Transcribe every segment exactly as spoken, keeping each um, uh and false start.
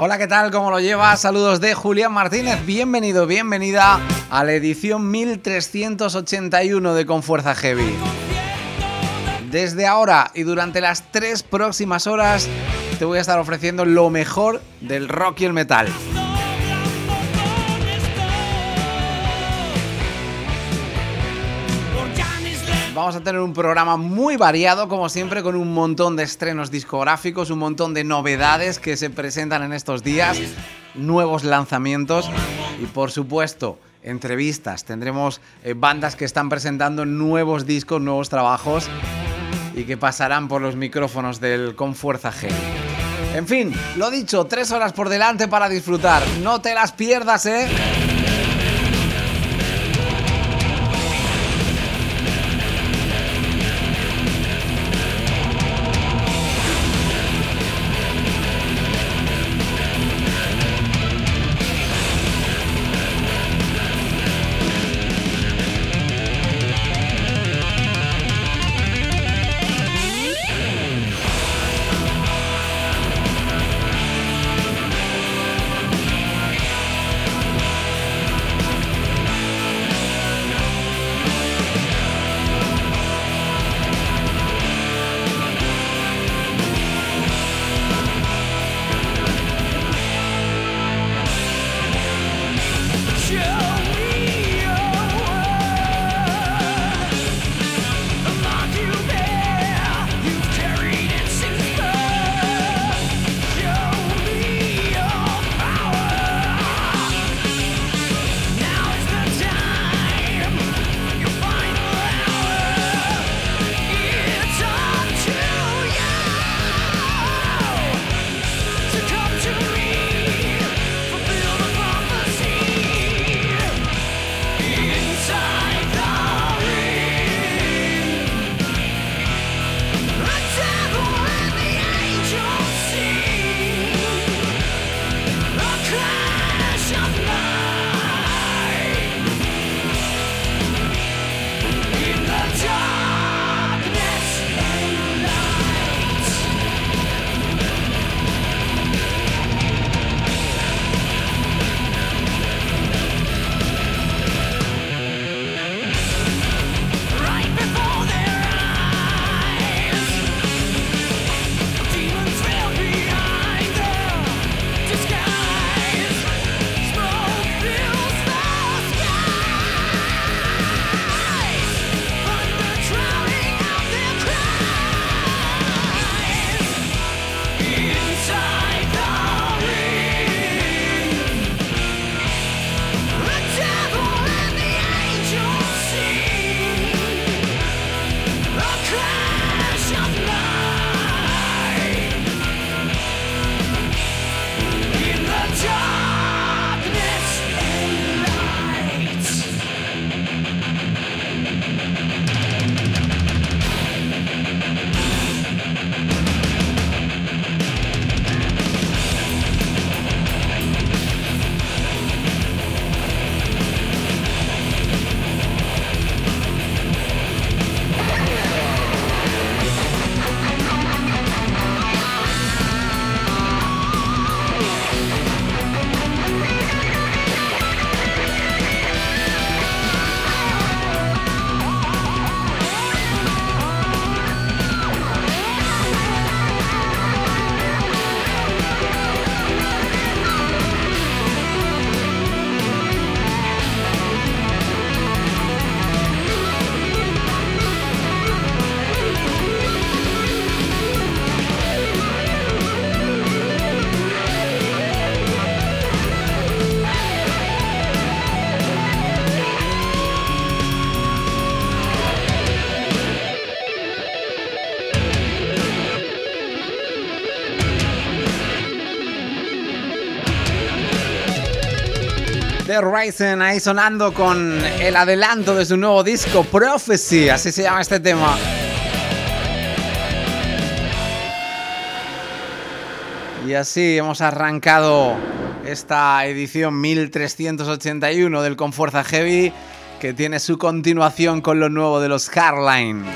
Hola, ¿qué tal? ¿Cómo lo llevas? Saludos de Julián Martínez. Bienvenido, bienvenida a la edición mil trescientos ochenta y uno de Con Fuerza Heavy. Desde ahora y durante las tres próximas horas te voy a estar ofreciendo lo mejor del rock y el metal. Vamos a tener un programa muy variado, como siempre, con un montón de estrenos discográficos, un montón de novedades que se presentan en estos días, nuevos lanzamientos y, por supuesto, entrevistas. Tendremos eh, bandas que están presentando nuevos discos, nuevos trabajos y que pasarán por los micrófonos del Con Fuerza G. En fin, lo dicho, tres horas por delante para disfrutar. No te las pierdas, ¿eh? The Rising ahí sonando con el adelanto de su nuevo disco Prophecy, así se llama este tema. Y así hemos arrancado esta edición mil trescientos ochenta y uno del Con Fuerza Heavy, que tiene su continuación con lo nuevo de los Hardline.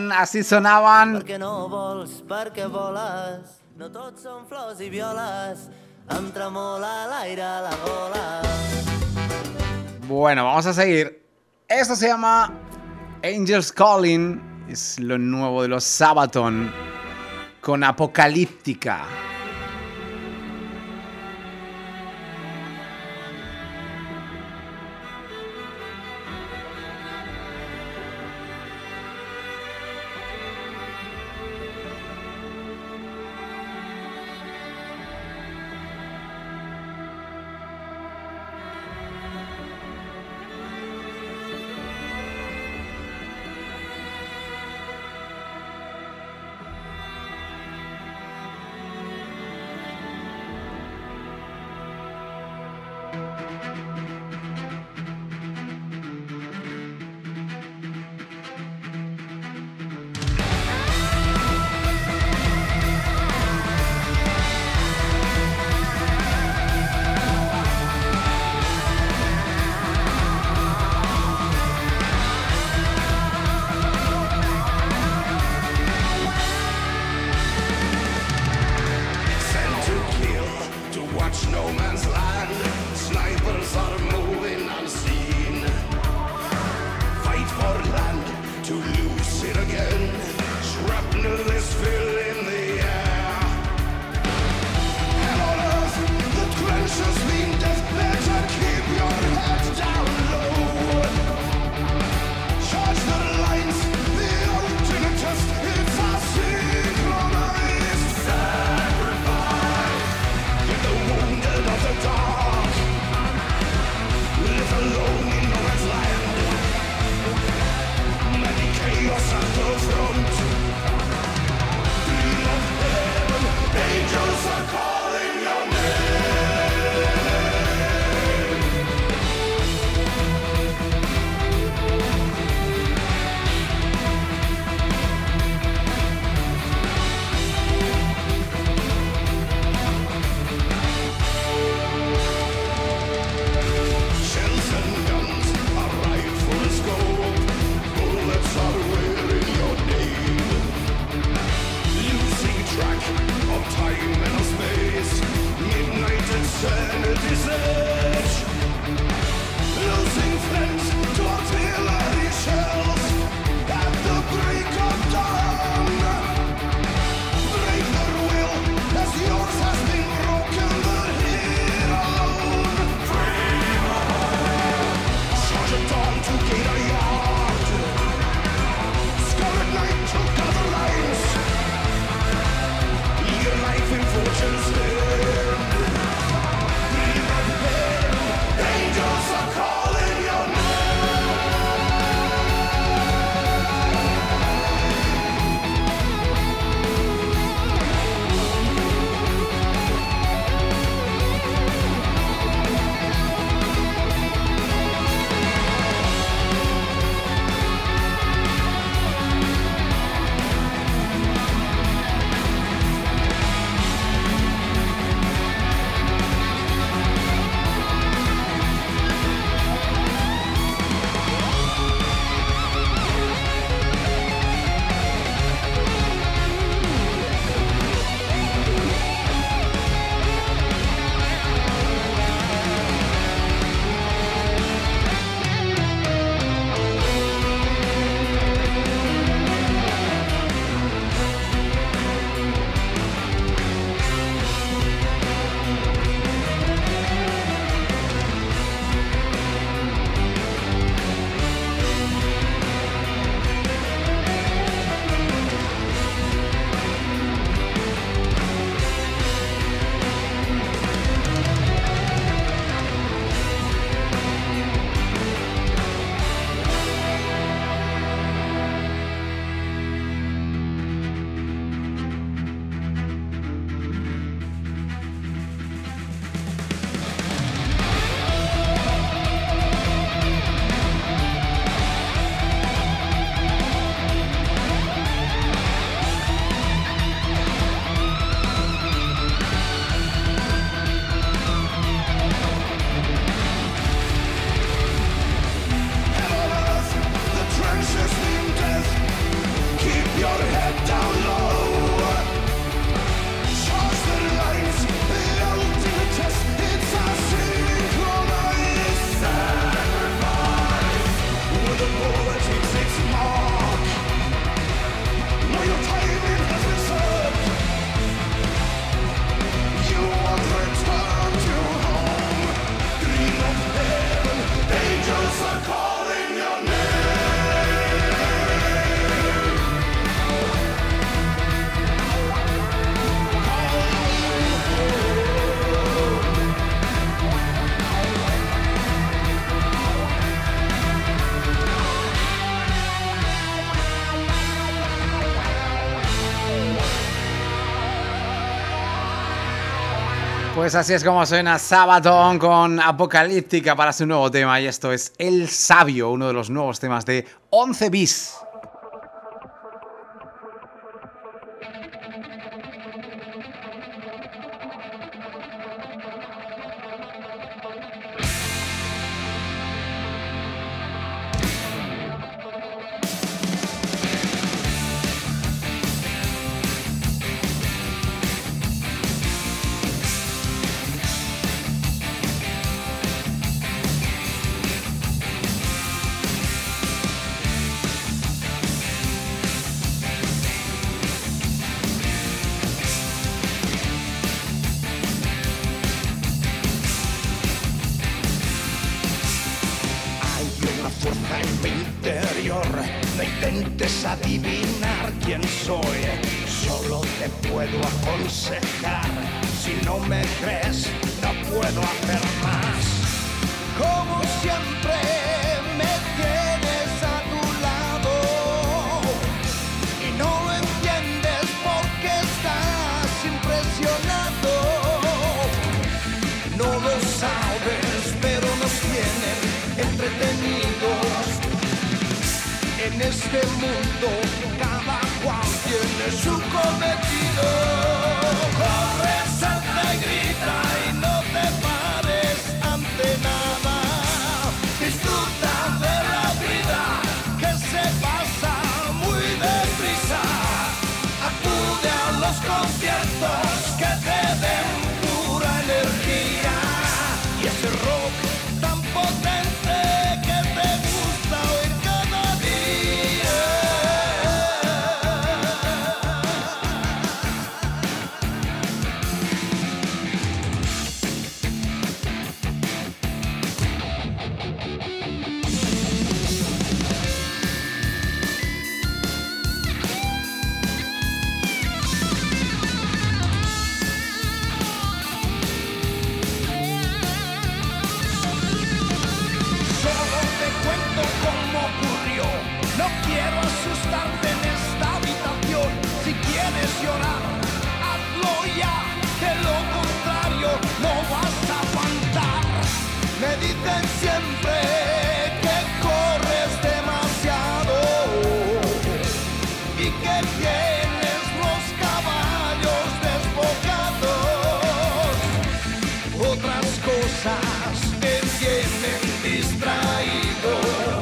Sabaton, así sonaban. Perquè no vols, perquè voles, no tots són flors i violes, em tremola l'aire a la gola. Bueno, vamos a seguir. Esto se llama Angels Calling, es lo nuevo de los Sabaton, con Apocalíptica. Pues así es como suena Sabaton con Apocalíptica para su nuevo tema, y esto es El Sabio, uno de los nuevos temas de once bis. No intentes adivinar quién soy, solo te puedo aconsejar. Si no me crees, no puedo hacer más. Como siempre me tienes a tu lado y no lo entiendes porque estás impresionado. No lo sabes, pero nos tienen entretenidos. En este mundo cada cual tiene su cometido. Corre, salta y grita y no te pares ante nada. Disfruta de la vida que se pasa muy deprisa. Acude a los conciertos que te den pura energía. Y ese rock tan potente que te gusta oír cada día. Solo te cuento cómo ocurrió. No quiero asustarte en esta habitación. Si quieres llorar, hazlo ya. De lo contrario, no vas a aguantar. Me dicen siempre que corres demasiado y que tienes los caballos desbocados. Otras cosas te tienen distraído.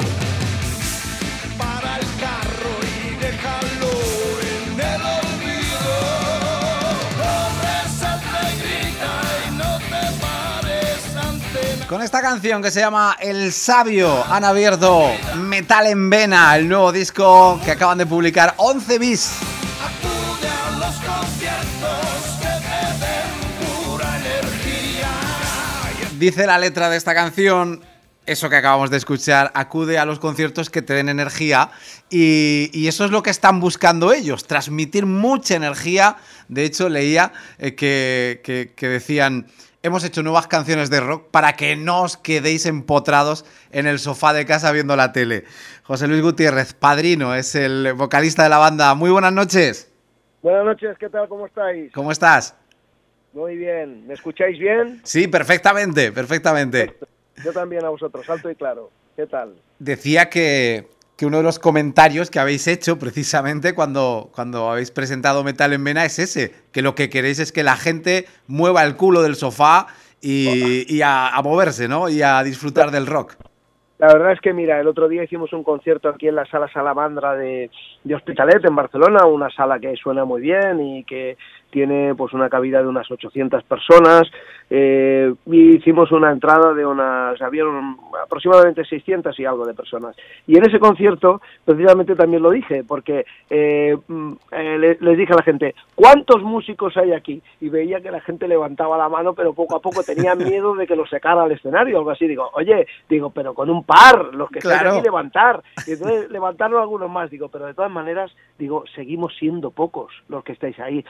Para el carro y déjalo en el olvido. Corre, salta y grita y no te pares ante nada. Con esta canción que se llama El Sabio han abierto Metal en Vena, el nuevo disco que acaban de publicar once bis. Acude a los conciertos que te den pura energía. Dice la letra de esta canción, eso que acabamos de escuchar, acude a los conciertos que te den energía, y, y eso es lo que están buscando ellos, transmitir mucha energía. De hecho, leía eh, que, que, que decían: hemos hecho nuevas canciones de rock para que no os quedéis empotrados en el sofá de casa viendo la tele. José Luis Gutiérrez, Padrino, es el vocalista de la banda. Muy buenas noches. Buenas noches, ¿qué tal? ¿Cómo estáis? ¿Cómo estás? Muy bien. ¿Me escucháis bien? Sí, perfectamente, perfectamente. Yo también a vosotros, alto y claro. ¿Qué tal? Decía que, que uno de los comentarios que habéis hecho precisamente cuando, cuando habéis presentado Metal en Vena es ese, que lo que queréis es que la gente mueva el culo del sofá y, y a, a moverse, ¿no? Y a disfrutar del rock. La verdad es que, mira, el otro día hicimos un concierto aquí en la Sala Salamandra de, de Hospitalet, en Barcelona, una sala que suena muy bien y que tiene pues una cabida de unas ochocientas personas, eh, y hicimos una entrada de unas, había un, aproximadamente seiscientas y algo de personas. Y en ese concierto, precisamente también lo dije, porque eh, eh, les, les dije a la gente, ¿cuántos músicos hay aquí? Y veía que la gente levantaba la mano, pero poco a poco tenía miedo de que los sacara al escenario, algo así. Digo, oye, digo, pero con un par, los que Claro. están aquí, levantar. Y entonces levantaron algunos más, digo, pero de todas maneras, digo, seguimos siendo pocos los que estáis ahí. Digo, y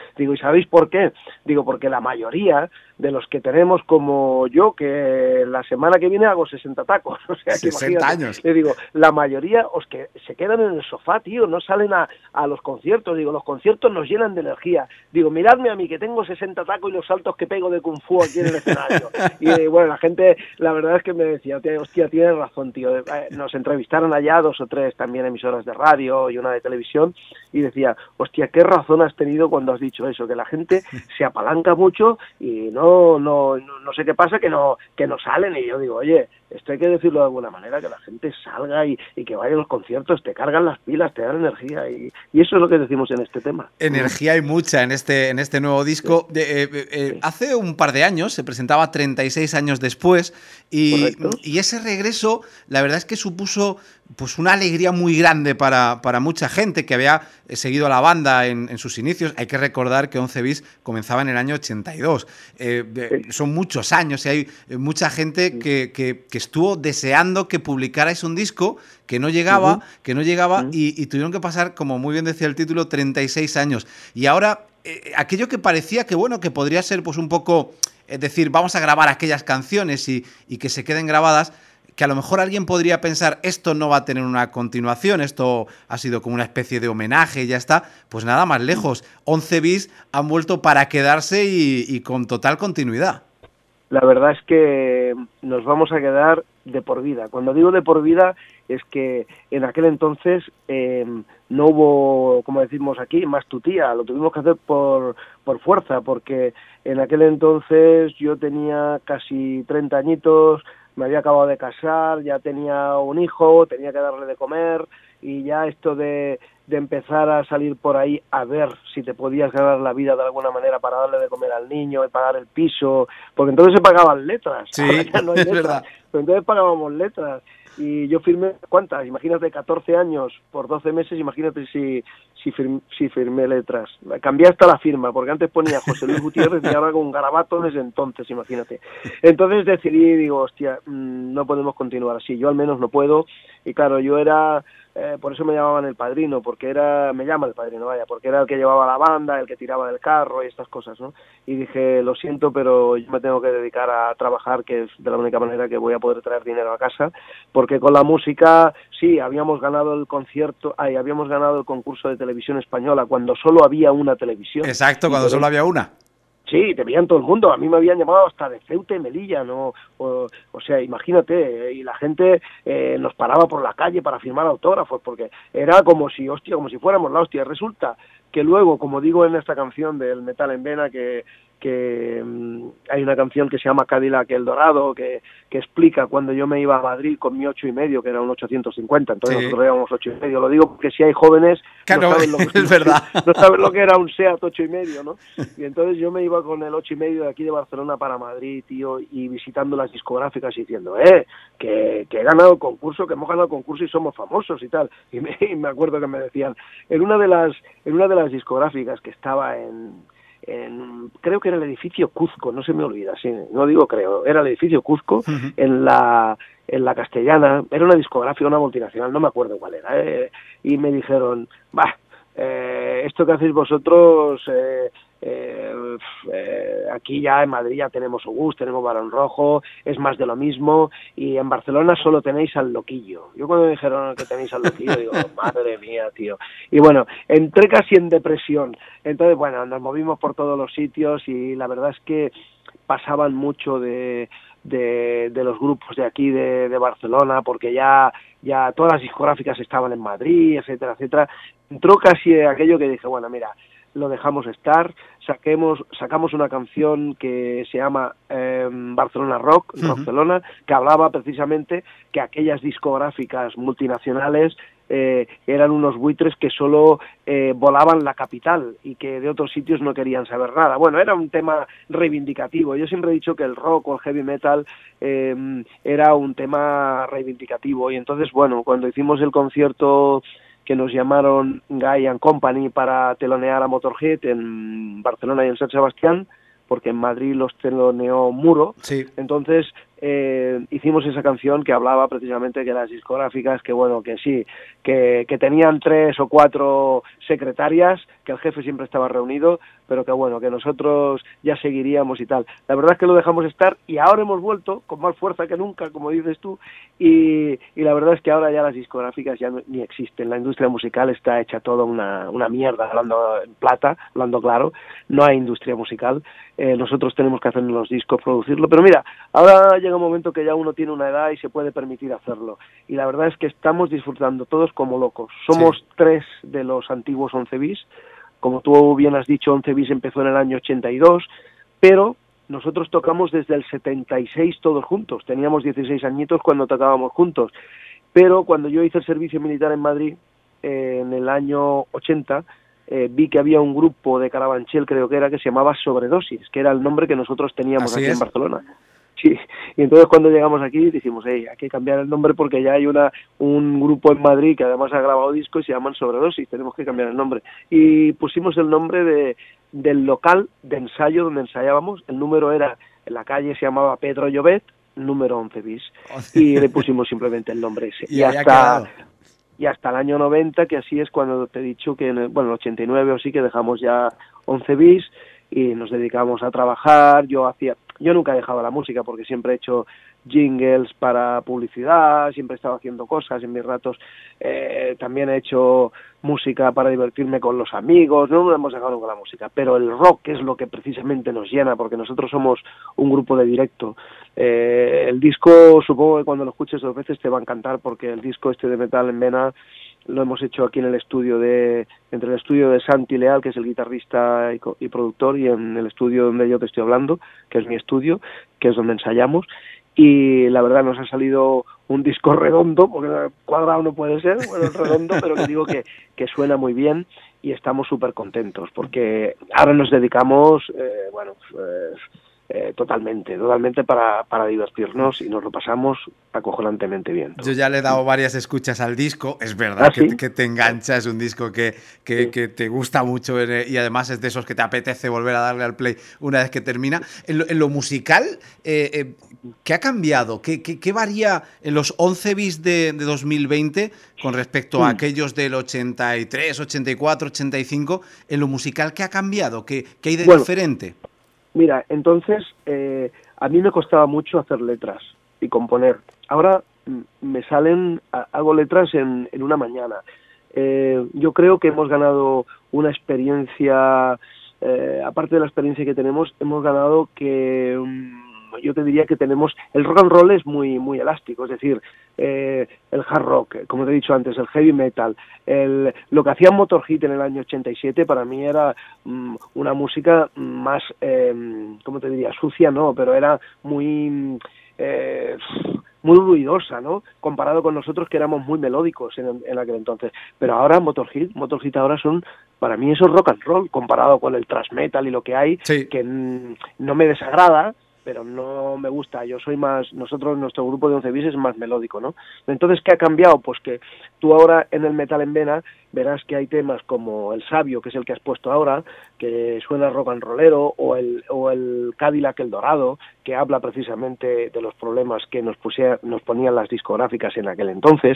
¿sabéis por qué? Digo, porque la mayoría de los que tenemos como yo, que la semana que viene hago sesenta tacos, o sea, que sesenta imagínate, años. le digo, la mayoría os que se quedan en el sofá, tío, no salen a, a los conciertos, digo, los conciertos nos llenan de energía, digo, miradme a mí que tengo sesenta tacos y los saltos que pego de Kung Fu aquí en el escenario, y eh, bueno, la gente, la verdad es que me decía, hostia, tienes razón, tío, eh, nos entrevistaron allá dos o tres también emisoras de radio y una de televisión, y decía, hostia, qué razón has tenido cuando has dicho eso, que la gente se apalanca mucho y no No, no, no sé qué pasa, que no que no salen, y yo digo, oye, esto hay que decirlo de alguna manera, que la gente salga y, y que vaya a los conciertos, te cargan las pilas, te dan energía, y, y eso es lo que decimos en este tema. Energía hay mucha en este, en este nuevo disco. Sí. De, eh, eh, sí. Hace un par de años, se presentaba treinta y seis años después, y, y ese regreso, la verdad es que supuso pues una alegría muy grande para, para mucha gente que había seguido a la banda en, en sus inicios. Hay que recordar que once bis comenzaba en el año ochenta y dos. Eh, sí. Son muchos años y hay mucha gente sí. que, que, que estuvo deseando que publicarais un disco que no llegaba, uh-huh. que no llegaba uh-huh. y, y tuvieron que pasar, como muy bien decía el título, treinta y seis años. Y ahora, eh, aquello que parecía que, bueno, que podría ser pues un poco, es decir, vamos a grabar aquellas canciones y, y que se queden grabadas, que a lo mejor alguien podría pensar, esto no va a tener una continuación, esto ha sido como una especie de homenaje y ya está, pues nada más lejos. once bis han vuelto para quedarse y, y con total continuidad. La verdad es que nos vamos a quedar de por vida. Cuando digo de por vida es que en aquel entonces eh, no hubo, como decimos aquí, más tutía, lo tuvimos que hacer por, por fuerza, porque en aquel entonces yo tenía casi treinta añitos, me había acabado de casar, ya tenía un hijo, tenía que darle de comer, y ya esto de, de empezar a salir por ahí a ver si te podías ganar la vida de alguna manera para darle de comer al niño y pagar el piso, porque entonces se pagaban letras, sí, ahora ya no hay es letras, verdad. Pero entonces pagábamos letras, y yo firmé, ¿cuántas? Imagínate, catorce años por doce meses, imagínate si, si, firmé, si firmé letras. Cambié hasta la firma, porque antes ponía José Luis Gutiérrez y ahora con un garabato desde entonces, imagínate. Entonces decidí, digo, hostia, mmm, no podemos continuar así, yo al menos no puedo, y claro, yo era... Eh, por eso me llamaban el padrino, porque era, me llama el padrino, vaya, porque era el que llevaba la banda, el que tiraba del carro y estas cosas, ¿no? Y dije, lo siento, pero yo me tengo que dedicar a trabajar, que es de la única manera que voy a poder traer dinero a casa, porque con la música, sí, habíamos ganado el concierto, ay, habíamos ganado el concurso de televisión española cuando solo había una televisión. Exacto, cuando solo había una. Sí, te veían todo el mundo, a mí me habían llamado hasta de Ceuta y Melilla, ¿no? O, o sea, imagínate, y la gente eh, nos paraba por la calle para firmar autógrafos, porque era como si, hostia, como si fuéramos la hostia. Resulta que luego, como digo en esta canción del Metal en Vena, que, que um, hay una canción que se llama Cadillac El Dorado, que, que explica cuando yo me iba a Madrid con mi ocho y medio, que era un ochocientos cincuenta, entonces sí. Nosotros íbamos ocho y medio, lo digo porque si hay jóvenes claro, no saben lo que es verdad. No saben lo que era un SEAT ocho y medio, ¿no? Y entonces yo me iba con el ocho y medio de aquí de Barcelona para Madrid, tío, y visitando las discográficas y diciendo, eh, que, que he ganado el concurso, que hemos ganado el concurso y somos famosos y tal. Y me, y me acuerdo que me decían, en una de las, en una de las discográficas que estaba en, en, creo que era el edificio Cuzco, no se me olvida, sí, no digo creo, era el edificio Cuzco, uh-huh. en la en la Castellana, era una discográfica, una multinacional, no me acuerdo cuál era, eh, y me dijeron, bah, eh, esto que hacéis vosotros, eh, eh, eh, aquí ya en Madrid ya tenemos Obús, tenemos Barón Rojo, es más de lo mismo, y en Barcelona solo tenéis al Loquillo. Yo cuando me dijeron que tenéis al Loquillo, digo, madre mía, tío. Y bueno, entré casi en depresión. Entonces, bueno, nos movimos por todos los sitios y la verdad es que pasaban mucho de... De, de los grupos de aquí de, de Barcelona, porque ya ya todas las discográficas estaban en Madrid, etcétera, etcétera. Entró casi aquello que dije, bueno, mira, lo dejamos estar, saquemos, sacamos una canción que se llama eh, Barcelona Rock, uh-huh. Barcelona, que hablaba precisamente que aquellas discográficas multinacionales eh, eran unos buitres que solo eh, volaban la capital y que de otros sitios no querían saber nada. Bueno, era un tema reivindicativo. Yo siempre he dicho que el rock o el heavy metal eh, era un tema reivindicativo y entonces, bueno, cuando hicimos el concierto que nos llamaron Guy and Company para telonear a Motorhead en Barcelona y en San Sebastián, porque en Madrid los teloneó Muro, sí. Entonces eh, hicimos esa canción que hablaba precisamente que las discográficas, que bueno, que sí, que, que tenían tres o cuatro secretarias, que el jefe siempre estaba reunido, pero que bueno, que nosotros ya seguiríamos y tal. La verdad es que lo dejamos estar y ahora hemos vuelto con más fuerza que nunca, como dices tú, y, y la verdad es que ahora ya las discográficas ya no, ni existen. La industria musical está hecha toda una, una mierda, hablando en plata, hablando claro, no hay industria musical. Eh, nosotros tenemos que hacer los discos, producirlo, pero mira, ahora llega un momento que ya uno tiene una edad y se puede permitir hacerlo, y la verdad es que estamos disfrutando todos como locos. Somos sí. tres de los antiguos once bis, como tú bien has dicho, once bis empezó en el año ochenta y dos, pero nosotros tocamos desde el setenta y seis todos juntos, teníamos dieciséis añitos cuando tocábamos juntos, pero cuando yo hice el servicio militar en Madrid, eh, en el año ochenta, Eh, vi que había un grupo de Carabanchel, creo que era, que se llamaba Sobredosis, que era el nombre que nosotros teníamos Así aquí es. en Barcelona. Sí, y entonces cuando llegamos aquí dijimos, hey, hay que cambiar el nombre porque ya hay una un grupo en Madrid que además ha grabado discos y se llaman Sobredosis, tenemos que cambiar el nombre. Y pusimos el nombre de del local de ensayo donde ensayábamos, el número era, en la calle se llamaba Pedro Llobet, número once bis, y le pusimos simplemente el nombre ese. Y, y hasta... hasta... y hasta el año noventa, que así es cuando te he dicho que, en el, bueno, el ochenta y nueve o sí, que dejamos ya once bis y nos dedicamos a trabajar. Yo hacía, yo nunca he dejado la música porque siempre he hecho jingles para publicidad, siempre he estado haciendo cosas en mis ratos, eh, también he hecho música para divertirme con los amigos, no nos hemos dejado nunca la música, pero el rock es lo que precisamente nos llena, porque nosotros somos un grupo de directo. Eh, el disco, supongo que cuando lo escuches dos veces te va a encantar, porque el disco este de Metal en Vena lo hemos hecho aquí en el estudio de, entre el estudio de Santi Leal, que es el guitarrista y, y productor, y en el estudio donde yo te estoy hablando, que es mi estudio, que es donde ensayamos, y la verdad nos ha salido un disco redondo, porque cuadrado no puede ser, bueno, es redondo, pero que digo que, que suena muy bien y estamos súper contentos, porque ahora nos dedicamos, eh, bueno, pues, eh, totalmente, totalmente para, para divertirnos y nos lo pasamos acojonantemente bien. Yo ya le he dado varias escuchas al disco, es verdad ¿Ah, que, sí? que te engancha, es un disco que, que, Sí. que te gusta mucho y además es de esos que te apetece volver a darle al play una vez que termina. En lo, en lo musical, eh, eh, ¿qué ha cambiado? ¿Qué, qué, qué varía en los once bis de, de dos mil veinte con respecto a Mm. aquellos del ochenta y tres, ochenta y cuatro, ochenta y cinco? En lo musical, ¿qué ha cambiado? ¿Qué, qué hay de Bueno, diferente? Mira, entonces eh, a mí me costaba mucho hacer letras y componer. Ahora mm, me salen, hago letras en, en una mañana. Eh, yo creo que hemos ganado una experiencia, eh, aparte de la experiencia que tenemos, hemos ganado que... Um, yo te diría que tenemos, el rock and roll es muy muy elástico, es decir, eh, el hard rock, como te he dicho antes, el heavy metal, el, lo que hacía Motorhead en el año ochenta y siete para mí era mm, una música más, eh, ¿cómo te diría? Sucia, no, pero era muy... Eh, muy ruidosa, ¿no? Comparado con nosotros que éramos muy melódicos en, en aquel entonces. Pero ahora Motorhead, Motorhead ahora son, para mí eso es rock and roll, comparado con el thrash metal y lo que hay, Sí. que mm, no me desagrada, pero no me gusta. Yo soy más, nosotros, nuestro grupo de once bis es más melódico, ¿no? Entonces, ¿qué ha cambiado? Pues que tú ahora en el Metal en Vena verás que hay temas como El Sabio, que es el que has puesto ahora, que suena rock and rollero, o el, o el Cadillac El Dorado, que habla precisamente de los problemas que nos, pusía, nos ponían las discográficas en aquel entonces.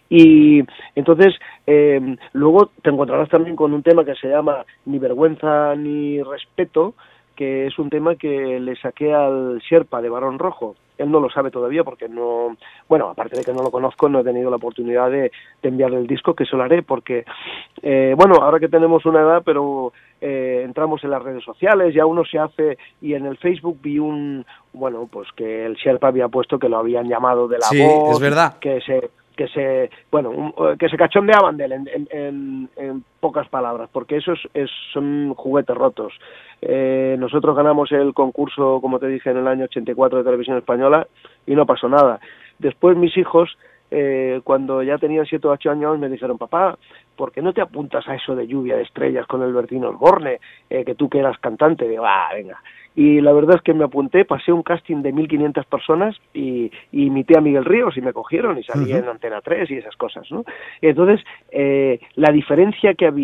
Y entonces, eh, luego te encontrarás también con un tema que se llama Ni Vergüenza ni Respeto, que es un tema que le saqué al Sherpa de Barón Rojo. Él no lo sabe todavía porque no... Bueno, aparte de que no lo conozco, no he tenido la oportunidad de, de enviarle el disco, que eso lo haré porque, eh, bueno, ahora que tenemos una edad, pero eh, entramos en las redes sociales, ya uno se hace... Y en el Facebook vi un... Bueno, pues que el Sherpa había puesto que lo habían llamado de la Sí, voz... es verdad. Que se... que se bueno un, que se cachondeaban de él en, en, en, en pocas palabras, porque eso es, es son juguetes rotos. Eh, nosotros ganamos el concurso, como te dije, en el año ochenta y cuatro de Televisión Española y no pasó nada. Después mis hijos, eh, cuando ya tenían siete o ocho años, me dijeron: papá, ¿por qué no te apuntas a eso de Lluvia de Estrellas con el Bertín Osborne, eh, que tú que eras cantante? Digo, ah, venga. Y la verdad es que me apunté, pasé un casting de mil quinientas personas y, y imité a Miguel Ríos y me cogieron y salí uh-huh. en Antena tres y esas cosas, ¿no? Entonces, eh, la diferencia que había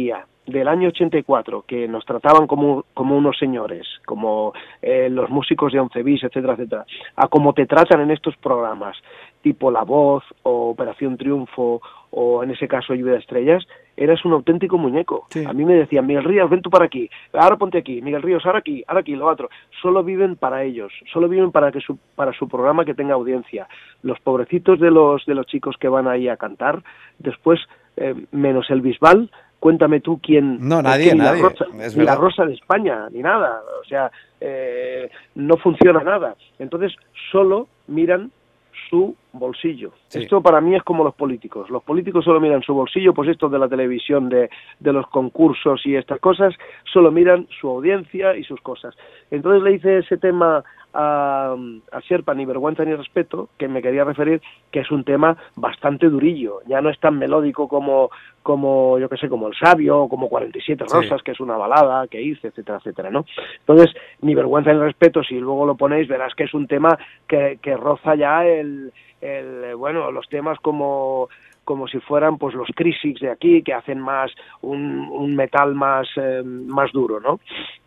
del año ochenta y cuatro, que nos trataban como, como unos señores, como eh, los músicos de Once bis, etcétera, etcétera, a como te tratan en estos programas, tipo La Voz o Operación Triunfo o en ese caso Lluvia de Estrellas, eras un auténtico muñeco. Sí. A mí me decían, Miguel Ríos, ven tú para aquí, ahora ponte aquí, Miguel Ríos, ahora aquí, ahora aquí, lo otro. Solo viven para ellos, solo viven para que su, para su programa que tenga audiencia. Los pobrecitos de los de los chicos que van ahí a cantar, después, eh, menos el Bisbal, cuéntame tú quién... No, nadie, ni nadie. La Rosa, ni la Rosa de España, ni nada. O sea, eh, no funciona nada. Entonces, solo miran su bolsillo. Sí. Esto para mí es como los políticos. Los políticos solo miran su bolsillo, pues esto de la televisión, de, de los concursos y estas cosas, solo miran su audiencia y sus cosas. Entonces le hice ese tema a, a Sherpa, Ni Vergüenza ni Respeto, que me quería referir, que es un tema bastante durillo. Ya no es tan melódico como, como yo que sé, como El Sabio, o como cuarenta y siete Rosas, sí, que es una balada que hice, etcétera, etcétera, ¿no? Entonces, Ni Vergüenza ni Respeto, si luego lo ponéis, verás que es un tema que, que roza ya el... El, bueno, los temas como como si fueran pues los Crisis de aquí, que hacen más un, un metal más eh, más duro, ¿no?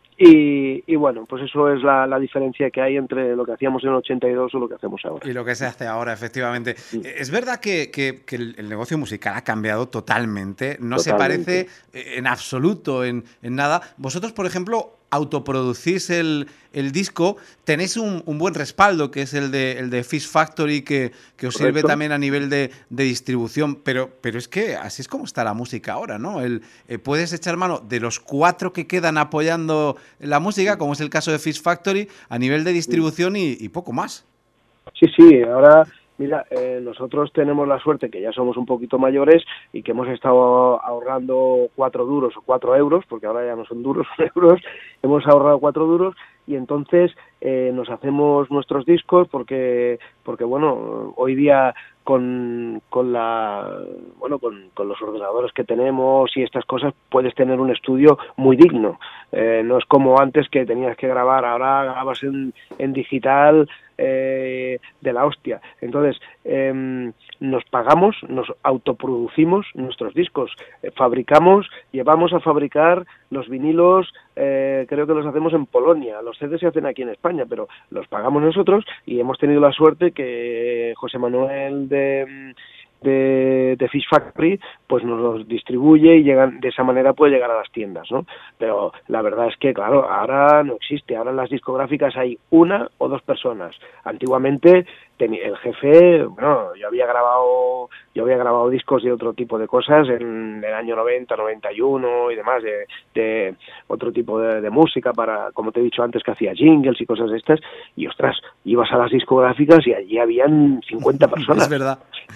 Y, y bueno, pues eso es la, la diferencia que hay entre lo que hacíamos en el ochenta y dos o lo que hacemos ahora. Y lo que se hace ahora, efectivamente. Sí. Es verdad que, que, que el negocio musical ha cambiado totalmente, no totalmente. Se parece en absoluto en, en nada. Vosotros, por ejemplo, autoproducís el, el disco, tenéis un, un buen respaldo, que es el de, el de Fish Factory, que, que os Correcto. Sirve también a nivel de, de distribución, pero, pero es que así es como está la música ahora, ¿no? El, eh, puedes echar mano de los cuatro que quedan apoyando la música, como es el caso de Fish Factory, a nivel de distribución y, y poco más. Sí, sí, ahora... Mira, eh, nosotros tenemos la suerte que ya somos un poquito mayores y que hemos estado ahorrando cuatro duros o cuatro euros, porque ahora ya no son duros, son euros, hemos ahorrado cuatro duros y entonces eh, nos hacemos nuestros discos porque, porque bueno, hoy día con, con la bueno con, con los ordenadores que tenemos y estas cosas puedes tener un estudio muy digno. Eh, no es como antes que tenías que grabar, ahora grabas en, en digital eh, de la hostia. Entonces eh, nos pagamos, nos autoproducimos nuestros discos, eh, fabricamos, llevamos a fabricar los vinilos, eh, creo que los hacemos en Polonia, los C Ds se hacen aquí en España, pero los pagamos nosotros y hemos tenido la suerte que José Manuel de, de, de Fish Factory pues nos los distribuye y llegan, de esa manera puede llegar a las tiendas, ¿no? Pero la verdad es que, claro, ahora no existe, ahora en las discográficas hay una o dos personas. Antiguamente el jefe, bueno, yo había grabado yo había grabado discos de otro tipo de cosas en el año noventa, noventa y uno y demás, de, de otro tipo de, de música para, como te he dicho antes, que hacía jingles y cosas de estas, y ostras, ibas a las discográficas y allí habían cincuenta personas. Es verdad.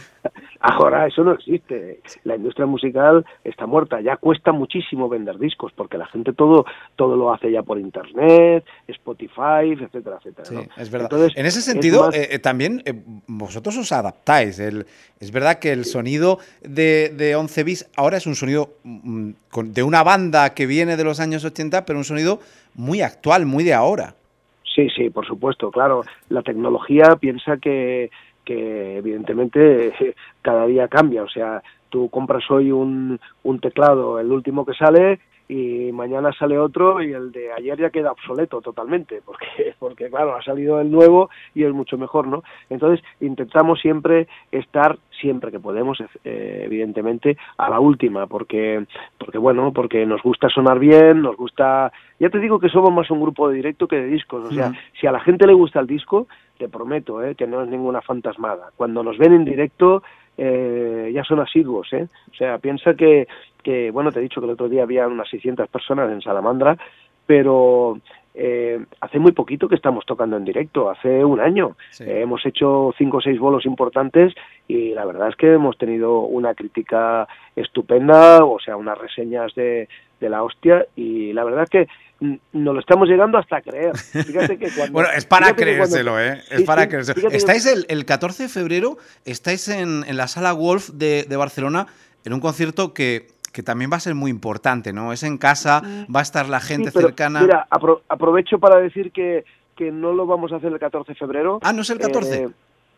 Ahora eso no existe, la industria musical está muerta, ya cuesta muchísimo vender discos porque la gente todo todo lo hace ya por internet, Spotify, etcétera, etcétera. Sí, ¿no? es verdad. Entonces, en ese sentido, más... eh, también eh, vosotros os adaptáis. El, es verdad que el sonido de, de Once bis ahora es un sonido mm, con, de una banda que viene de los años ochenta, pero un sonido muy actual, muy de ahora. Sí, sí, por supuesto, claro. La tecnología piensa que que evidentemente cada día cambia, o sea, tú compras hoy un, un teclado, el último que sale, y mañana sale otro y el de ayer ya queda obsoleto totalmente, porque, porque claro, ha salido el nuevo y es mucho mejor, ¿no? Entonces intentamos siempre estar, siempre que podemos, eh, evidentemente, a la última, porque, porque bueno, porque nos gusta sonar bien, nos gusta... Ya te digo que somos más un grupo de directo que de discos, o sea, mm. si a la gente le gusta el disco, te prometo, eh, que no es ninguna fantasmada. Cuando nos ven en directo, eh, ya son asiduos, eh. O sea, piensa que, que, bueno, te he dicho que el otro día había unas seiscientas personas en Salamandra, pero eh, hace muy poquito que estamos tocando en directo, hace un año. Sí. Eh, hemos hecho cinco o seis bolos importantes y la verdad es que hemos tenido una crítica estupenda, o sea, unas reseñas de, de la hostia, y la verdad es que nos lo estamos llegando hasta a creer. Fíjate que cuando, bueno, es para creérselo, cuando, ¿eh? Es sí, para sí, creérselo. Estáis el, el catorce de febrero, estáis en, en la Sala Wolf de, de Barcelona, en un concierto que, que también va a ser muy importante, ¿no? Es en casa, va a estar la gente sí, pero, cercana. Mira, apro aprovecho para decir que, que no lo vamos a hacer el catorce de febrero. Ah, ¿no es el catorce? Eh,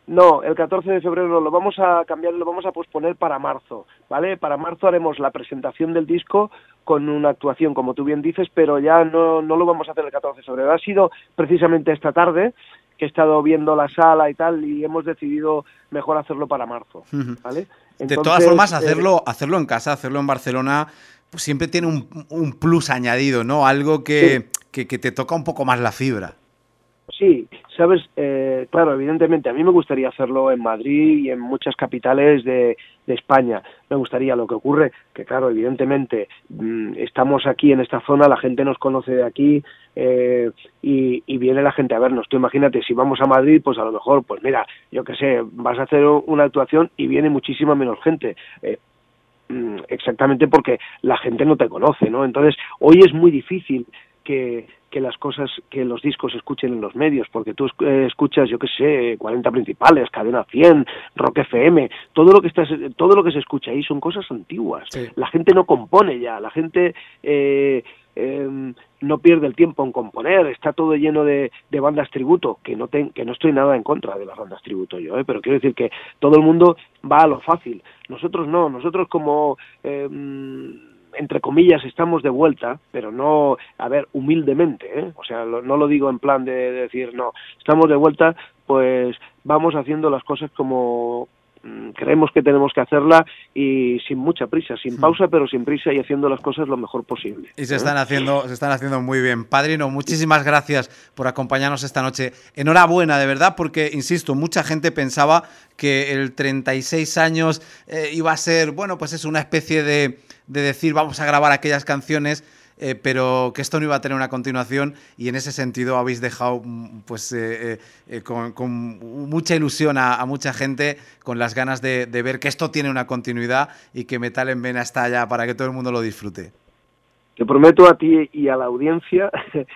No, el catorce de febrero lo vamos a cambiar, lo vamos a posponer para marzo, ¿vale? Para marzo haremos la presentación del disco con una actuación, como tú bien dices, pero ya no, no lo vamos a hacer el catorce de febrero. Ha sido precisamente esta tarde que he estado viendo la sala y tal, y hemos decidido mejor hacerlo para marzo, ¿vale? Entonces, de todas formas, hacerlo, eh, hacerlo en casa, hacerlo en Barcelona, pues siempre tiene un, un plus añadido, ¿no? Algo que, sí. que, que te toca un poco más la fibra. Sí, sabes, eh, claro, evidentemente a mí me gustaría hacerlo en Madrid y en muchas capitales de, de España. Me gustaría, lo que ocurre que, claro, evidentemente mmm, estamos aquí en esta zona, la gente nos conoce de aquí eh, y, y viene la gente a vernos. Tú imagínate, si vamos a Madrid, pues a lo mejor, pues mira, yo qué sé, vas a hacer una actuación y viene muchísima menos gente. Eh, exactamente porque la gente no te conoce, ¿no? Entonces, hoy es muy difícil que, que las cosas, que los discos se escuchen en los medios, porque tú eh, escuchas, yo qué sé, cuarenta principales, Cadena cien, Rock F M, todo lo que estás, todo lo que se escucha ahí son cosas antiguas. Sí. La gente no compone ya, la gente eh, eh, no pierde el tiempo en componer, está todo lleno de, de bandas tributo, que no te, que no estoy nada en contra de las bandas tributo yo, ¿eh? Pero quiero decir que todo el mundo va a lo fácil. Nosotros no, nosotros como eh, entre comillas estamos de vuelta, pero no, a ver, humildemente, ¿eh? O sea, lo, no lo digo en plan de, de decir no, estamos de vuelta, pues vamos haciendo las cosas como creemos que tenemos que hacerla y sin mucha prisa, sin pausa, pero sin prisa y haciendo las cosas lo mejor posible. Y se están haciendo, se están haciendo muy bien. Padrino, muchísimas gracias por acompañarnos esta noche. Enhorabuena, de verdad, porque, insisto, mucha gente pensaba que el treinta y seis años eh, iba a ser, bueno, pues es una especie de, de decir, vamos a grabar aquellas canciones, Eh, pero que esto no iba a tener una continuación, y en ese sentido habéis dejado pues eh, eh, con, con mucha ilusión a, a mucha gente, con las ganas de, de ver que esto tiene una continuidad y que Metal en Vena está allá para que todo el mundo lo disfrute. Te prometo a ti y a la audiencia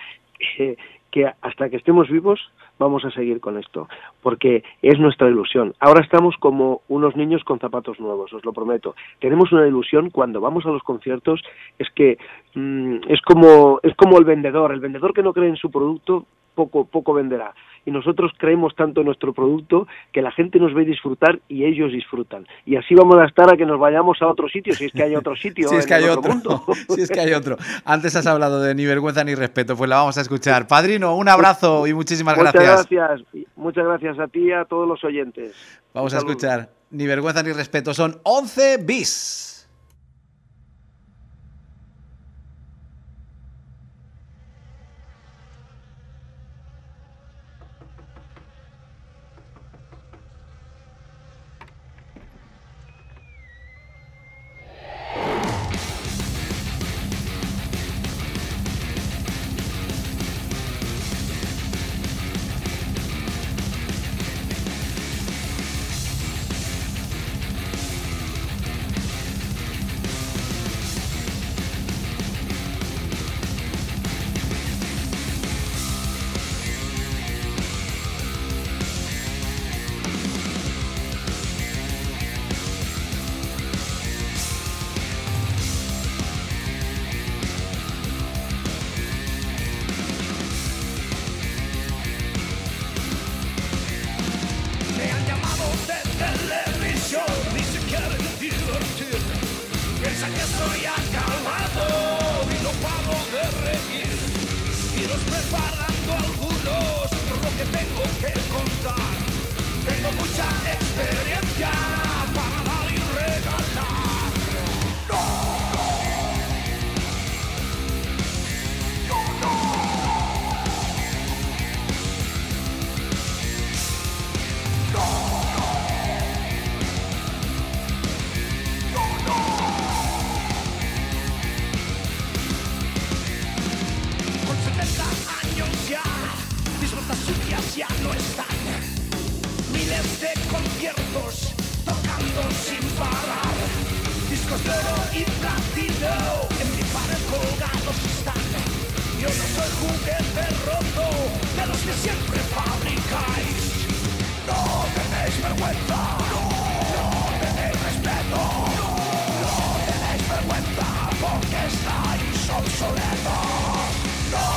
que, que hasta que estemos vivos vamos a seguir con esto, porque es nuestra ilusión. Ahora estamos como unos niños con zapatos nuevos, os lo prometo. Tenemos una ilusión cuando vamos a los conciertos, es que mmm, es como es como el vendedor, el vendedor que no cree en su producto, poco poco venderá. Y nosotros creemos tanto en nuestro producto que la gente nos ve disfrutar y ellos disfrutan. Y así vamos a estar a que nos vayamos a otro sitio, si es que hay otro sitio. Si es que hay otro, otro mundo. Si es que hay otro. Antes has hablado de Ni Vergüenza Ni Respeto, pues la vamos a escuchar. Padrino, un abrazo y muchísimas Muchas gracias. gracias. Muchas gracias a ti y a todos los oyentes. Vamos a escuchar Ni Vergüenza Ni Respeto. Son once bis.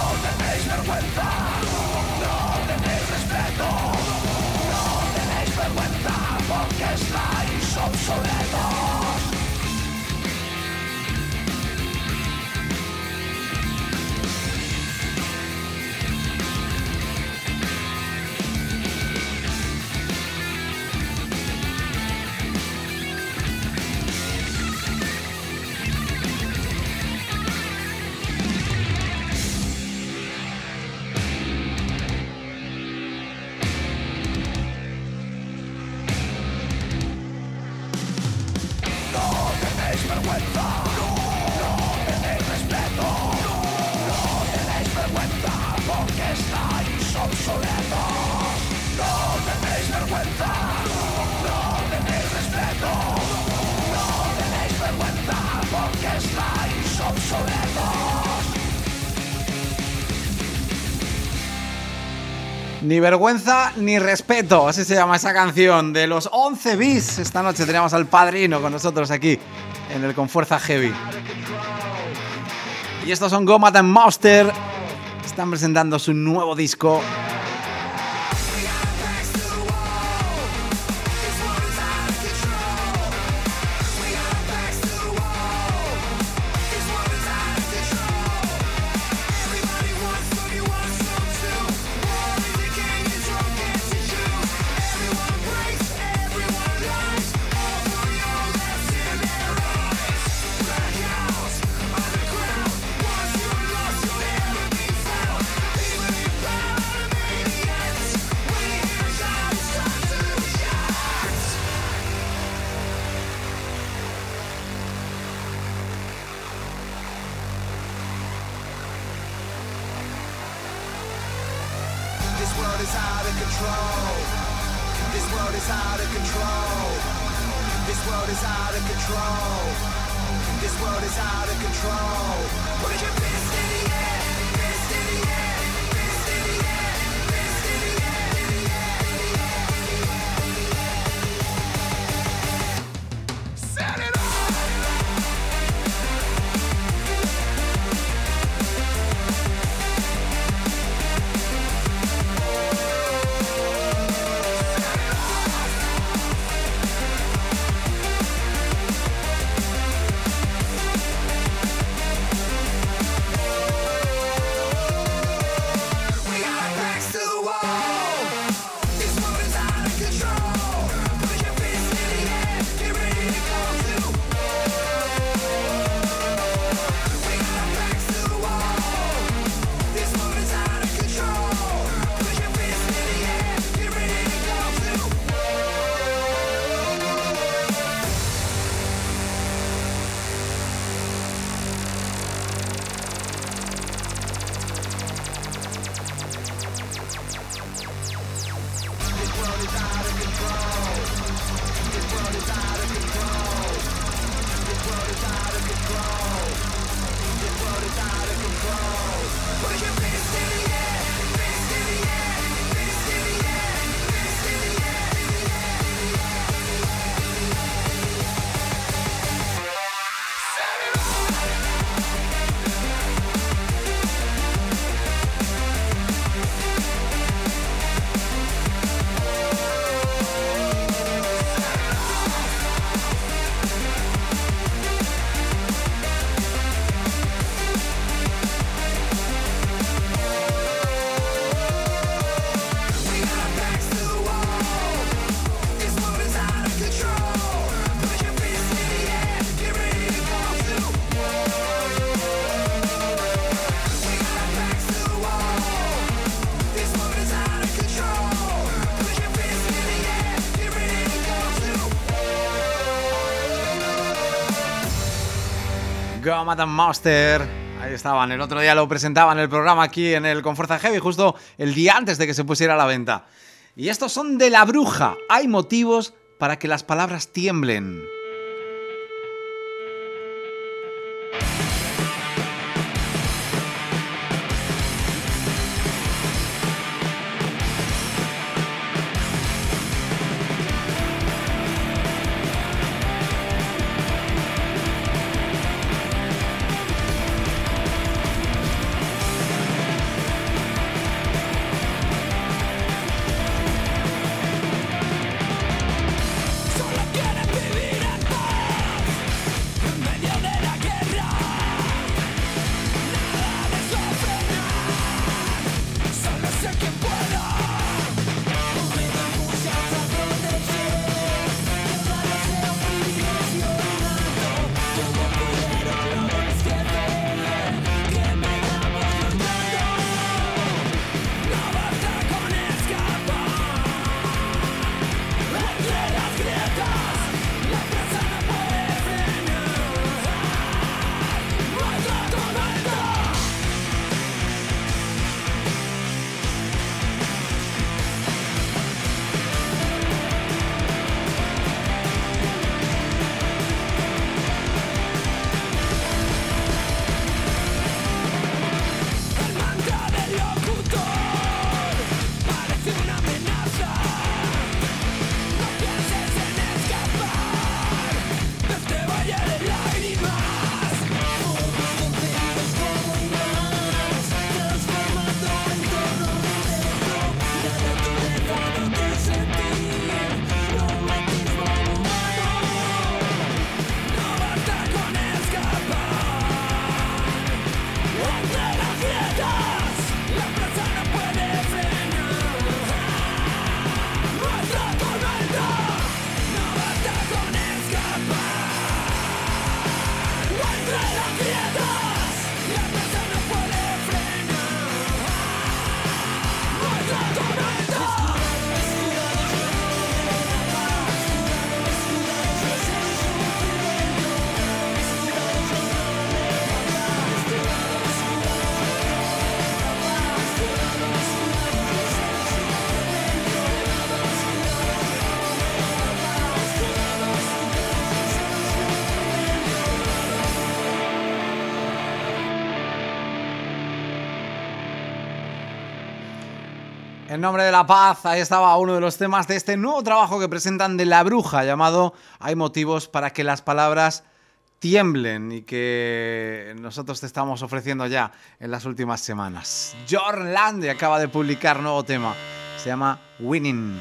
Vergüenza, no tenéis respeto, no tenéis vergüenza. estáis obsoletos. Ni vergüenza ni respeto, así se llama esa canción de los once bis. Esta noche teníamos al Padrino con nosotros aquí en el Con Fuerza Heavy. Y estos son Gomat and Monster. Están presentando su nuevo disco. Gomat and Monster. Ahí estaban, el otro día lo presentaban en el programa aquí en el Con Fuerza Heavy, justo el día antes de que se pusiera a la venta. Y estos son de La Bruja. Hay motivos para que las palabras tiemblen. Soy En nombre de la paz, ahí estaba uno de los temas de este nuevo trabajo que presentan de La Bruja, llamado Hay motivos para que las palabras tiemblen, y que nosotros te estamos ofreciendo ya en las últimas semanas. Jorn Lande acaba de publicar nuevo tema, se llama Winning.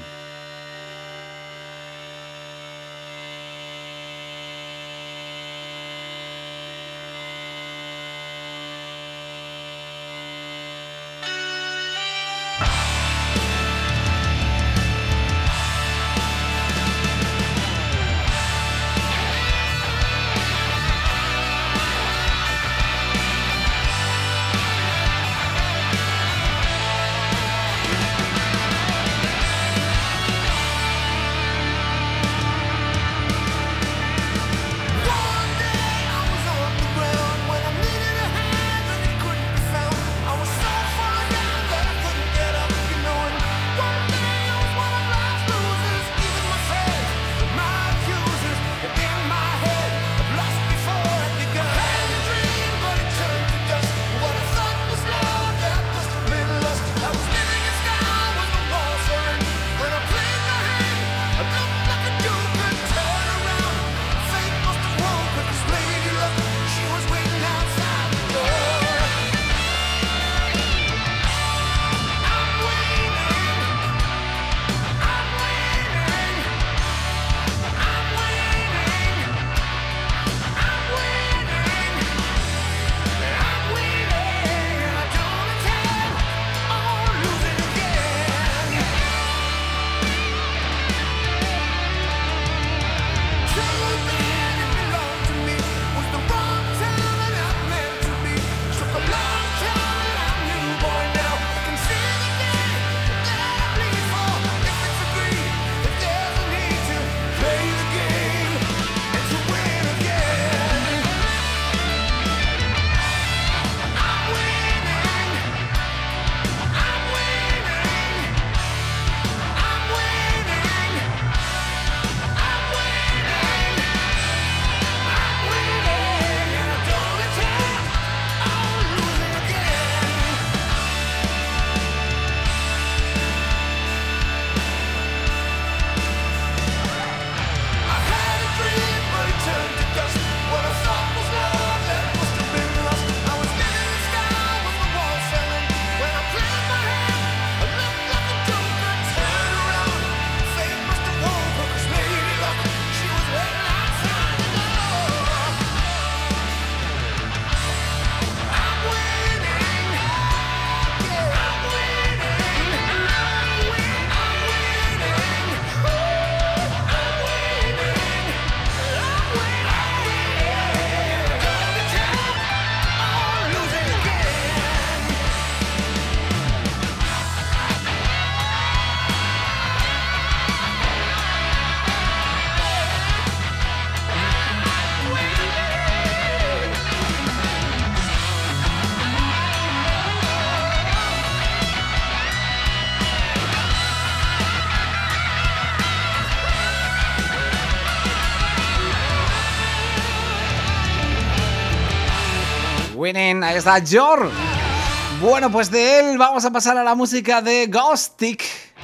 Winning, ahí está Jorn. Bueno, pues de él vamos a pasar a la música de Ghostic.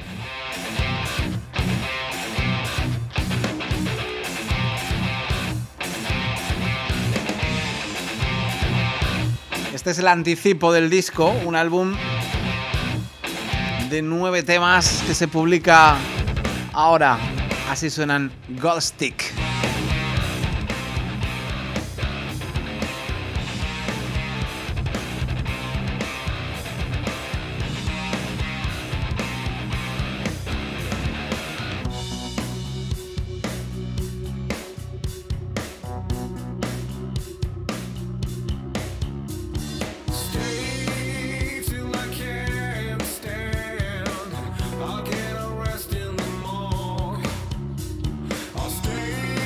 Este es el anticipo del disco, un álbum de nueve temas que se publica ahora. Así suenan Ghostic. Stay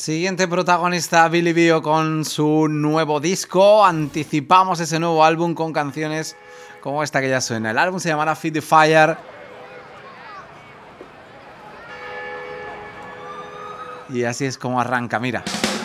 Siguiente protagonista, Billy Bio, con su nuevo disco. Anticipamos ese nuevo álbum con canciones como esta que ya suena. El álbum se llamará Feed the Fire. Y así es como arranca, mira.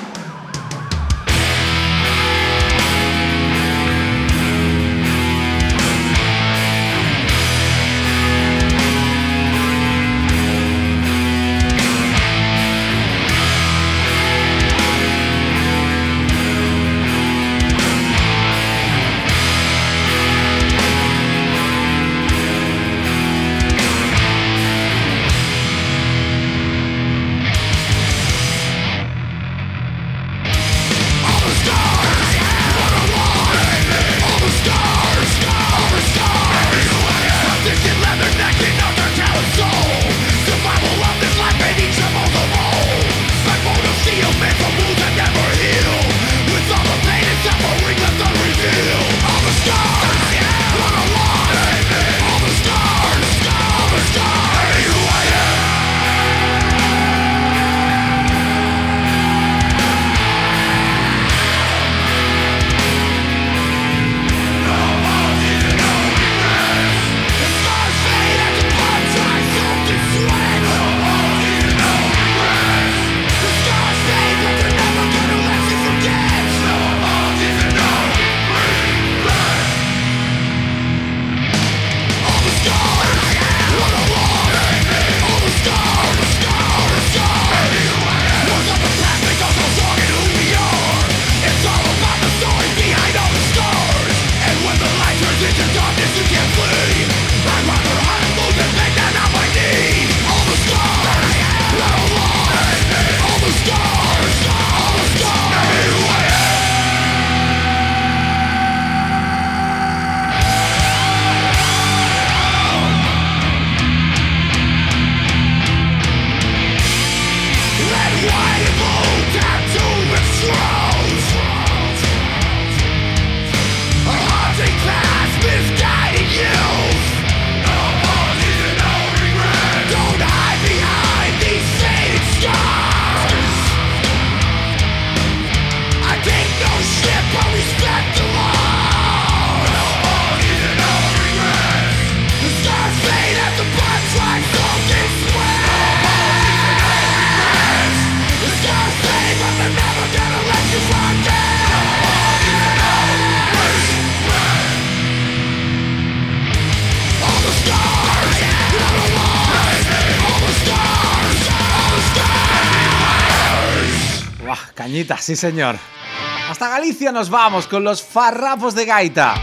Cañita, sí señor. Hasta Galicia nos vamos con los Farrapos de Gaita.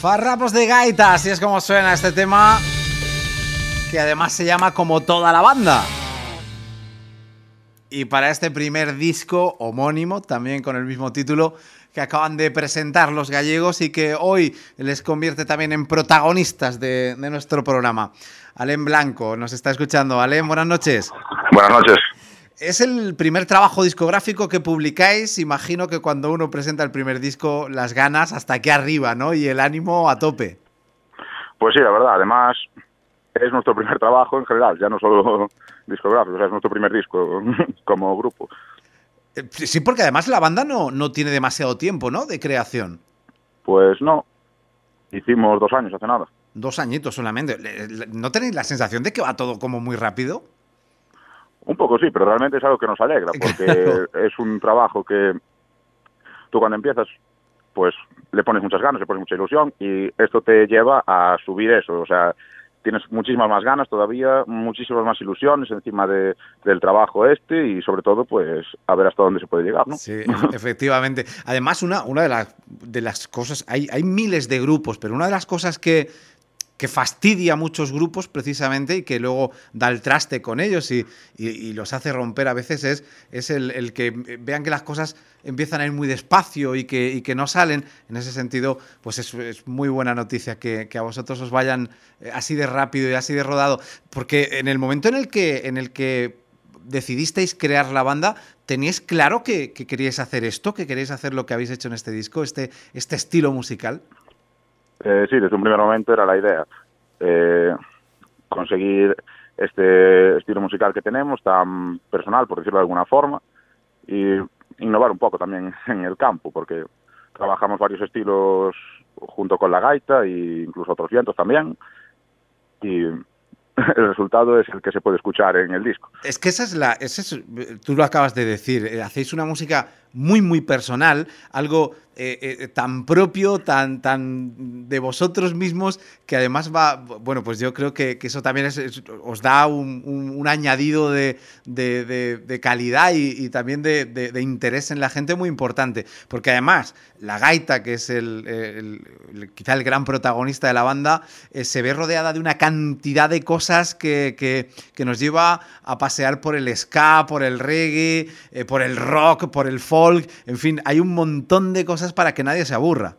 Farrapos de gaita, así es como suena este tema, que además se llama Como toda la banda. Y para este primer disco homónimo, también con el mismo título, que acaban de presentar los gallegos y que hoy les convierte también en protagonistas de, de nuestro programa. Alem Blanco nos está escuchando. Alem, buenas noches. Buenas noches. Es el primer trabajo discográfico que publicáis. Imagino que cuando uno presenta el primer disco, las ganas hasta aquí arriba, ¿no? Y el ánimo a tope. Pues sí, la verdad. Además, es nuestro primer trabajo en general, ya no solo discográfico, o sea, es nuestro primer disco como grupo. Sí, porque además la banda no, no tiene demasiado tiempo, ¿no?, de creación. Pues no. Hicimos dos años, hace nada. Dos añitos solamente. ¿No tenéis la sensación de que va todo como muy rápido? Un poco sí, pero realmente es algo que nos alegra, porque claro, es un trabajo que tú cuando empiezas, pues le pones muchas ganas, le pones mucha ilusión, y esto te lleva a subir eso, o sea, tienes muchísimas más ganas todavía, muchísimas más ilusiones encima de, del trabajo este, y sobre todo, pues, a ver hasta dónde se puede llegar, ¿no? Sí, efectivamente. Además, una, una de, la, de las cosas, hay, hay miles de grupos, pero una de las cosas que... que fastidia a muchos grupos precisamente y que luego da el traste con ellos y, y, y los hace romper a veces es, es el, el que vean que las cosas empiezan a ir muy despacio y que, y que no salen. En ese sentido, pues es, es muy buena noticia que, que a vosotros os vayan así de rápido y así de rodado, porque en el momento en el que, en el que decidisteis crear la banda, ¿teníais claro que, que queríais hacer esto, que queríais hacer lo que habéis hecho en este disco, este, este estilo musical? Eh, sí, desde un primer momento era la idea. Eh, conseguir este estilo musical que tenemos, tan personal, por decirlo de alguna forma, y innovar un poco también en el campo, porque trabajamos varios estilos junto con la gaita e incluso otros vientos también, y el resultado es el que se puede escuchar en el disco. Es que esa es la... Esa es, tú lo acabas de decir, eh, hacéis una música muy, muy personal, algo eh, eh, tan propio, tan, tan de vosotros mismos, que además va... Bueno, pues yo creo que, que eso también es, es, os da un, un, un añadido de, de, de, de calidad y, y también de, de, de interés en la gente muy importante, porque además la gaita, que es el, el, el quizá el gran protagonista de la banda, eh, se ve rodeada de una cantidad de cosas que, que, que nos lleva a pasear por el ska, por el reggae, eh, por el rock, por el folk. En fin, hay un montón de cosas para que nadie se aburra.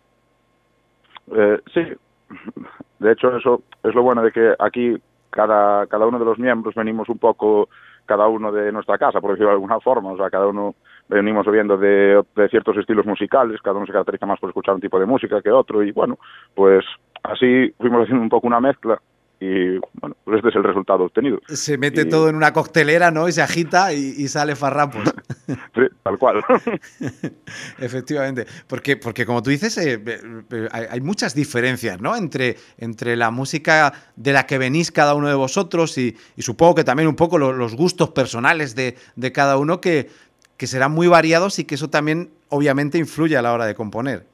Eh, sí, de hecho eso es lo bueno de que aquí cada, cada uno de los miembros venimos un poco, cada uno de nuestra casa, por decirlo de alguna forma, o sea, cada uno venimos viendo de, de ciertos estilos musicales, cada uno se caracteriza más por escuchar un tipo de música que otro, y bueno, pues así fuimos haciendo un poco una mezcla. Y bueno, pues este es el resultado obtenido. Se mete y... todo en una coctelera, ¿no? Y se agita y, y sale Farrapos. Sí, tal cual. Efectivamente. Porque, porque como tú dices, eh, eh, hay, hay muchas diferencias, ¿no? Entre, entre la música de la que venís cada uno de vosotros y, y supongo que también un poco lo, los gustos personales de, de cada uno que, que serán muy variados y que eso también obviamente influye a la hora de componer.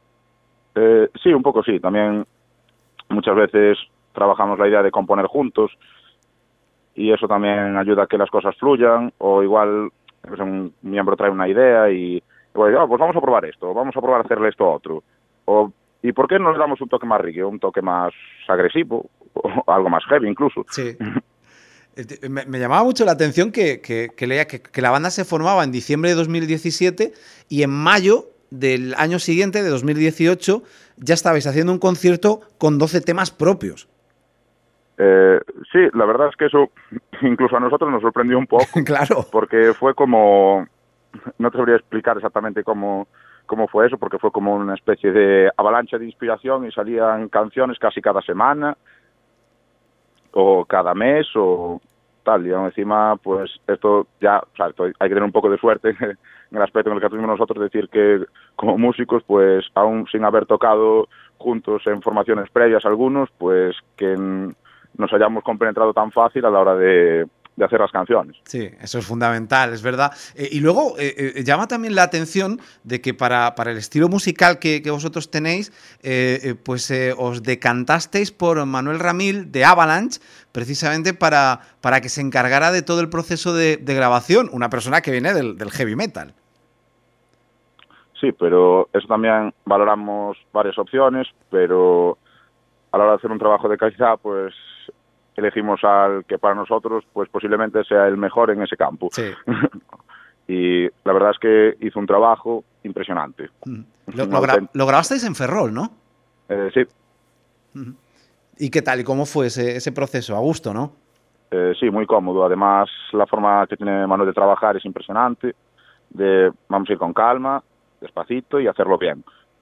Eh, sí, un poco sí. También muchas veces trabajamos la idea de componer juntos y eso también ayuda a que las cosas fluyan, o igual pues un miembro trae una idea y pues, oh, pues vamos a probar esto, vamos a probar a hacerle esto a otro, o ¿y por qué no le damos un toque más reggae, un toque más agresivo, o algo más heavy incluso? Sí. Me, me llamaba mucho la atención que, que, que leía que, que la banda se formaba en diciembre de dos mil diecisiete y en mayo del año siguiente, de dos mil dieciocho, ya estabais haciendo un concierto con doce temas propios. Eh, sí, la verdad es que eso incluso a nosotros nos sorprendió un poco. Claro. Porque fue como... No te sabría explicar exactamente cómo, cómo fue eso, porque fue como una especie de avalancha de inspiración y salían canciones casi cada semana o cada mes o tal. Y aún encima, pues esto ya... O sea, esto hay que tener un poco de suerte en el aspecto en el que tuvimos nosotros, decir que como músicos, pues aún sin haber tocado juntos en formaciones previas algunos, pues que... En, nos hayamos compenetrado tan fácil a la hora de, de hacer las canciones. Sí, eso es fundamental, es verdad. Eh, y luego eh, eh, llama también la atención de que para, para el estilo musical que, que vosotros tenéis, eh, eh, pues eh, os decantasteis por Manuel Ramil de Avalanche, precisamente para, para que se encargara de todo el proceso de, de grabación, una persona que viene del, del heavy metal. Sí, pero eso también valoramos varias opciones, pero a la hora de hacer un trabajo de calidad, pues elegimos al que para nosotros pues posiblemente sea el mejor en ese campo. Sí. Y la verdad es que hizo un trabajo impresionante. Mm. Lo, lo, gra lo grabasteis en Ferrol, ¿no? Eh, sí. Mm. ¿Y qué tal? ¿Y cómo fue ese, ese proceso? A gusto, ¿no? Eh, sí, muy cómodo. Además, la forma que tiene Manuel de trabajar es impresionante. De vamos a ir con calma, despacito y hacerlo bien.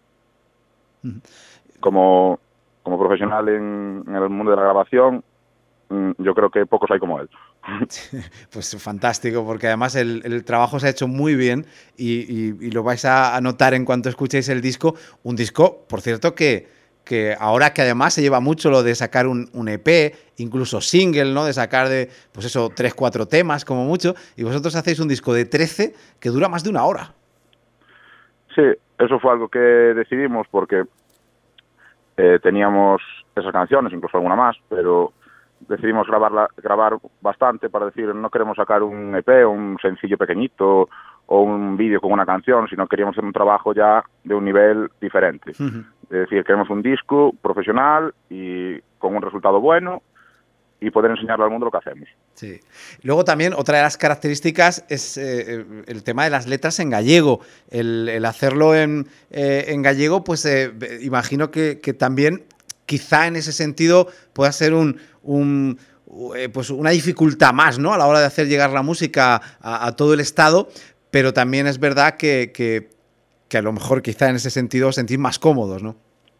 Mm. Como, como profesional en, en el mundo de la grabación, yo creo que pocos hay como él. Pues fantástico, porque además el, el trabajo se ha hecho muy bien y, y, y lo vais a notar en cuanto escuchéis el disco. Un disco, por cierto, que, que ahora que además se lleva mucho lo de sacar un, un E P, incluso single, ¿no? De sacar de, pues eso, tres, cuatro temas como mucho, y vosotros hacéis un disco de trece que dura más de una hora. Sí, eso fue algo que decidimos porque eh, teníamos esas canciones, incluso alguna más, pero decidimos grabarla, grabar bastante para decir, no queremos sacar un E P o un sencillo pequeñito o un vídeo con una canción, sino queríamos hacer un trabajo ya de un nivel diferente. Uh-huh. Es decir, queremos un disco profesional y con un resultado bueno y poder enseñarle al mundo lo que hacemos. Sí. Luego también otra de las características es eh, el tema de las letras en gallego. El, el hacerlo en, eh, en gallego, pues eh, imagino que, que también quizá en ese sentido pueda ser un, un, eh, pues una dificultad más, ¿no? A la hora de hacer llegar la música a, a todo el estado, pero también es verdad que, que, que a lo mejor quizá en ese sentido os sentís más cómodos, ¿no?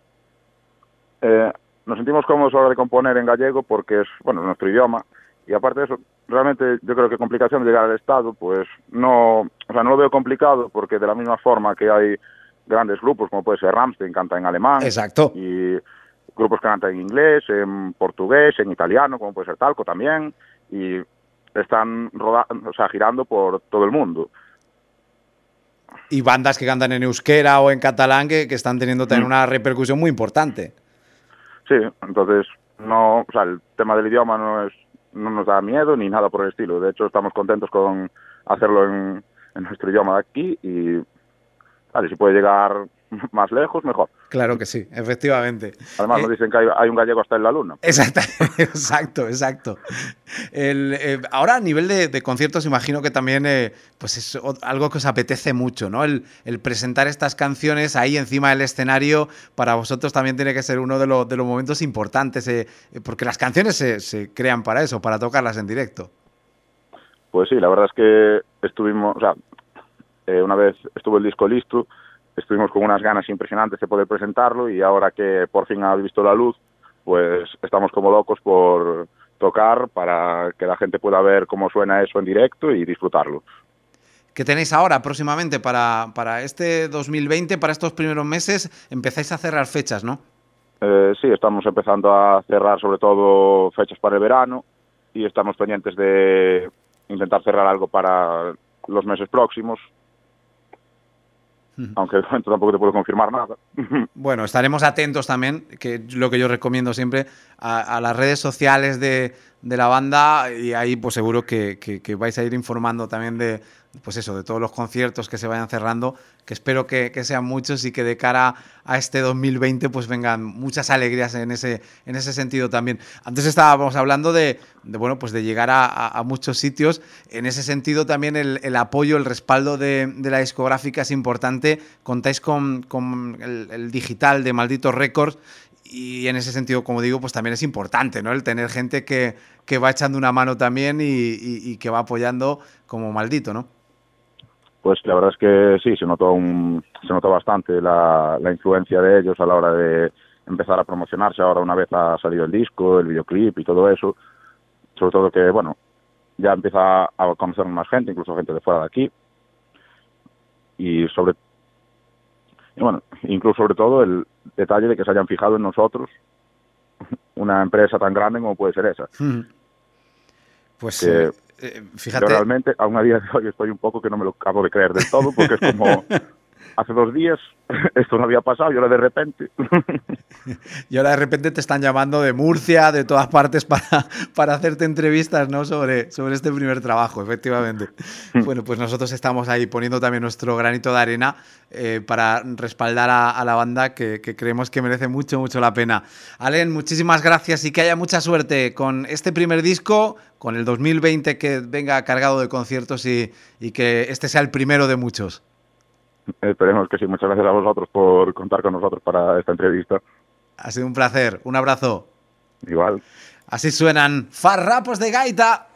Eh, nos sentimos cómodos a la hora de componer en gallego porque es, bueno, nuestro idioma, y aparte de eso, realmente yo creo que complicación de llegar al estado, pues no, o sea, no lo veo complicado porque de la misma forma que hay grandes grupos como puede ser Rammstein, canta en alemán. Exacto. Y grupos que cantan en inglés, en portugués, en italiano, como puede ser Talco también, y están roda o sea, girando por todo el mundo. Y bandas que cantan en euskera o en catalán que, que están teniendo también mm. una repercusión muy importante. Sí, entonces no, o sea, el tema del idioma no es, no nos da miedo ni nada por el estilo. De hecho, estamos contentos con hacerlo en, en nuestro idioma de aquí y vale, si puede llegar más lejos, mejor. Claro que sí, efectivamente. Además, eh, nos dicen que hay, hay un gallego hasta en la luna. Exacto, exacto, exacto. El, eh, ahora, a nivel de, de conciertos, imagino que también eh, pues es algo que os apetece mucho, ¿no? El, el presentar estas canciones ahí encima del escenario, para vosotros también tiene que ser uno de, lo, de los momentos importantes, eh, porque las canciones se, se crean para eso, para tocarlas en directo. Pues sí, la verdad es que estuvimos, o sea, eh, una vez estuvo el disco listo, estuvimos con unas ganas impresionantes de poder presentarlo y ahora que por fin ha visto la luz, pues estamos como locos por tocar para que la gente pueda ver cómo suena eso en directo y disfrutarlo. ¿Qué tenéis ahora próximamente para, para este dos mil veinte, para estos primeros meses? Empezáis a cerrar fechas, ¿no? Eh, sí, estamos empezando a cerrar sobre todo fechas para el verano y estamos pendientes de intentar cerrar algo para los meses próximos. Aunque de momento tampoco te puedo confirmar nada. Bueno, estaremos atentos también, que es lo que yo recomiendo siempre, a, a las redes sociales de, de la banda, y ahí pues seguro que, que, que vais a ir informando también de, pues eso, de todos los conciertos que se vayan cerrando, que espero que, que sean muchos y que de cara a este dos mil veinte pues vengan muchas alegrías en ese, en ese sentido también. Antes estábamos hablando de, de bueno, pues de llegar a, a, a muchos sitios. En ese sentido también el, el apoyo, el respaldo de, de la discográfica es importante. Contáis con, con el, el digital de Malditos Records y en ese sentido, como digo, pues también es importante, ¿no? El tener gente que, que va echando una mano también y, y, y que va apoyando como Maldito, ¿no? Pues la verdad es que sí, se notó un, se notó bastante la, la influencia de ellos a la hora de empezar a promocionarse ahora una vez ha salido el disco, el videoclip y todo eso. Sobre todo que, bueno, ya empieza a conocer más gente, incluso gente de fuera de aquí. Y sobre y bueno, incluso sobre todo el detalle de que se hayan fijado en nosotros una empresa tan grande como puede ser esa. Hmm. Pues que, eh, fíjate. Yo realmente, aún a día de hoy estoy un poco que no me lo acabo de creer del todo, porque es como, hace dos días esto no había pasado y ahora de repente. Y ahora de repente te están llamando de Murcia, de todas partes, para, para hacerte entrevistas, ¿no? sobre, sobre este primer trabajo, efectivamente. Bueno, pues nosotros estamos ahí poniendo también nuestro granito de arena eh, para respaldar a, a la banda que, que creemos que merece mucho, mucho la pena. Alen, muchísimas gracias y que haya mucha suerte con este primer disco, con el dos mil veinte que venga cargado de conciertos y, y que este sea el primero de muchos. Esperemos que sí. Muchas gracias a vosotros por contar con nosotros para esta entrevista. Ha sido un placer. Un abrazo. Igual. Así suenan Farrapos de Gaita.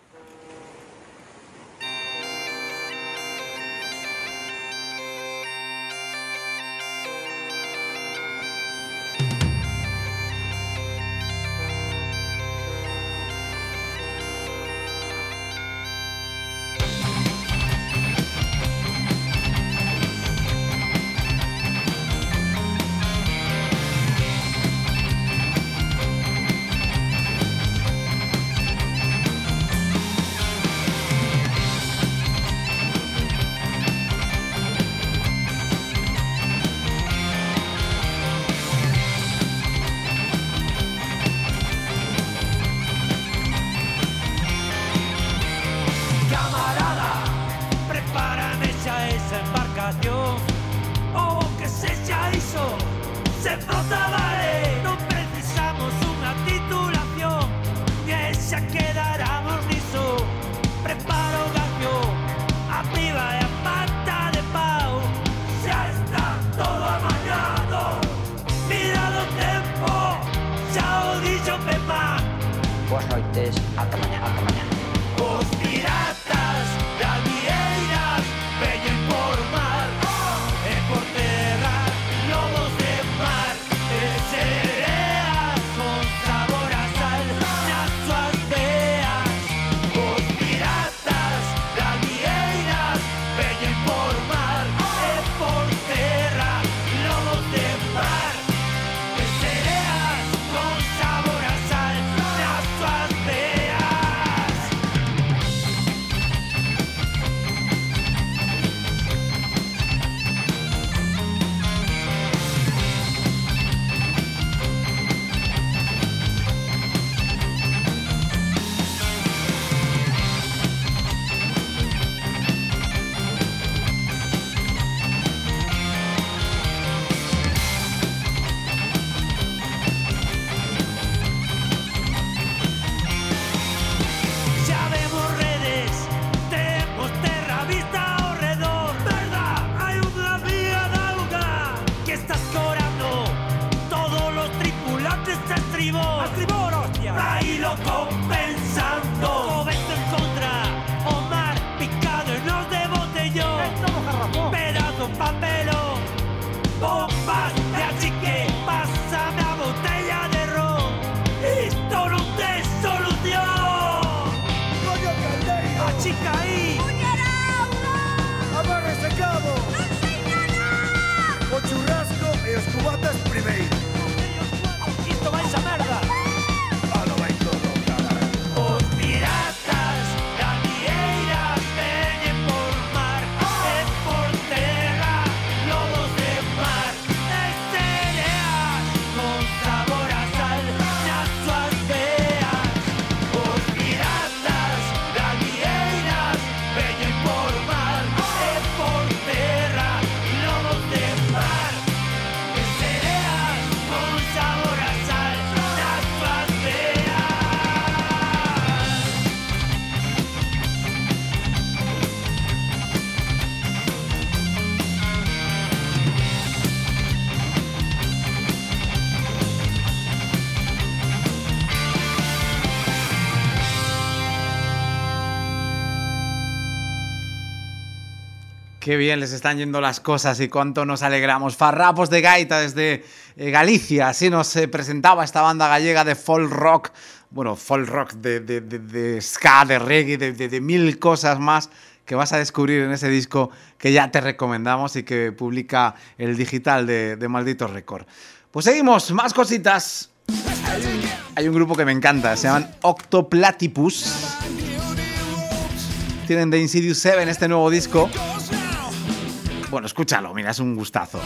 Boas noites, ata mañá, ata mañá. Os piratas das vieiras veñen por mar e por terra, lobos de mar e sereas con sabor a sal nas súas veas. Os piratas das vieiras veñen por mar e por terra, lobos de mar e sereas con sabor a sal nas súas veas. Xa vemos redes, temos terra vista ao redor. Verdad, hai unha vía de auga que está escorando todos os tripulantes a estribor. A estribor, hostia. Pra ilo compensando. O vento en contra, o mar picado en os de botellón. Estamos garrafón. Pedazo en papelón, bombas de achique, pásame a botella de ron. Isto non ten solución. Coño caldeiro. Achica aí. Amarra ese cabo. O churrasco e os cubatas primeiro. Isto vai esa merda. Alo vai todo, caralho. Os piratas das vieiras veñen por mar e por terra, lobos de mar e sereas con sabor a sal nas súas veas. Os piratas das vieiras veñen por mar e por terra, lobos de mar e sereas con sabor a sal nas súas veas. Qué bien les están yendo las cosas y cuánto nos alegramos. Farrapos de Gaita desde eh, Galicia. Así nos eh, presentaba esta banda gallega de folk rock. Bueno, folk rock, de, de, de, de ska, de reggae, de, de, de mil cosas más que vas a descubrir en ese disco que ya te recomendamos y que publica el digital de, de Maldito Record. Pues seguimos, más cositas. Hay un, hay un grupo que me encanta, se llaman Octoplatypus. Tienen The Insidious siete este nuevo disco. Bueno, escúchalo, mira, es un gustazo.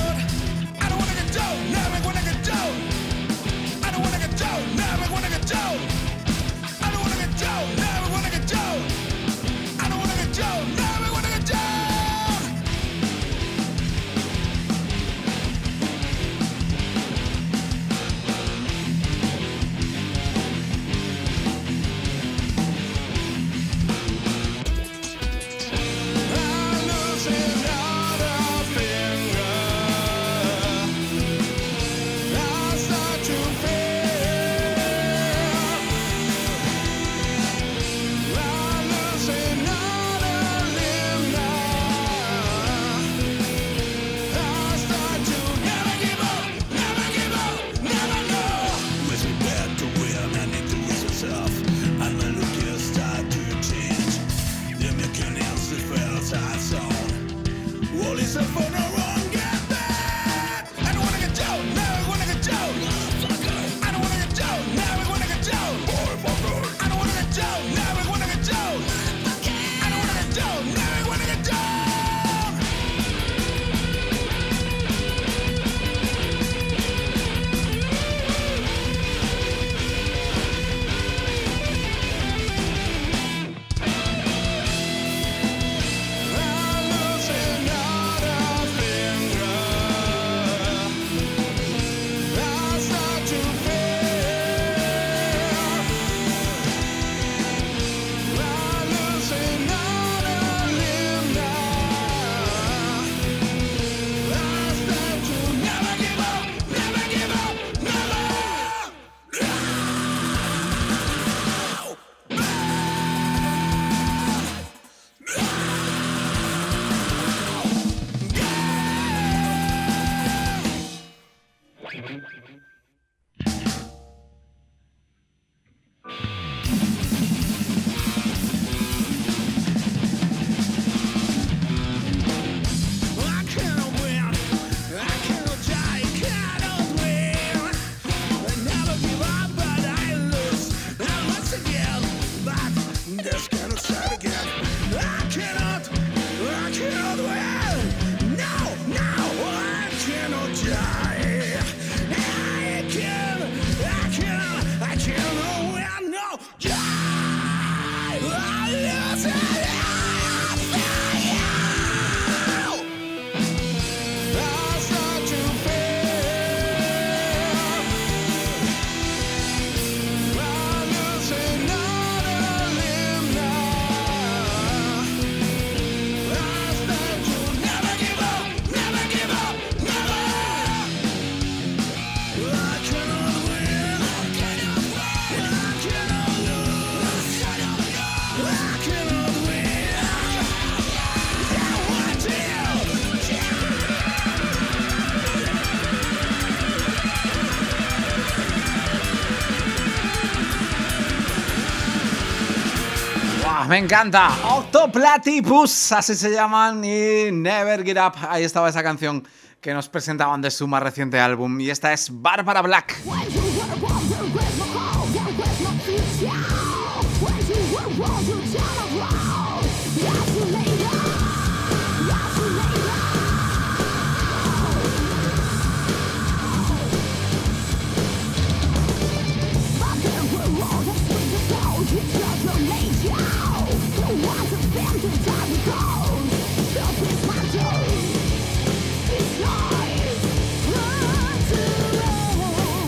Me encanta. Octoplatypus, así se llaman, y Never Give Up. Ahí estaba esa canción que nos presentaban de su más reciente álbum. Y esta es Barbara Black.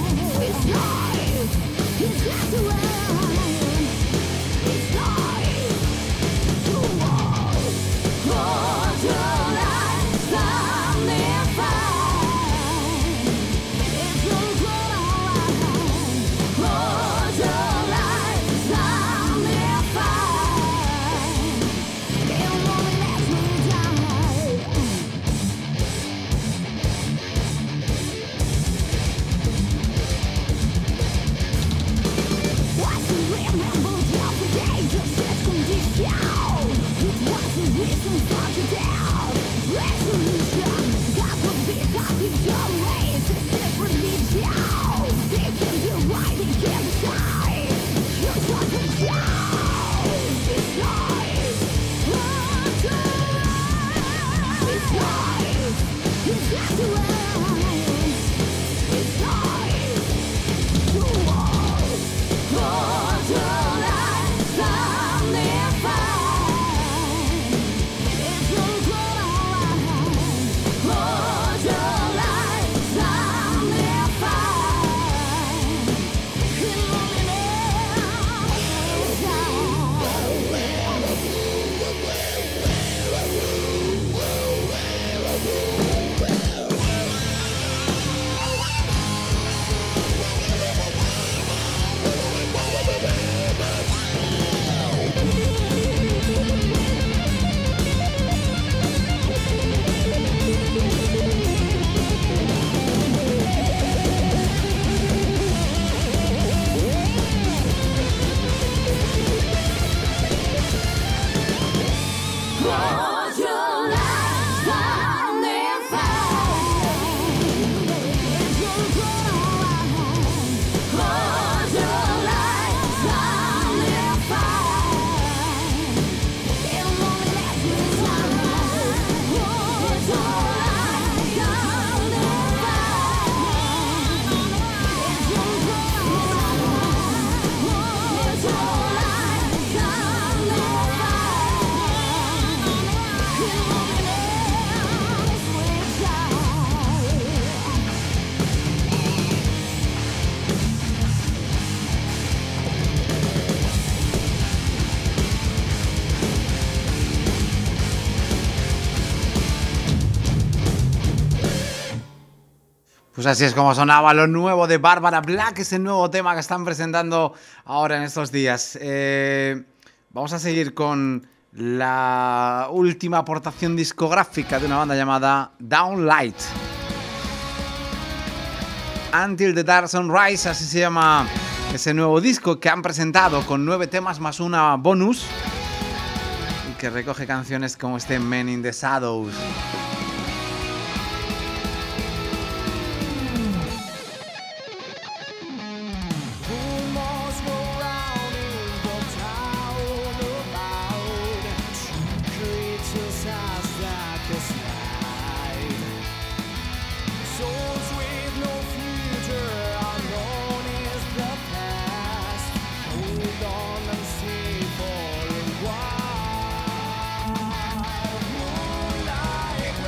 It's Pues así es como sonaba lo nuevo de Barbara Black, ese nuevo tema que están presentando ahora en estos días. Eh, vamos a seguir con la última aportación discográfica de una banda llamada Downlight. Until the Dark Sunrise, así se llama ese nuevo disco que han presentado con nueve temas más una bonus y que recoge canciones como este Men in the Shadows. Moonlight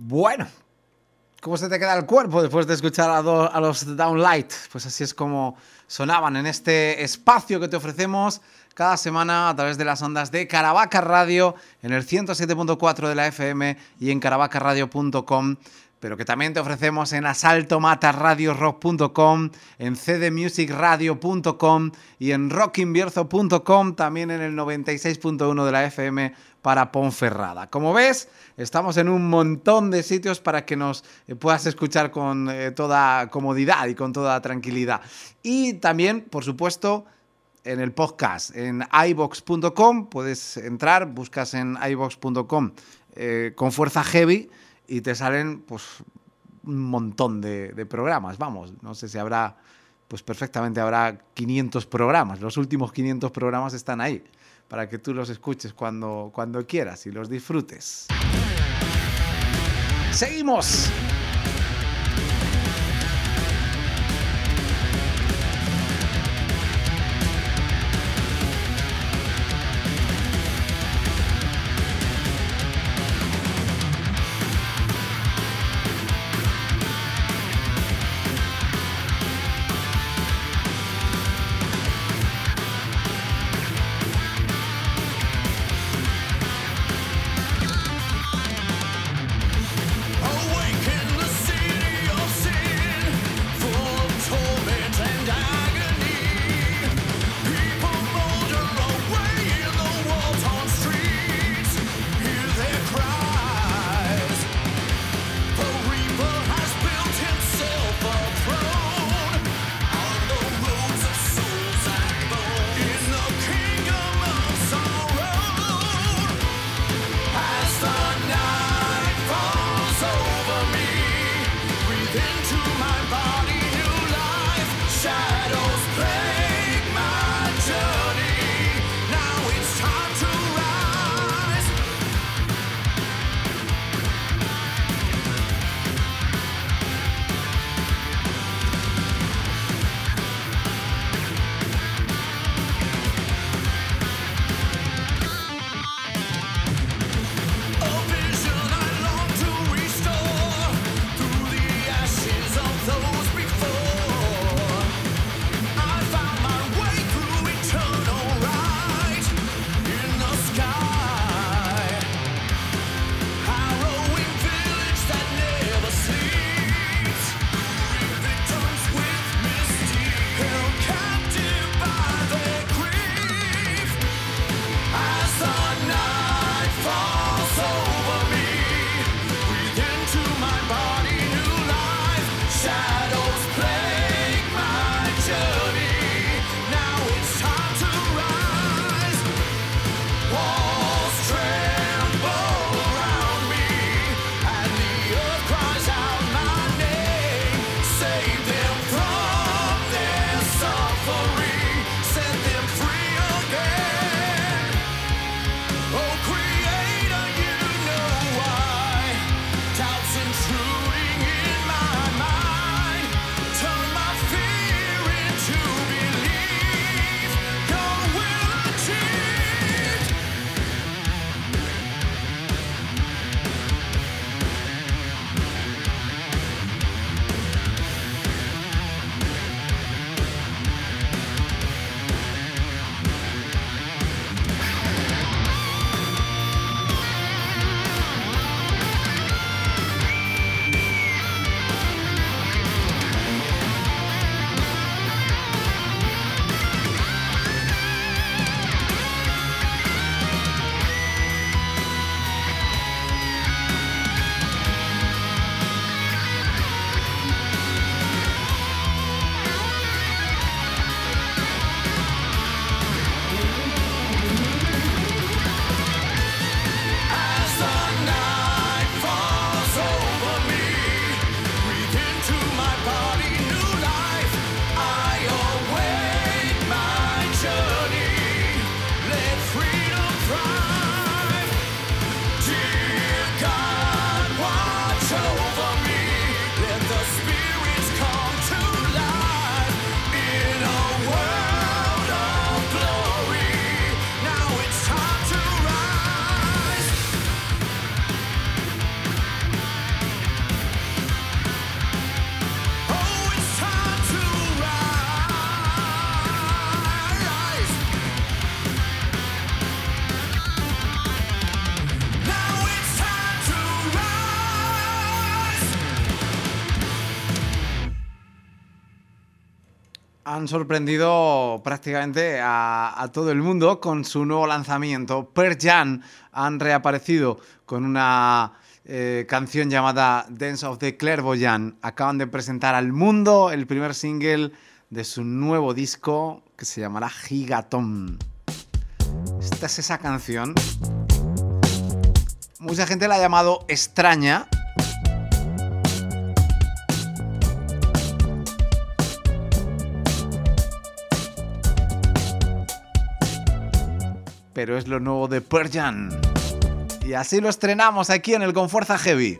Bueno, ¿cómo se te queda el cuerpo después de escuchar a, do, a los Downlight? Pues así es como sonaban en este espacio que te ofrecemos cada semana a través de las ondas de Caravaca Radio en el ciento siete punto cuatro de la F M y en caravaca radio punto com, pero que también te ofrecemos en asalto mata radio rock punto com, en c d music radio punto com y en rock invierzo punto com, también en el noventa y seis punto uno de la F M para Ponferrada. Como ves, estamos en un montón de sitios para que nos eh, puedas escuchar con eh, toda comodidad y con toda tranquilidad. Y también, por supuesto, en el podcast, en i vox punto com, puedes entrar, buscas en i vox punto com eh, con Fuerza Heavy y te salen pues un montón de, de programas. Vamos, no sé si habrá, pues perfectamente habrá quinientos programas. Los últimos quinientos programas están ahí para que tú los escuches cuando, cuando quieras y los disfrutes. ¡Seguimos! Awake in the han sorprendido prácticamente a, a todo el mundo con su nuevo lanzamiento. Pearl Jam han reaparecido con una eh, canción llamada Dance of the Clairvoyant. Acaban de presentar al mundo el primer single de su nuevo disco que se llamará Gigaton. Esta es esa canción. Mucha gente la ha llamado extraña. Pero es lo nuevo de Pearl Jam. Y así lo estrenamos aquí en el Con Fuerza Heavy.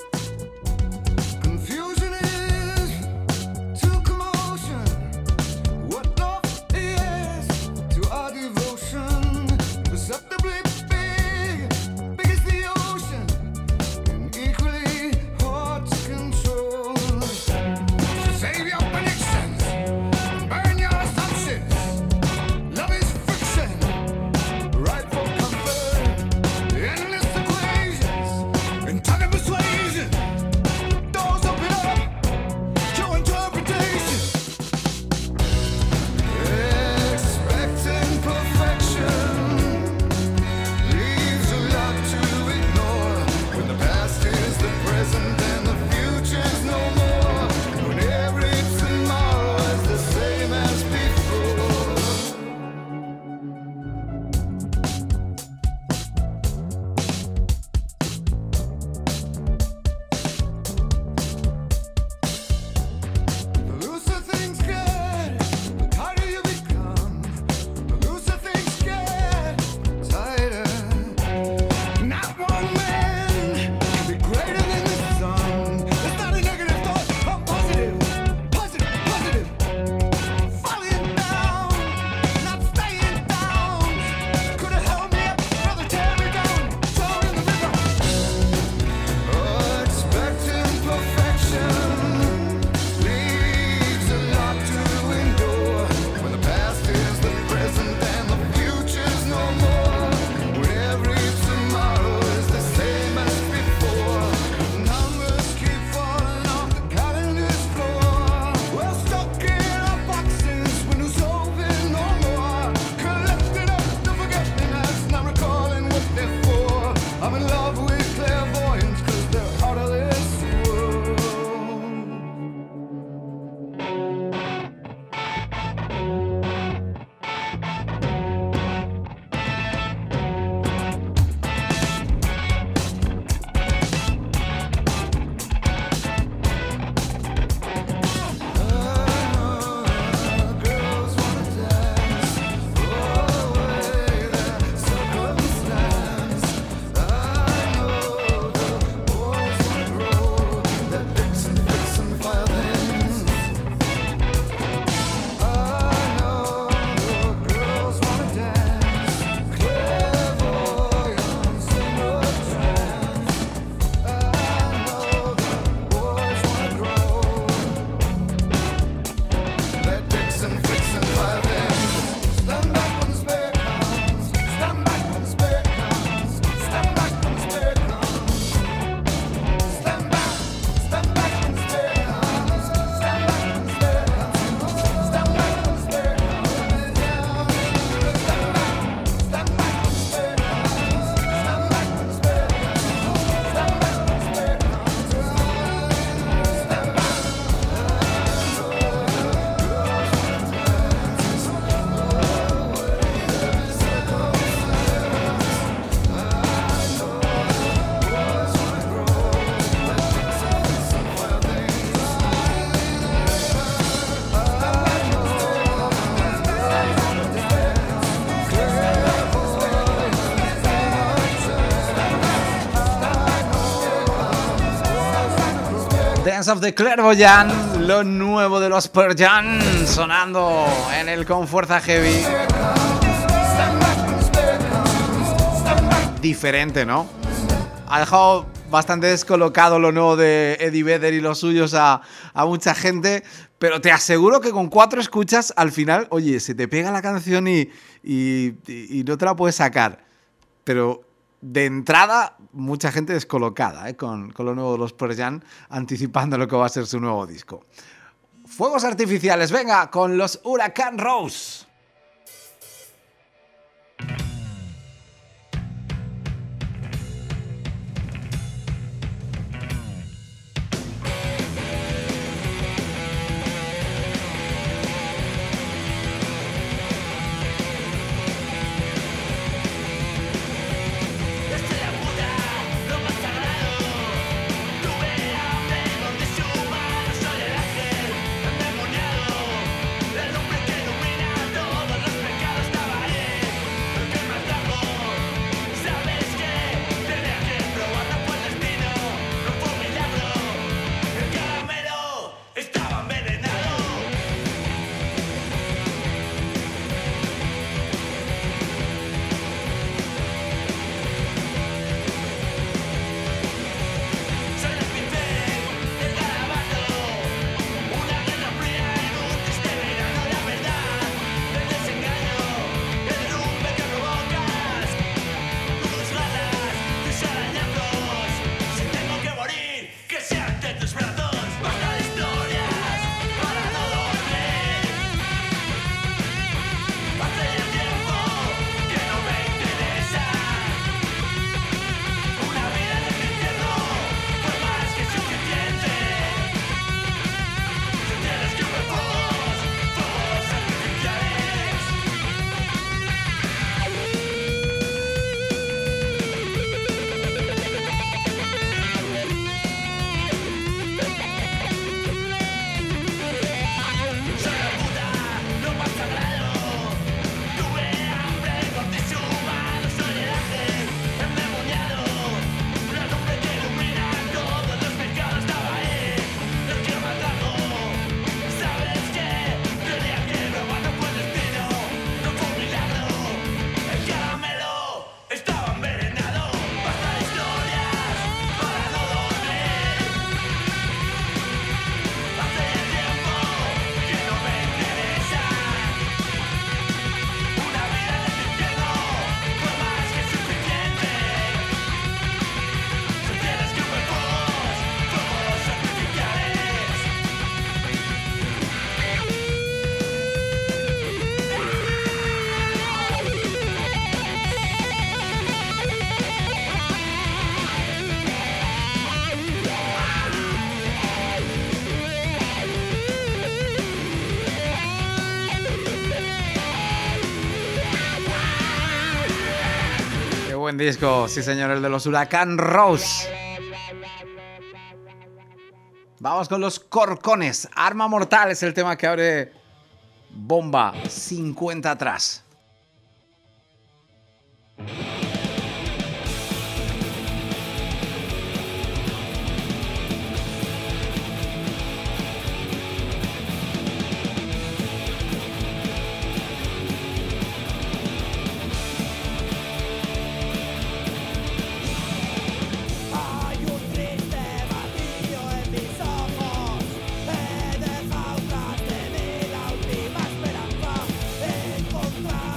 Dance of the Clairvoyant, lo nuevo de los Pearl Jam, sonando en el Con Fuerza Heavy. Diferente, ¿no? Ha dejado bastante descolocado lo nuevo de Eddie Vedder y los suyos a, a mucha gente, pero te aseguro que con cuatro escuchas al final, oye, se te pega la canción y, y, y no te la puedes sacar. Pero de entrada, mucha gente descolocada, ¿eh? con, con lo nuevo de los Pearl Jam, anticipando lo que va a ser su nuevo disco. Fuegos artificiales, venga, con los Huracán Rose. Buen disco, sí señor, el de los Huracán Rose. Vamos con los Corcones. Arma Mortal es el tema que abre Bomba cincuenta atrás. He dejado tras de mí la última esperanza, he encontrado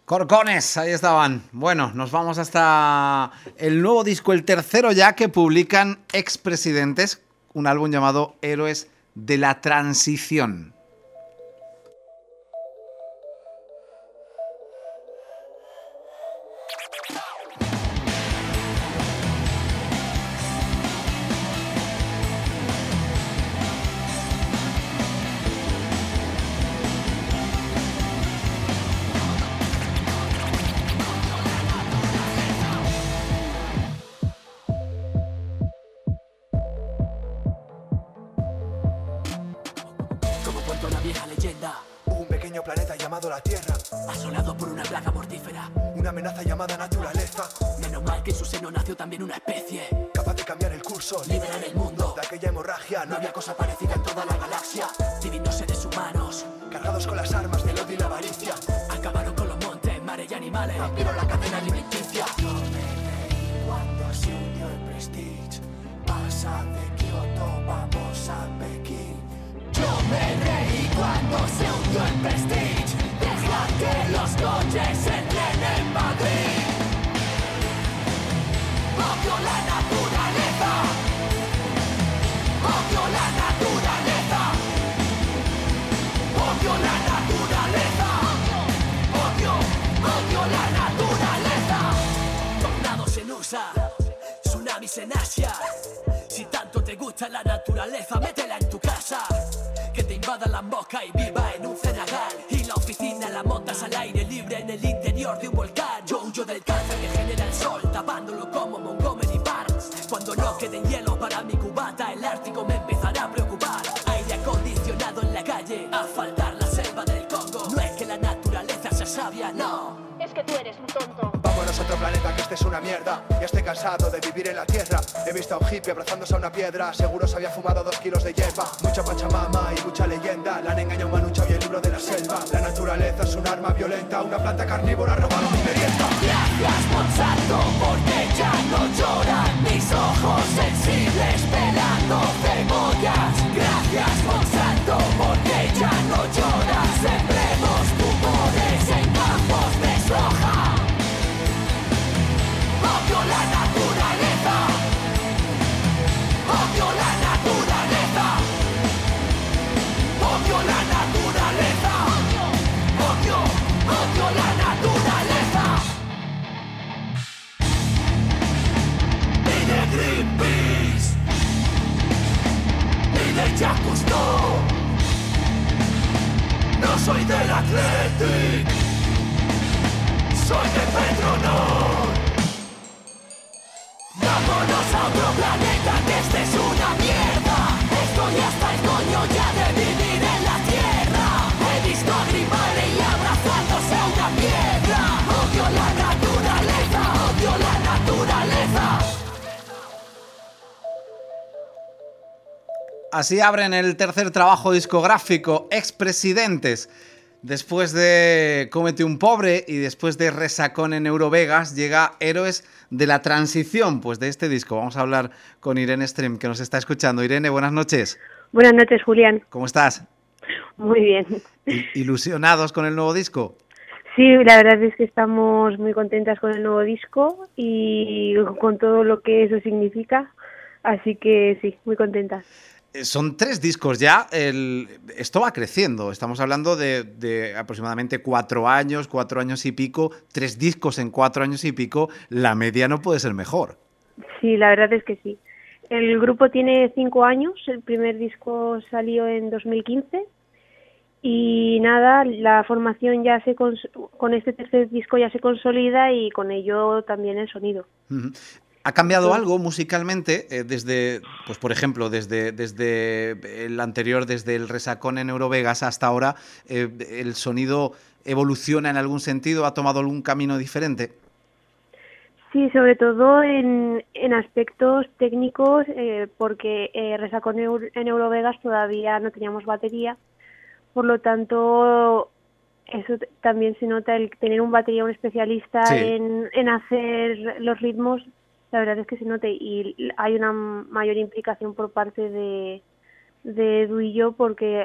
Corcones, ahí estaban. Bueno, nos vamos hasta el nuevo disco, el tercero ya, que publican Expresidentes, un álbum llamado Héroes de la Transición. La Tierra, asolado por una plaga mortífera, una amenaza llamada naturaleza. Menos mal que en su seno nació también una especie capaz de cambiar el curso, liberar el mundo de aquella hemorragia. No había cosa parecida en toda la galaxia. Divinos seres humanos, cargados con las armas del odio y la avaricia, acabaron con los montes, mares y animales, rompieron la cadena alimenticia. Yo me reí cuando se unió el Prestige. Pasa de Kioto, vamos a Pekín. Yo me reí cuando se hundió el Prestige. Deja que los coches entren en Madrid. Odio la naturaleza. Odio la naturaleza. Odio la naturaleza. Odio, odio la naturaleza. Tornados en U S A, tsunamis en Asia. Si tanto te gusta la naturaleza, métela en tu casa. Que te invadan las moscas y viva en un cenagal. Y la oficina la montas al aire libre en el interior de un volcán. Yo huyo del cáncer que genera el sol, tapándolo como Montgomery Barnes. Cuando no queden hielo para mi cubata, el Ártico me empezará a preocupar. Aire acondicionado en la calle, a faltar la selva del Congo. No es que la naturaleza sea sabia, no. Es que tú eres un tonto. Vámonos a otro planeta, que este es una mierda. Ya estoy cansado de vivir en la tierra. He visto a un hippie abrazándose a una piedra. Seguro se había fumado dos kilos de hierba. Mucha pachamama y mucha leyenda. La han engañado Manucha y el libro de la selva. La naturaleza es un arma violenta. Una planta carnívora ha robado mi merienda. Gracias Monsanto, porque ya no lloran mis ojos sensibles pelando cebollas. Gracias Monsanto, porque ya no lloran. Sembremos tumores en campos de soja. Odio la naturaleza. Odio la naturaleza. Odio la naturaleza. Odio, odio la naturaleza. Y de Greenpeace. Y de Jacques Cousteau. No soy del Athletic. Soy de Petronor. Vámonos a otro planeta, que este es una mierda. Estoy hasta el coño ya de vivir en la tierra. He visto a Grimaldi abrazándose a una piedra. Odio la naturaleza, odio la naturaleza. Así abren el tercer trabajo discográfico, Expresidentes. Después de Cómete un pobre y después de Resacón en Eurovegas, llega Héroes de la Transición, pues de este disco. Vamos a hablar con Irene Stream, que nos está escuchando. Irene, buenas noches. Buenas noches, Julián. ¿Cómo estás? Muy bien. ¿Ilusionados con el nuevo disco? Sí, la verdad es que estamos muy contentas con el nuevo disco y con todo lo que eso significa. Así que sí, muy contentas. Son tres discos ya, el, esto va creciendo, estamos hablando de, de aproximadamente cuatro años, cuatro años y pico, tres discos en cuatro años y pico, la media no puede ser mejor. Sí, la verdad es que sí. El grupo tiene cinco años, el primer disco salió en dos mil quince y nada, la formación ya se cons- con este tercer disco ya se consolida y con ello también el sonido. Uh-huh. ¿Ha cambiado algo musicalmente eh, desde, pues por ejemplo, desde, desde el anterior, desde el Resacón en Eurovegas hasta ahora? Eh, ¿El sonido evoluciona en algún sentido? ¿Ha tomado algún camino diferente? Sí, sobre todo en, en aspectos técnicos, eh, porque eh, Resacón en Eurovegas todavía no teníamos batería, por lo tanto eso t- también se nota, el tener un batería, un especialista Sí. en, en hacer los ritmos. La verdad es que se note y hay una mayor implicación por parte de, de Edu y yo porque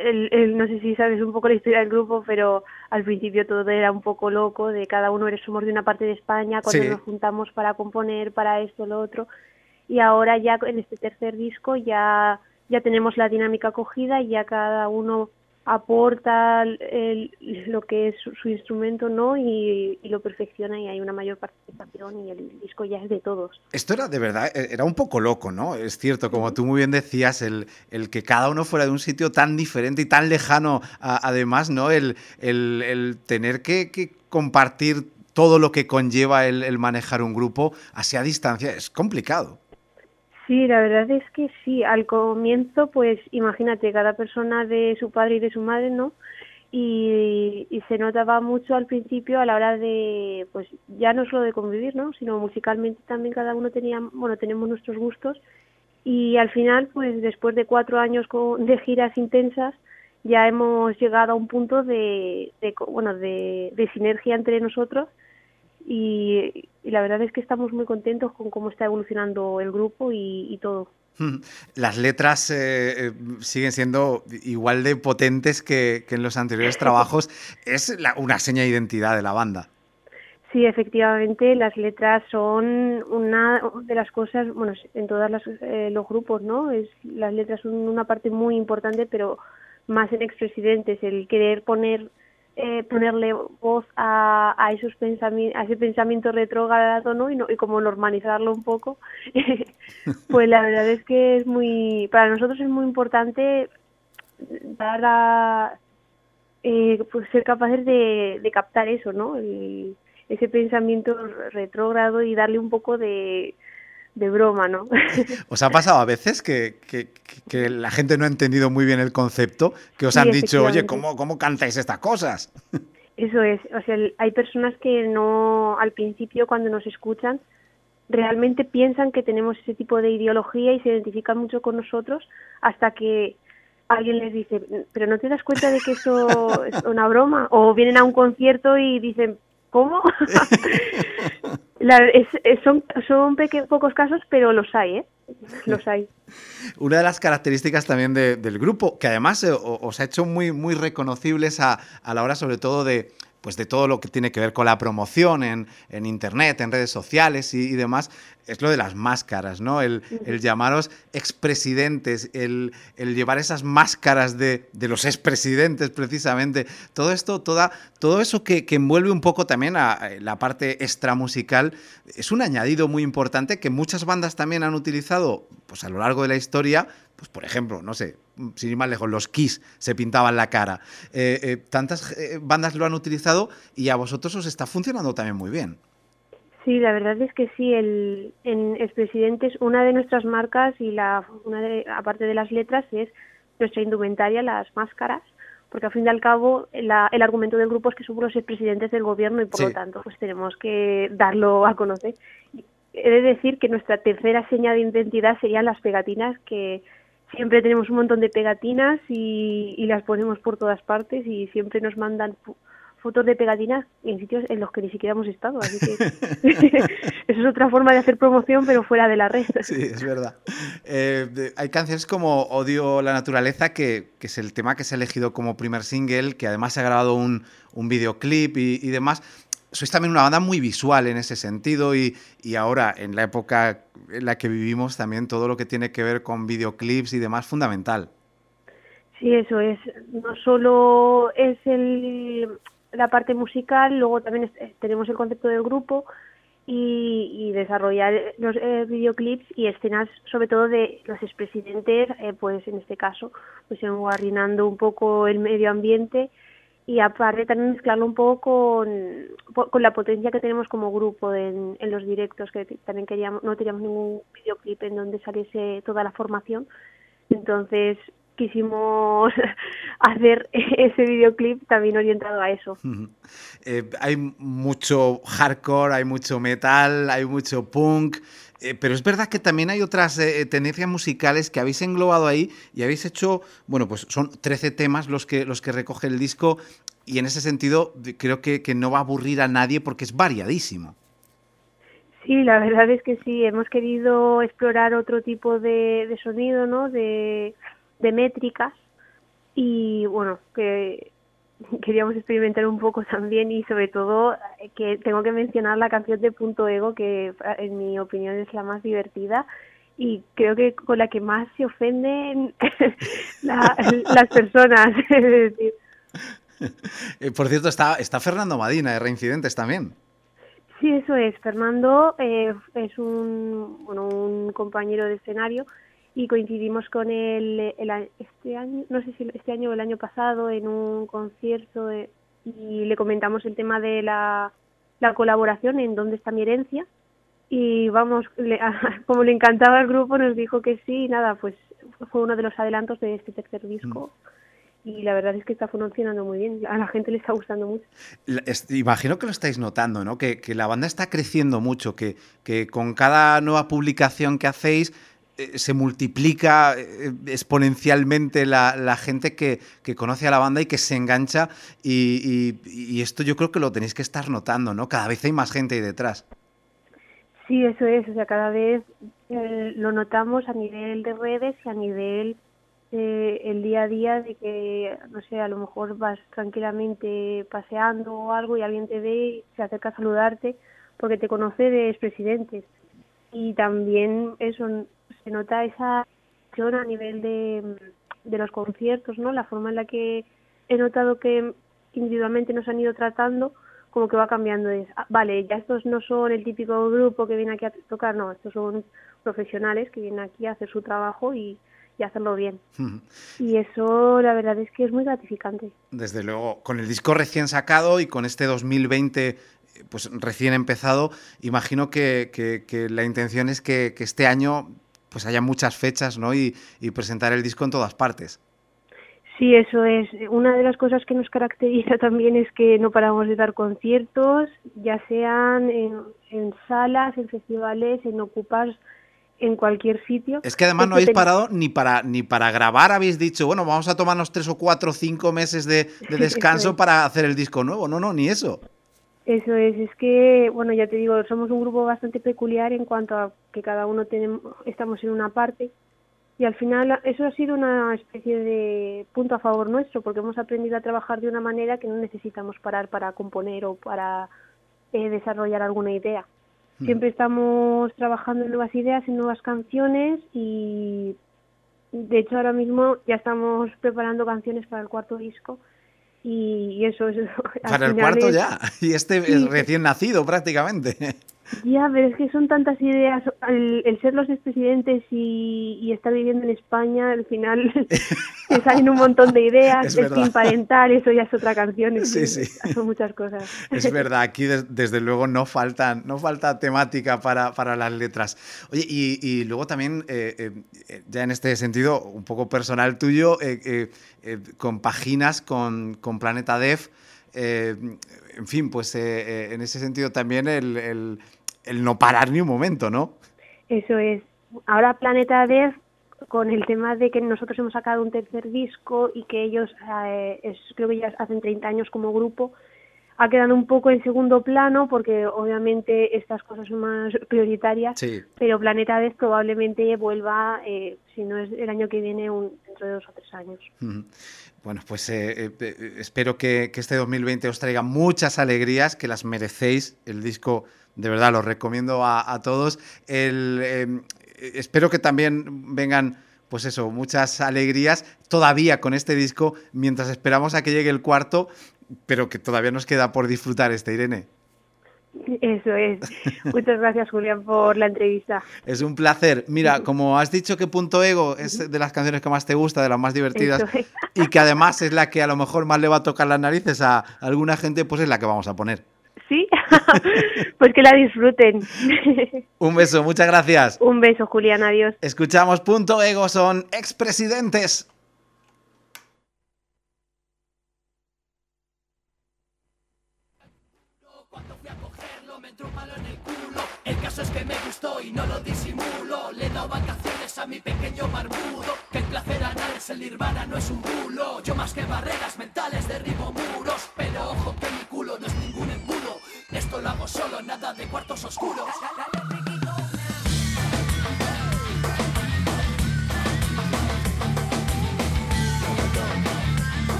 el, el, no sé si sabes un poco la historia del grupo, pero al principio todo era un poco loco, de cada uno eres, somos de una parte de España, cuando Sí. nos juntamos para componer, para esto, lo otro, y ahora ya en este tercer disco ya, ya tenemos la dinámica cogida y ya cada uno aporta el, lo que es su, su instrumento, ¿no? Y, y lo perfecciona y hay una mayor participación y el disco ya es de todos. Esto era de verdad, era un poco loco, ¿no? Es cierto, como tú muy bien decías, el, el que cada uno fuera de un sitio tan diferente y tan lejano, a, además, ¿no? El, el, el tener que, que compartir todo lo que conlleva el, el manejar un grupo así a distancia es complicado. Sí, la verdad es que sí. Al comienzo, pues imagínate, cada persona de su padre y de su madre, ¿no? Y, y se notaba mucho al principio a la hora de, pues ya no solo de convivir, ¿no? Sino musicalmente también cada uno tenía, bueno, tenemos nuestros gustos y al final, pues después de cuatro años con, de giras intensas, ya hemos llegado a un punto de, de bueno, de, de sinergia entre nosotros. Y, y la verdad es que estamos muy contentos con cómo está evolucionando el grupo y, y todo. Las letras eh, eh, siguen siendo igual de potentes que, que en los anteriores trabajos. Es la, una seña de identidad de la banda. Sí, efectivamente, las letras son una de las cosas, bueno, en todos eh, los grupos, ¿no? Es, las letras son una parte muy importante, pero más en Expresidentes, el querer poner Eh, ponerle voz a, a esos pensamientos, a ese pensamiento retrógrado, ¿no? Y, no, y como normalizarlo un poco, pues la verdad es que es muy, para nosotros es muy importante dar a, eh, pues ser capaces de, de captar eso, ¿no? El, ese pensamiento retrógrado y darle un poco de de broma, ¿no? ¿Os ha pasado a veces que, que, que la gente no ha entendido muy bien el concepto? Que os Sí, han dicho, oye, ¿cómo, ¿cómo cantáis estas cosas? Eso es, o sea, hay personas que no, al principio cuando nos escuchan, realmente piensan que tenemos ese tipo de ideología y se identifican mucho con nosotros hasta que alguien les dice, pero ¿no te das cuenta de que eso es una broma? O vienen a un concierto y dicen, ¿cómo? La, es, es, son son peque, pocos casos, pero los hay, ¿eh? Los hay. Una de las características también de, del grupo, que además eh, os ha hecho muy, muy reconocibles a, a la hora sobre todo de, pues de todo lo que tiene que ver con la promoción en, en internet, en redes sociales y, y demás, es lo de las máscaras, ¿no? El, el llamaros expresidentes, el, el llevar esas máscaras de, de los expresidentes precisamente, todo esto, toda, todo eso que, que envuelve un poco también a, a la parte extramusical, es un añadido muy importante que muchas bandas también han utilizado pues a lo largo de la historia. Pues por ejemplo, no sé, sin ir más lejos, los Kiss se pintaban la cara. Eh, eh, tantas eh, bandas lo han utilizado y a vosotros os está funcionando también muy bien. Sí, la verdad es que sí. El, en Expresidentes, una de nuestras marcas y la una de, aparte de las letras es nuestra indumentaria, las máscaras, porque al fin y al cabo la, el argumento del grupo es que somos los expresidentes del gobierno y por sí. lo tanto pues tenemos que darlo a conocer. Y he de decir que nuestra tercera seña de identidad serían las pegatinas, que siempre tenemos un montón de pegatinas y, y las ponemos por todas partes y siempre nos mandan fotos de pegatinas en sitios en los que ni siquiera hemos estado, así que eso es otra forma de hacer promoción, pero fuera de la red. Sí, es verdad. Eh, de, hay canciones como Odio la naturaleza, que, que es el tema que se ha elegido como primer single, que además se ha grabado un, un videoclip y, y demás. Sois también una banda muy visual en ese sentido y, y ahora, en la época en la que vivimos, también todo lo que tiene que ver con videoclips y demás, fundamental. Sí, eso es. No solo es el, la parte musical, luego también es, tenemos el concepto del grupo y, y desarrollar los eh, videoclips y escenas, sobre todo de los expresidentes, eh, pues en este caso, pues enguarrinando un poco el medio ambiente. Y aparte también mezclarlo un poco con, con la potencia que tenemos como grupo en, en los directos, que también queríamos, no teníamos ningún videoclip en donde saliese toda la formación. Entonces quisimos hacer ese videoclip también orientado a eso. Eh, hay mucho hardcore, hay mucho metal, hay mucho punk, eh, pero es verdad que también hay otras eh, tendencias musicales que habéis englobado ahí y habéis hecho, bueno, pues son trece temas los que, los que recoge el disco y en ese sentido creo que, que no va a aburrir a nadie porque es variadísimo. Sí, la verdad es que sí, hemos querido explorar otro tipo de, de sonido, ¿no? De, de métricas y bueno, que queríamos experimentar un poco también, y sobre todo que tengo que mencionar la canción de Punto Ego, que en mi opinión es la más divertida y creo que con la que más se ofenden la, las personas. Es decir. Por cierto, está, está Fernando Madina de Reincidentes también. Sí, eso es. Fernando eh, es un, bueno, un compañero de escenario y coincidimos con él el, este año, no sé si este año o el año pasado, en un concierto de, y le comentamos el tema de la, la colaboración en ¿Dónde está mi herencia? Y vamos, le, como le encantaba el grupo, nos dijo que sí, y nada, pues fue uno de los adelantos de este tercer disco. Mm. Y la verdad es que está funcionando muy bien, a la gente le está gustando mucho. Imagino que lo estáis notando, ¿no? Que, que la banda está creciendo mucho, que, que con cada nueva publicación que hacéis eh, se multiplica eh, exponencialmente la, la gente que, que conoce a la banda y que se engancha, y, y, y esto yo creo que lo tenéis que estar notando, ¿no? Cada vez hay más gente ahí detrás. Sí, eso es, o sea, cada vez eh, lo notamos a nivel de redes y a nivel eh, el día a día, de que, no sé, a lo mejor vas tranquilamente paseando o algo y alguien te ve y se acerca a saludarte porque te conoce de expresidentes. Y también eso, se nota esa acción a nivel de, de los conciertos, ¿no? La forma en la que he notado que individualmente nos han ido tratando, como que va cambiando. Es, ah, vale, ya estos no son el típico grupo que viene aquí a tocar, no, estos son profesionales que vienen aquí a hacer su trabajo y, y hacerlo bien. Uh-huh. Y eso la verdad es que es muy gratificante. Desde luego, con el disco recién sacado y con este dos mil veinte pues recién empezado, imagino que, que, que la intención es que, que este año pues haya muchas fechas, ¿no? Y, y presentar el disco en todas partes. Sí, eso es. Una de las cosas que nos caracteriza también es que no paramos de dar conciertos, ya sean en, en salas, en festivales, en ocupar en cualquier sitio. Es que además no habéis parado ni para ni para grabar, habéis dicho, bueno, vamos a tomarnos tres o cuatro o cinco meses de, de descanso para hacer el disco nuevo. No, no, ni eso. Eso es, es que, bueno, ya te digo, somos un grupo bastante peculiar en cuanto a que cada uno tenemos, estamos en una parte. Y al final eso ha sido una especie de punto a favor nuestro, porque hemos aprendido a trabajar de una manera que no necesitamos parar para componer o para eh, desarrollar alguna idea. Siempre estamos trabajando en nuevas ideas, en nuevas canciones, y de hecho ahora mismo ya estamos preparando canciones para el cuarto disco. Y eso es... Para el cuarto es... ya, y este sí, es recién nacido prácticamente. Ya, pero es que son tantas ideas, el, el ser los expresidentes y, y estar viviendo en España, al final te salen un montón de ideas, es el fin parental, eso ya es otra canción, es sí, sí. Son muchas cosas. Es verdad, aquí des, desde luego no faltan, no falta temática para, para las letras. Oye, y, y luego también, eh, eh, ya en este sentido, un poco personal tuyo, eh, eh, eh, compaginas con, con Planeta Def, eh, en fin, pues eh, eh, en ese sentido también el... el el no parar ni un momento, ¿no? Eso es. Ahora Planeta Def, con el tema de que nosotros hemos sacado un tercer disco y que ellos, eh, es, creo que ya hacen treinta años como grupo, ha quedado un poco en segundo plano porque obviamente estas cosas son más prioritarias, sí. Pero Planeta Def probablemente vuelva, eh, si no es el año que viene, un, dentro de dos o tres años. Uh-huh. Bueno, pues eh, eh, espero que, que este dos mil veinte os traiga muchas alegrías, que las merecéis. El disco, de verdad, lo recomiendo a, a todos. El, eh, espero que también vengan, pues eso, muchas alegrías todavía con este disco, mientras esperamos a que llegue el cuarto, pero que todavía nos queda por disfrutar este, Irene. Eso es. Muchas gracias, Julián, por la entrevista. Es un placer. Mira, como has dicho que Punto Ego es de las canciones que más te gusta, de las más divertidas, es. Y que además es la que a lo mejor más le va a tocar las narices a alguna gente, pues es la que vamos a poner. ¿Sí? Pues que la disfruten. Un beso, muchas gracias. Un beso, Julián, adiós. Escuchamos Punto Ego, son expresidentes. Cuando fui a cogerlo me entró un palo en el culo. El caso es que me gustó y no lo disimulo. Le he dado vacaciones a mi pequeño barbudo. Que el placer anal es el nirvana, no es un bulo. Yo más que barreras mentales derribo muros. Pero ojo que mi culo no es ningún embudo. Esto lo hago solo, nada de cuartos oscuros.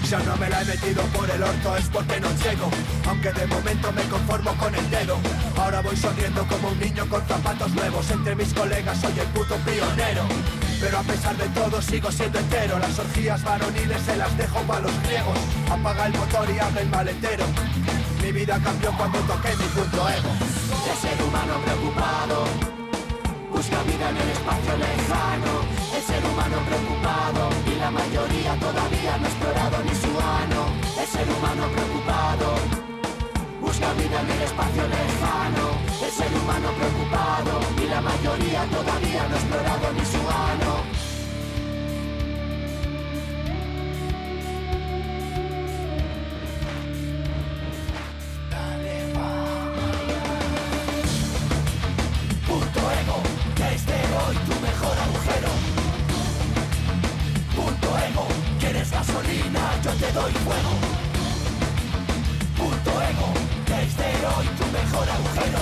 Si aún no me la he metido por el orto es porque no llego, aunque de momento me conformo con el dedo. Ahora voy sonriendo como un niño con zapatos nuevos. Entre mis colegas soy el puto pionero, pero a pesar de todo sigo siendo entero. Las orgías varoniles se las dejo pa' los griegos. Apaga el motor y abre el maletero. Mi vida cambió cuando toqué mi punto ego. El ser humano preocupado busca vida en el espacio lejano. El ser humano preocupado y la mayoría todavía no ha explorado ni su ano. El ser humano preocupado busca vida en el espacio lejano. El ser humano preocupado y la mayoría todavía no ha explorado ni su ano. Gasolina, yo te doy fuego. Punto ego, desde hoy tu mejor agujero.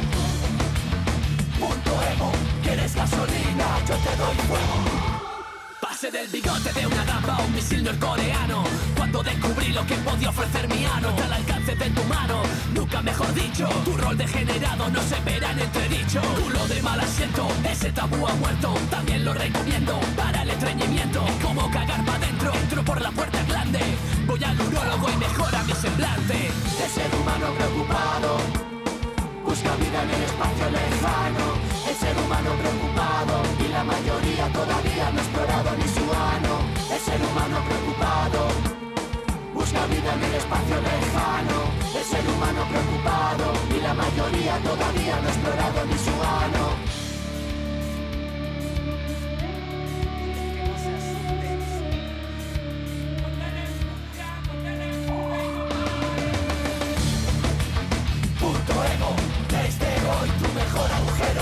Punto ego, ¿quieres gasolina? Yo te doy fuego. Pase del bigote de una gamba a un misil norcoreano. Cuando descubrí lo que podía ofrecer mi ano, está al alcance de tu mano, nunca mejor dicho. Tu rol degenerado no se verá en entredicho. Culo de mal asiento, ese tabú ha muerto. También lo recomiendo para el estreñimiento. Es como cagar pa' dentro, entro por la puerta grande. Voy al urólogo y mejora mi semblante. El ser humano preocupado busca vida en el espacio lejano. El ser humano preocupado y la mayoría todavía no ha explorado ni su ano. El ser humano preocupado busca vida en el espacio lejano. El ser humano preocupado y la mayoría todavía no ha explorado ni su ano. Punto ego, desde hoy tu mejor agujero.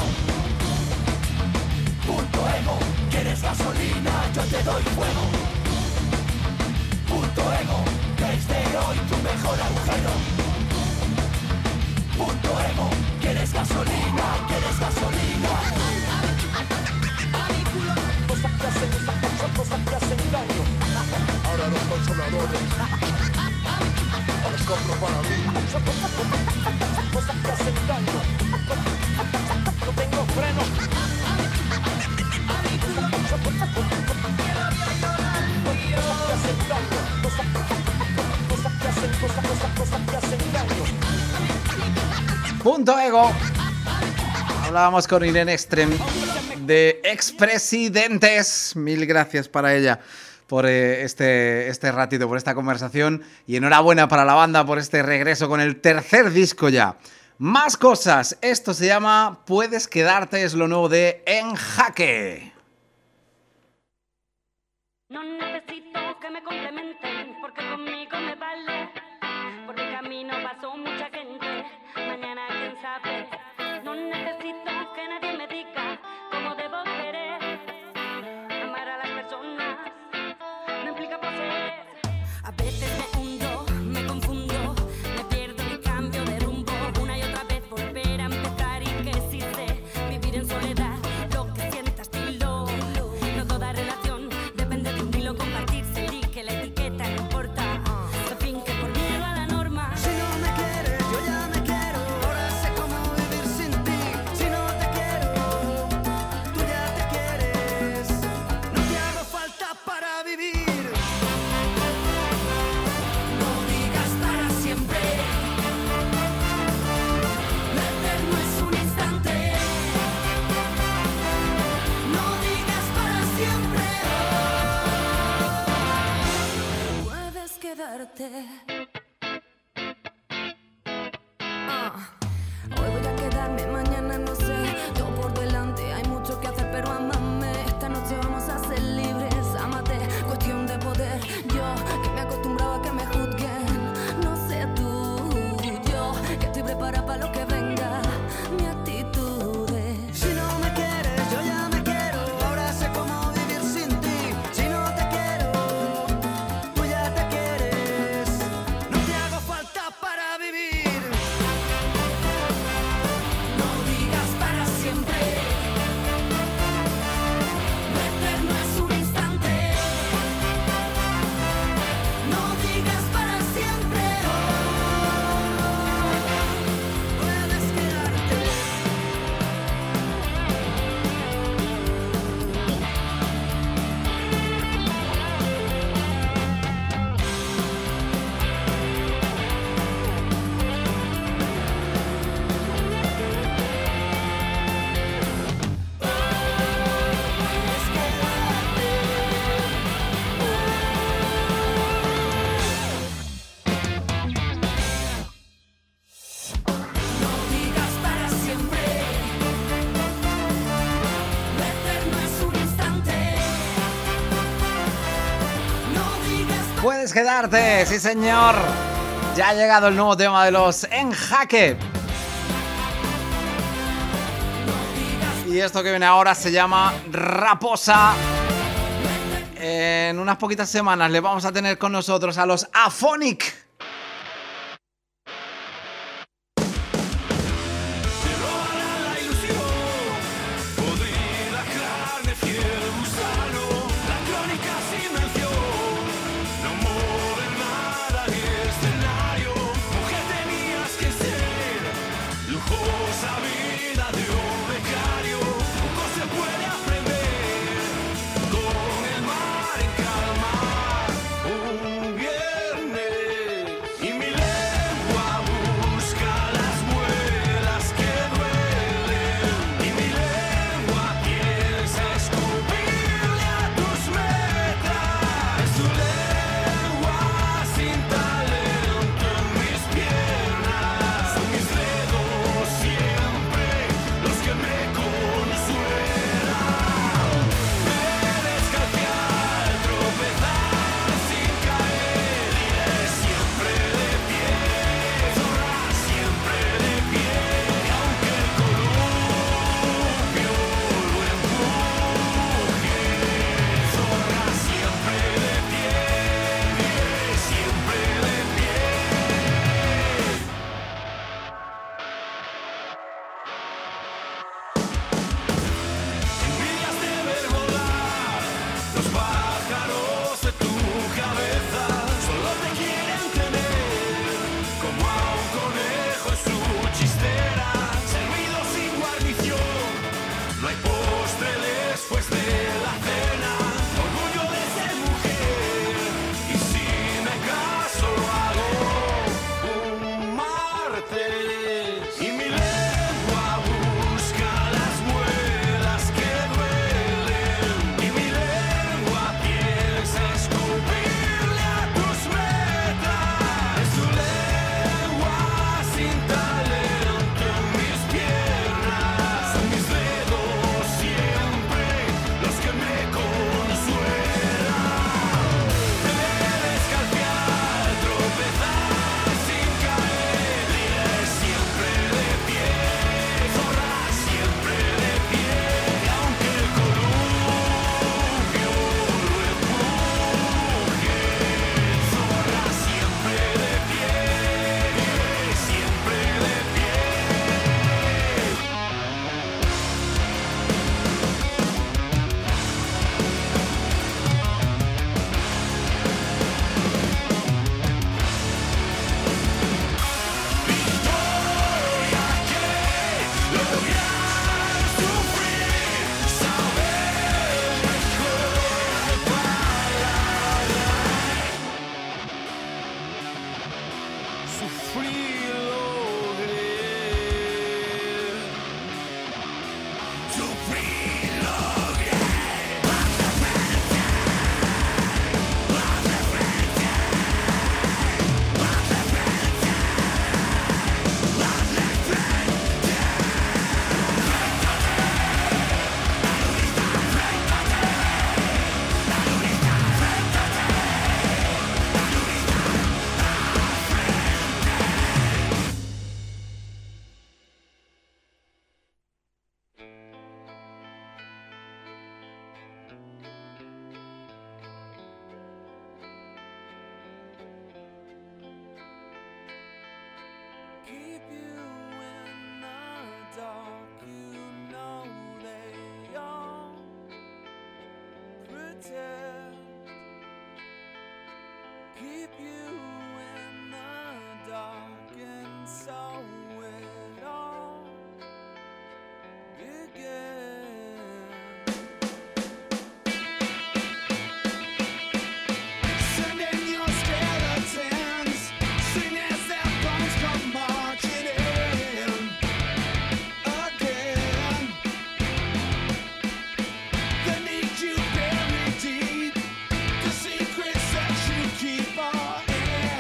Punto ego, ¿quieres gasolina? Yo te doy fuego. Punto ego, desde hoy tu mejor agujero. Punto ego, ¿quieres gasolina? ¿Quieres gasolina? Cosas que hacen, son cosas que hacen daño. Ahora los consoladores los compro para mí. Son cosas que hacen daño. No tengo freno. Punto ego. Hablábamos con Irene Extrem de Expresidentes. Mil gracias para ella por eh, este, este ratito, por esta conversación. Y enhorabuena para la banda por este regreso con el tercer disco ya. Más cosas. Esto se llama Puedes Quedarte, es lo nuevo de En Jaque. No necesito que me complementen, porque conmigo me vale. Por mi camino pasó mucha gente, mañana quién sabe. No necesito que nadie me diga cómo debo querer. Amar a las personas no implica poseer. A veces me hundo, me confundo, me pierdo y cambio de rumbo. Una y otra vez volver a empezar y que sí sé vivir en soledad. Lo que sientas, dilo. No toda relación depende de un hilo compartirse y que la etiqueta no importa. Al fin que por miedo a la norma. Si no me quieres, yo ya me quiero. Ahora sé cómo vivir sin ti. Si no te quiero, tú ya te quieres. No te hago falta para vivir. No digas para siempre. Lo eterno es un instante. No digas para siempre. Puedes quedarte. Ah, hoy voy a quedarme, mañana no sé. Todo por delante, hay mucho que hacer, pero amame. Esta noche vamos a ser libres, ámate. Cuestión de poder, yo que me he acostumbrado a que me juzguen. No sé tú, yo que estoy preparada para lo que venga. Mi actitud es: si no me quieres, yo ya me quiero. Ahora sé cómo vivir sin ti. Si no te quiero, tú ya te quieres. No te hago falta para vivir. No digas para siempre. Lo eterno Puedes quedarte, sí señor. Ya ha llegado el nuevo tema de los En Jaque. Y esto que viene ahora se llama Raposa. En unas poquitas semanas le vamos a tener con nosotros a los Aphonic. Keep on in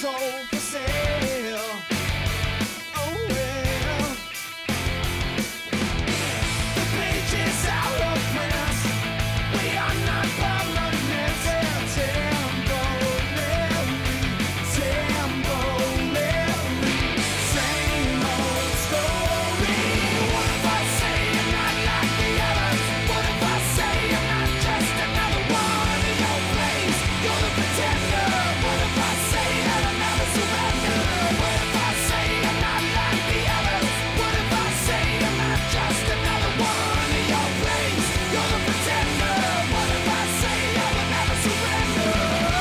soul for sale. Oh well, the page is out of print. We are not permanent. Temporary, temporary, same old story. What if I say I'm not like the others? What if I say I'm not just another one in your place? You're the pretender. What if I say that I'll never surrender? What if I say I'm not like the others? What if I say I'm not just another one in your place? You're the pretender. What if I say I will never surrender?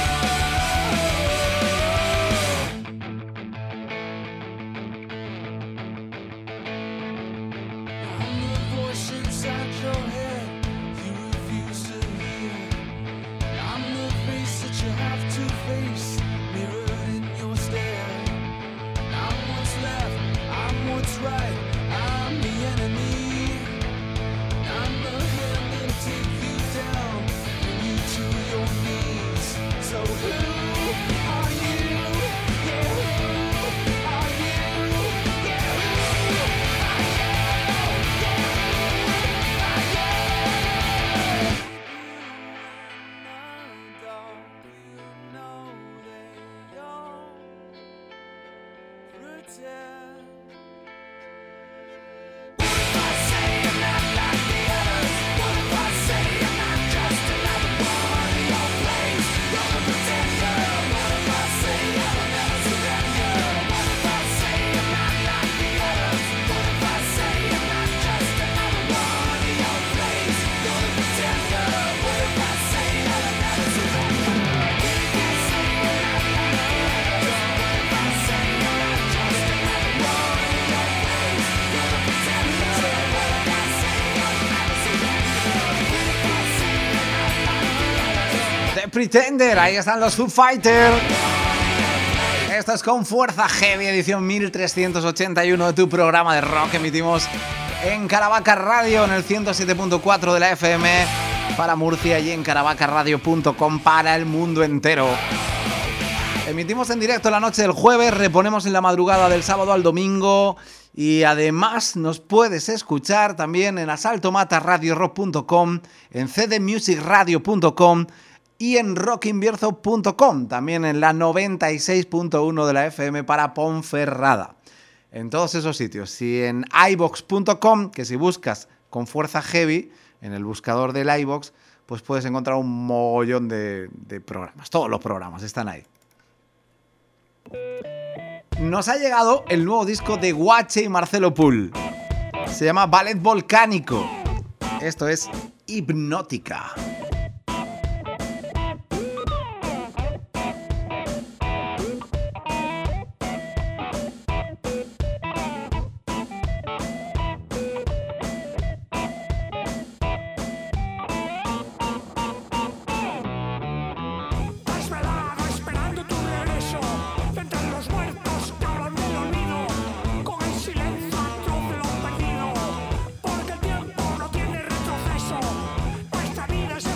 I'm the voice inside your head you refuse to hear. I'm the face that you have to face, mirrored in your stare. I'm what's left, I'm what's right, I'm the enemy. I'm the hand that'll take you down, bring you to your knees. So who are you? Yeah, who are you? Yeah, who are The Pretender, ahí están los Foo Fighters. Esto es Con Fuerza Heavy, edición mil trescientos ochenta y uno de tu programa de rock. Emitimos en Caravaca Radio, en el ciento siete punto cuatro de la F M para Murcia y en caravaca radio punto com para el mundo entero. Emitimos en directo la noche del jueves, reponemos en la madrugada del sábado al domingo y además nos puedes escuchar también en asalto mata radio rock punto com, en c d music radio punto com y en rock invierzo punto com, también en la noventa y seis punto uno de la F M para Ponferrada. En todos esos sitios. Y en i vox punto com, que si buscas Con Fuerza Heavy en el buscador del iVoox, pues puedes encontrar un mogollón de, de programas. Todos los programas están ahí. Nos ha llegado el nuevo disco de Guache y Marcelo Pool. Se llama Ballet Volcánico. Esto es Hipnótica. Porque el tiempo no tiene retroceso. Esta vida es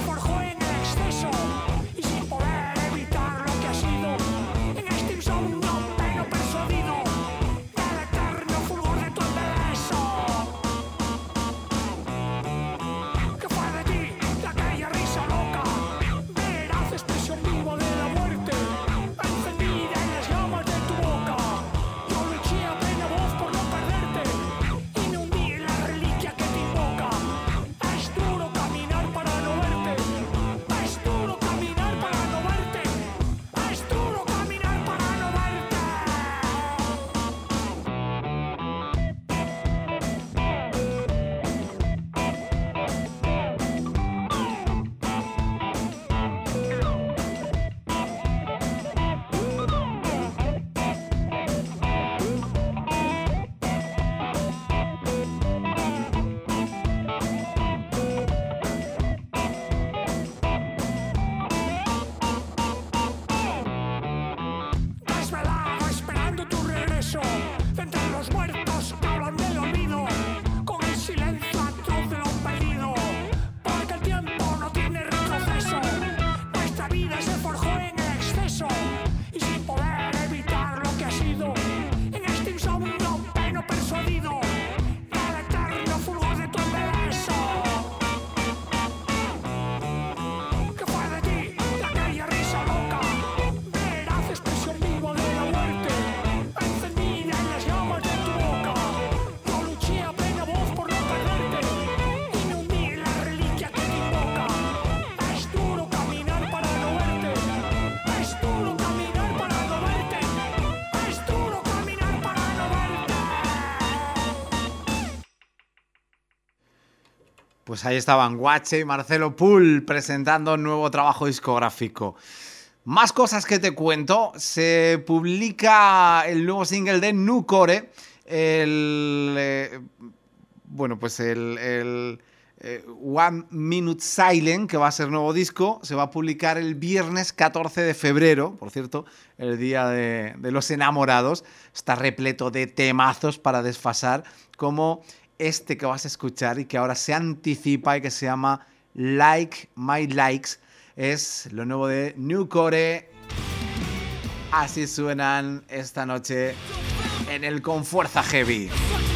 Pues ahí estaban Guache y Marcelo Pool presentando un nuevo trabajo discográfico. Más cosas que te cuento. Se publica el nuevo single de Nucore. El... Eh, bueno, pues el... el eh, One Minute Silent, que va a ser nuevo disco, se va a publicar el viernes catorce de febrero, por cierto, el día de, de los enamorados. Está repleto de temazos para desfasar, como este que vas a escuchar y que ahora se anticipa y que se llama Like My Likes. Es lo nuevo de Nucore. Así suenan esta noche en el Con Fuerza Heavy.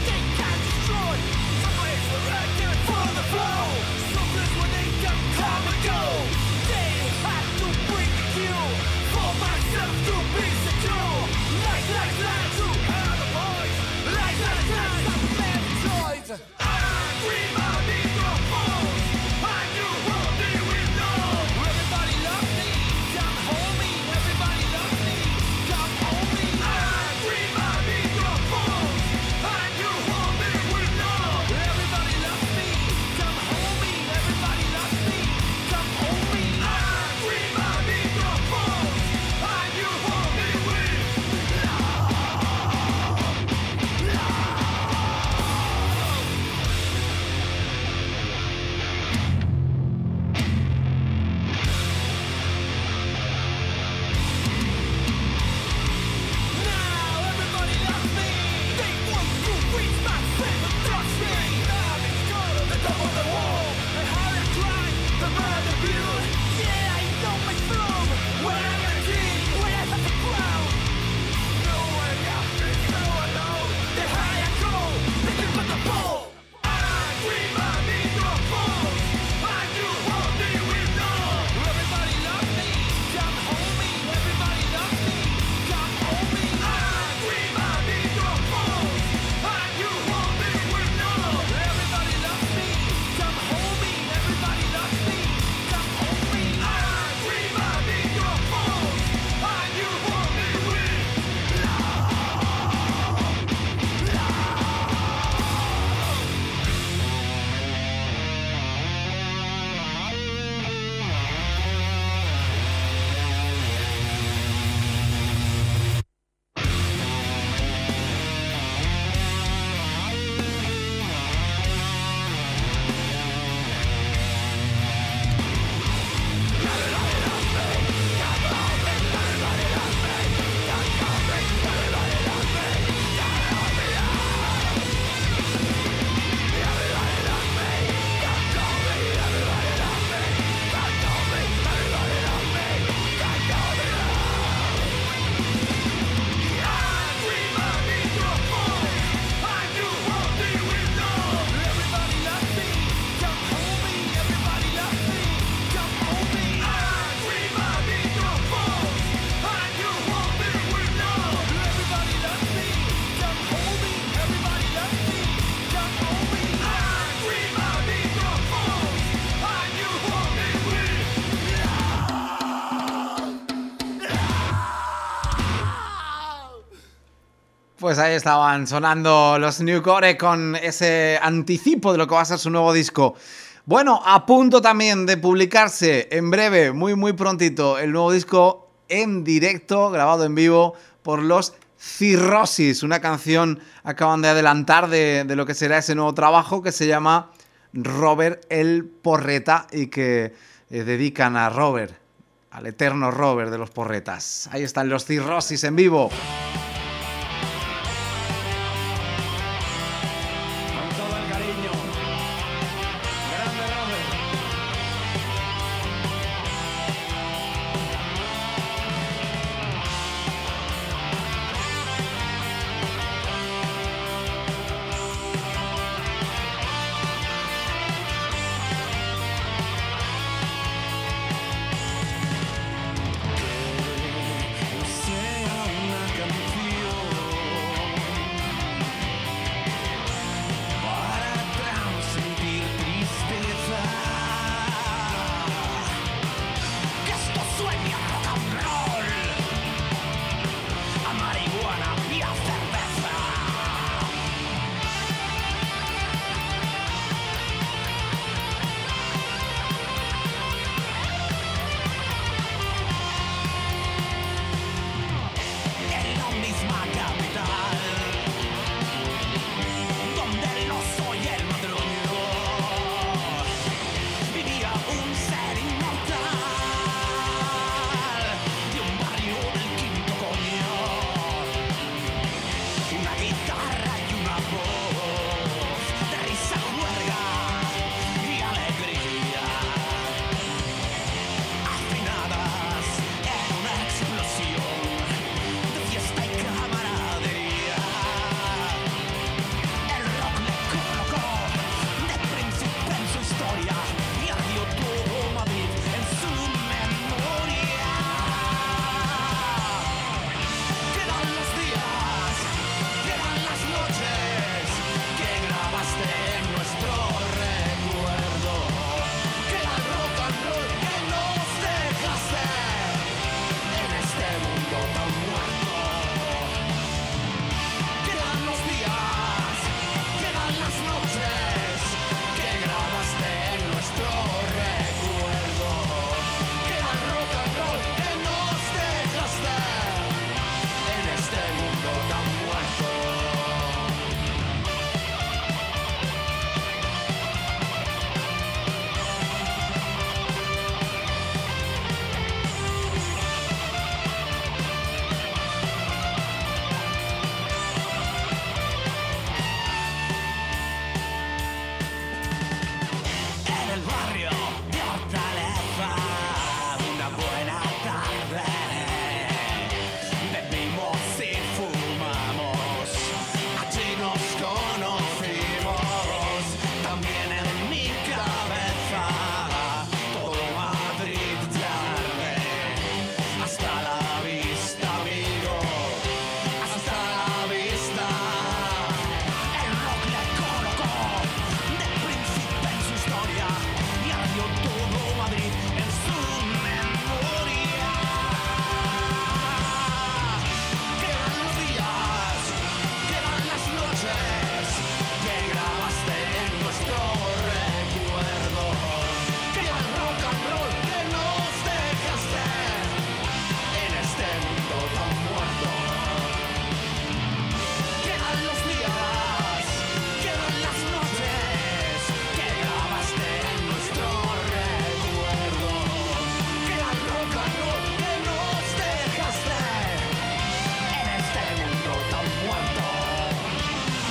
Pues ahí estaban sonando los Nucore con ese anticipo de lo que va a ser su nuevo disco. Bueno, a punto también de publicarse en breve, muy muy prontito, el nuevo disco en directo, grabado en vivo por los Cirrosis. Una canción acaban de adelantar de, de lo que será ese nuevo trabajo, que se llama Robert el Porreta, y que eh, dedican a Robert, al eterno Robert de los Porretas. Ahí están los Cirrosis en vivo. Sea una canción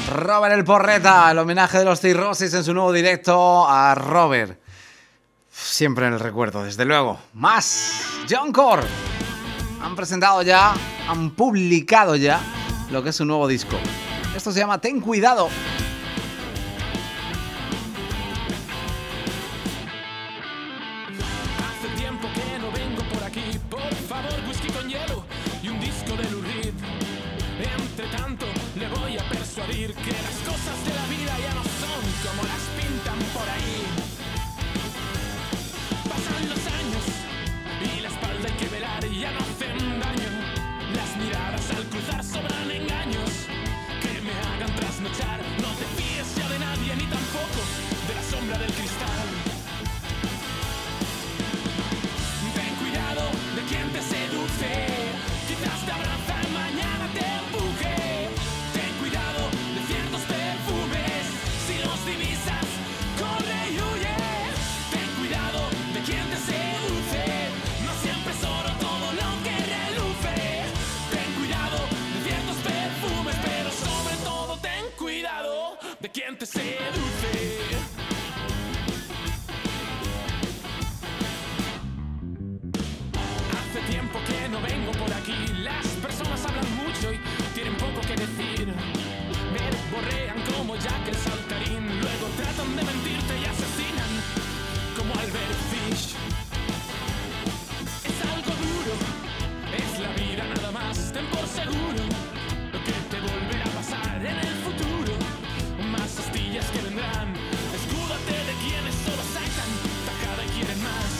Robert el Porreta, el homenaje de los Cirrosis en su nuevo directo a Robert. Siempre en el recuerdo, desde luego. Más, John Core. Han presentado ya, han publicado ya lo que es su nuevo disco. Esto se llama Ten Cuidado. Hace tiempo que no vengo por aquí. Por favor, whisky con hielo y un disco de Lou Reed. Entre tanto, le voy a persuadir que las cosas de la vida ya no son como las pintan por ahí. Pasan los años y la espalda hay que velar y ya no hacen daño. Las miradas al cruzar sobran engaños que me hagan trasnochar. No te fíes ya de nadie ni tampoco de la sombra del cristal. Ten cuidado de quien te seduce. Quizás te abraza y mañana te empuje. Ten cuidado de ciertos perfumes. Si los divisas, corre y huye. Ten cuidado de quien te seduce. No siempre es oro todo lo que reluce. Ten cuidado de ciertos perfumes, pero sobre todo ten cuidado de quien te seduce. Hace tiempo que no vengo por aquí. Las personas hablan mucho y tienen poco que decir. Me borrean como Jack el saltarín. Luego tratan de mentirte y asesinan como Albert Fish. Es algo duro, es la vida nada más. Ten por seguro lo que te volverá a pasar en el futuro. Más astillas que vendrán. Escúdate de quienes solo sacan tajada y quieren más.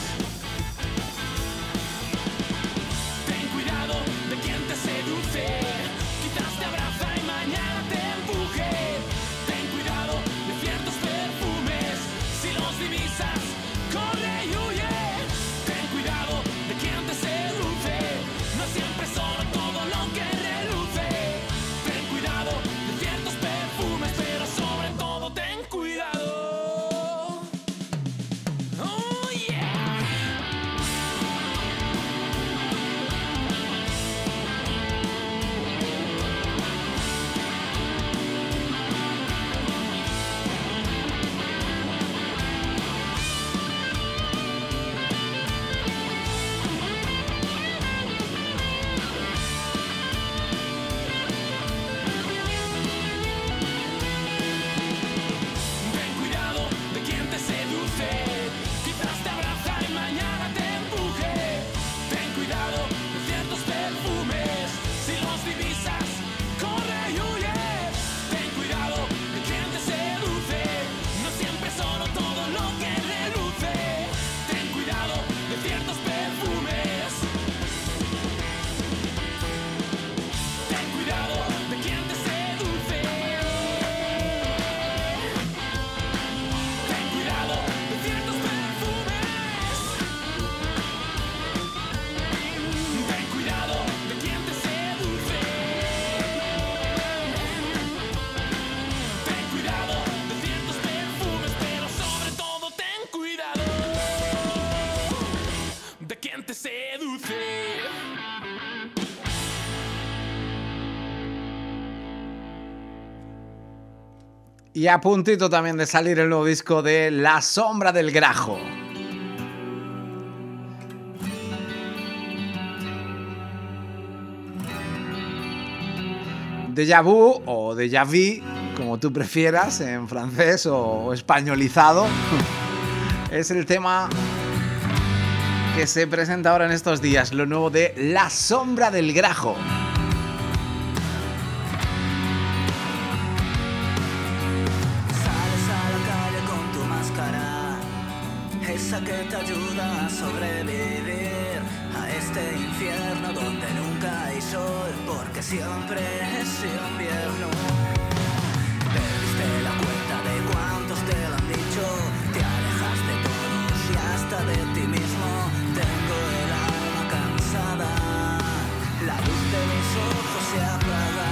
Ten cuidado de quien te seduce. Quizás te abraza y mañana te empuje. Ten cuidado de ciertos perfumes. Si los divisas, corre y huye. Ten cuidado de quien te seduce. No siempre es solo todo lo que reluce. Ten cuidado de ciertos perfumes, pero sobre todo ten cuidado. Oh yeah. Ten cuidado de quien te seduce. Quizás te abraza y mañana te empuje. Ten cuidado de ciertos perfumes. Si los divisas, corre y huye. Ten cuidado de quien te seduce. No siempre es oro todo lo que reluce. Ten cuidado de ciertos perfumes. Ten cuidado de quien te seduce. Ten cuidado de ciertos perfumes. Ten cuidado de quien te seduce. Ten cuidado de ciertos perfumes, pero sobre todo ten cuidado de quien te seduce. Y a puntito también de salir el nuevo disco de La Sombra del Grajo. Déjà vu o déjà vu, como tú prefieras, en francés o, o españolizado, es el tema que se presenta ahora en estos días, lo nuevo de La Sombra del Grajo. Sales a la calle con tu máscara, esa que te ayuda a sobrevivir a este infierno donde nunca hay sol, porque siempre es invierno. Te diste la cuenta de cuántos te lo han dicho, te alejas de todos y hasta de ti mismo. Tengo el alma cansada, la luz de mis ojos se apaga.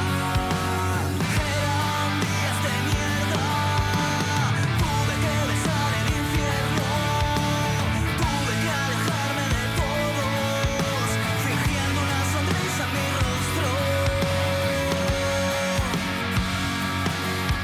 Eran días de mierda, tuve que besar el infierno, tuve que alejarme de todos, fingiendo una sonrisa en mi rostro.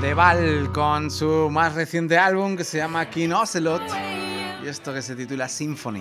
Deval con su más reciente álbum que se llama King Ocelot y esto que se titula Symphony.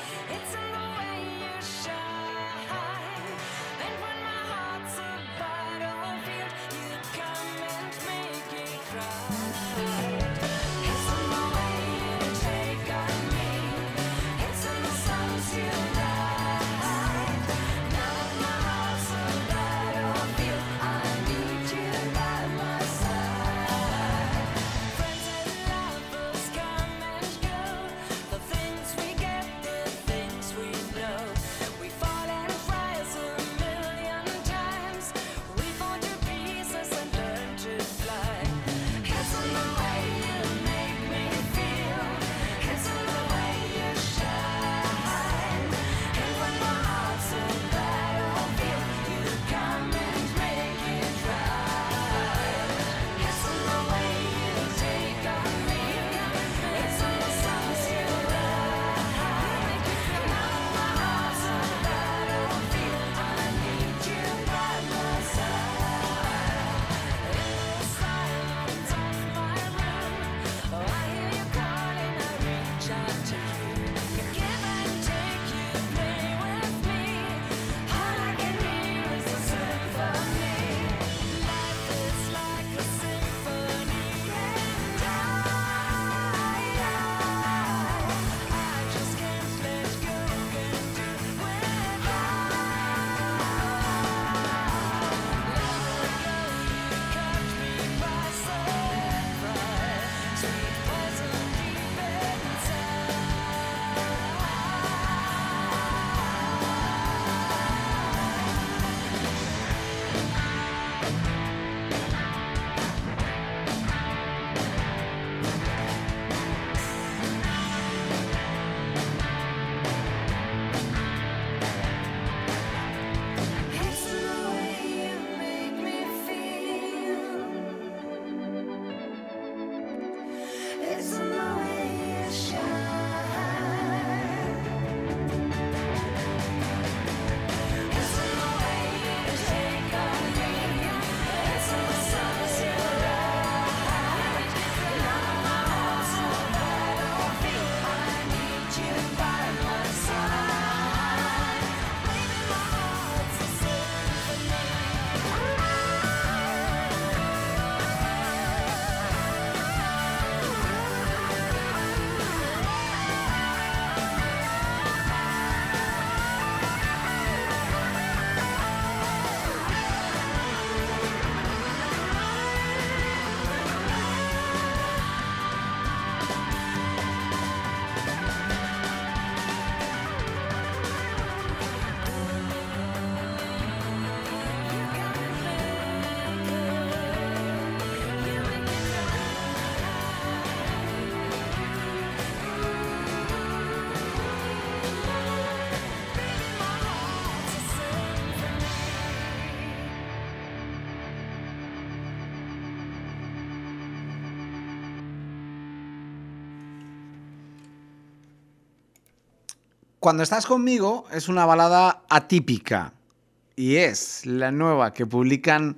Cuando estás conmigo es una balada atípica y es la nueva que publican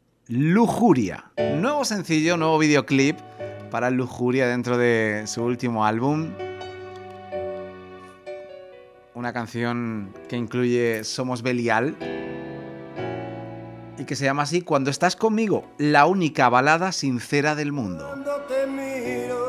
Lujuria. Nuevo sencillo, nuevo videoclip para Lujuria dentro de su último álbum. Una canción que incluye Somos Belial y que se llama así, Cuando estás conmigo, la única balada sincera del mundo. Cuando te miro,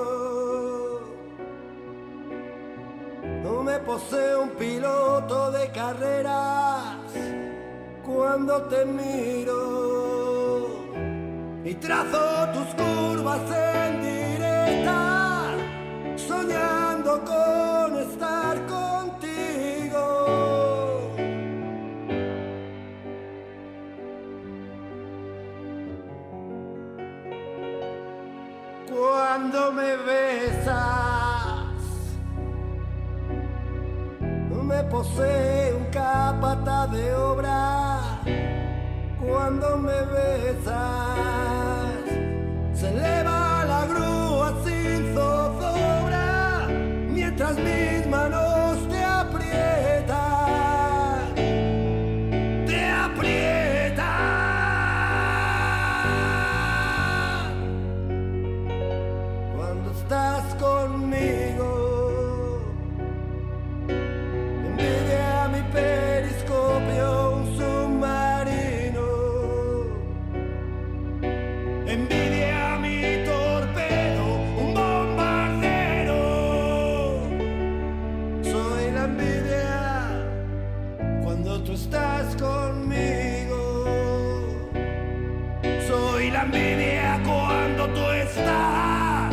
no me posee un piloto de carreras. Cuando te miro y trazo tus curvas en directa, soñando con estar contigo. Cuando me besas, me posee un capataz de obra. Cuando me besas, se eleva la grúa sin zozobra, mientras mis manos te aprietan, te aprietan. envidia cuando tú estás.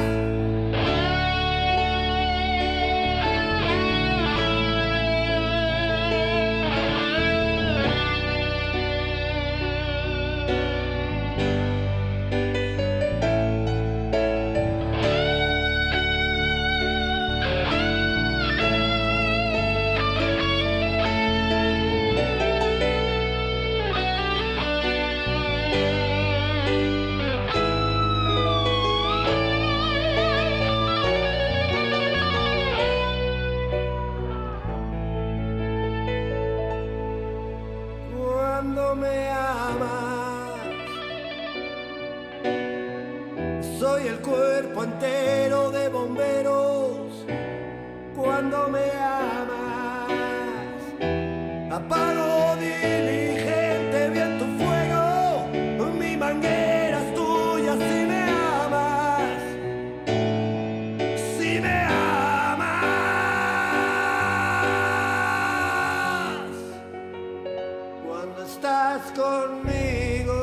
Cuando me amas, soy el cuerpo entero de bomberos. Cuando me amas, apago diligente bien tu fuego. Mi manguera es tuya si me amas, si me amas. Cuando estás conmigo,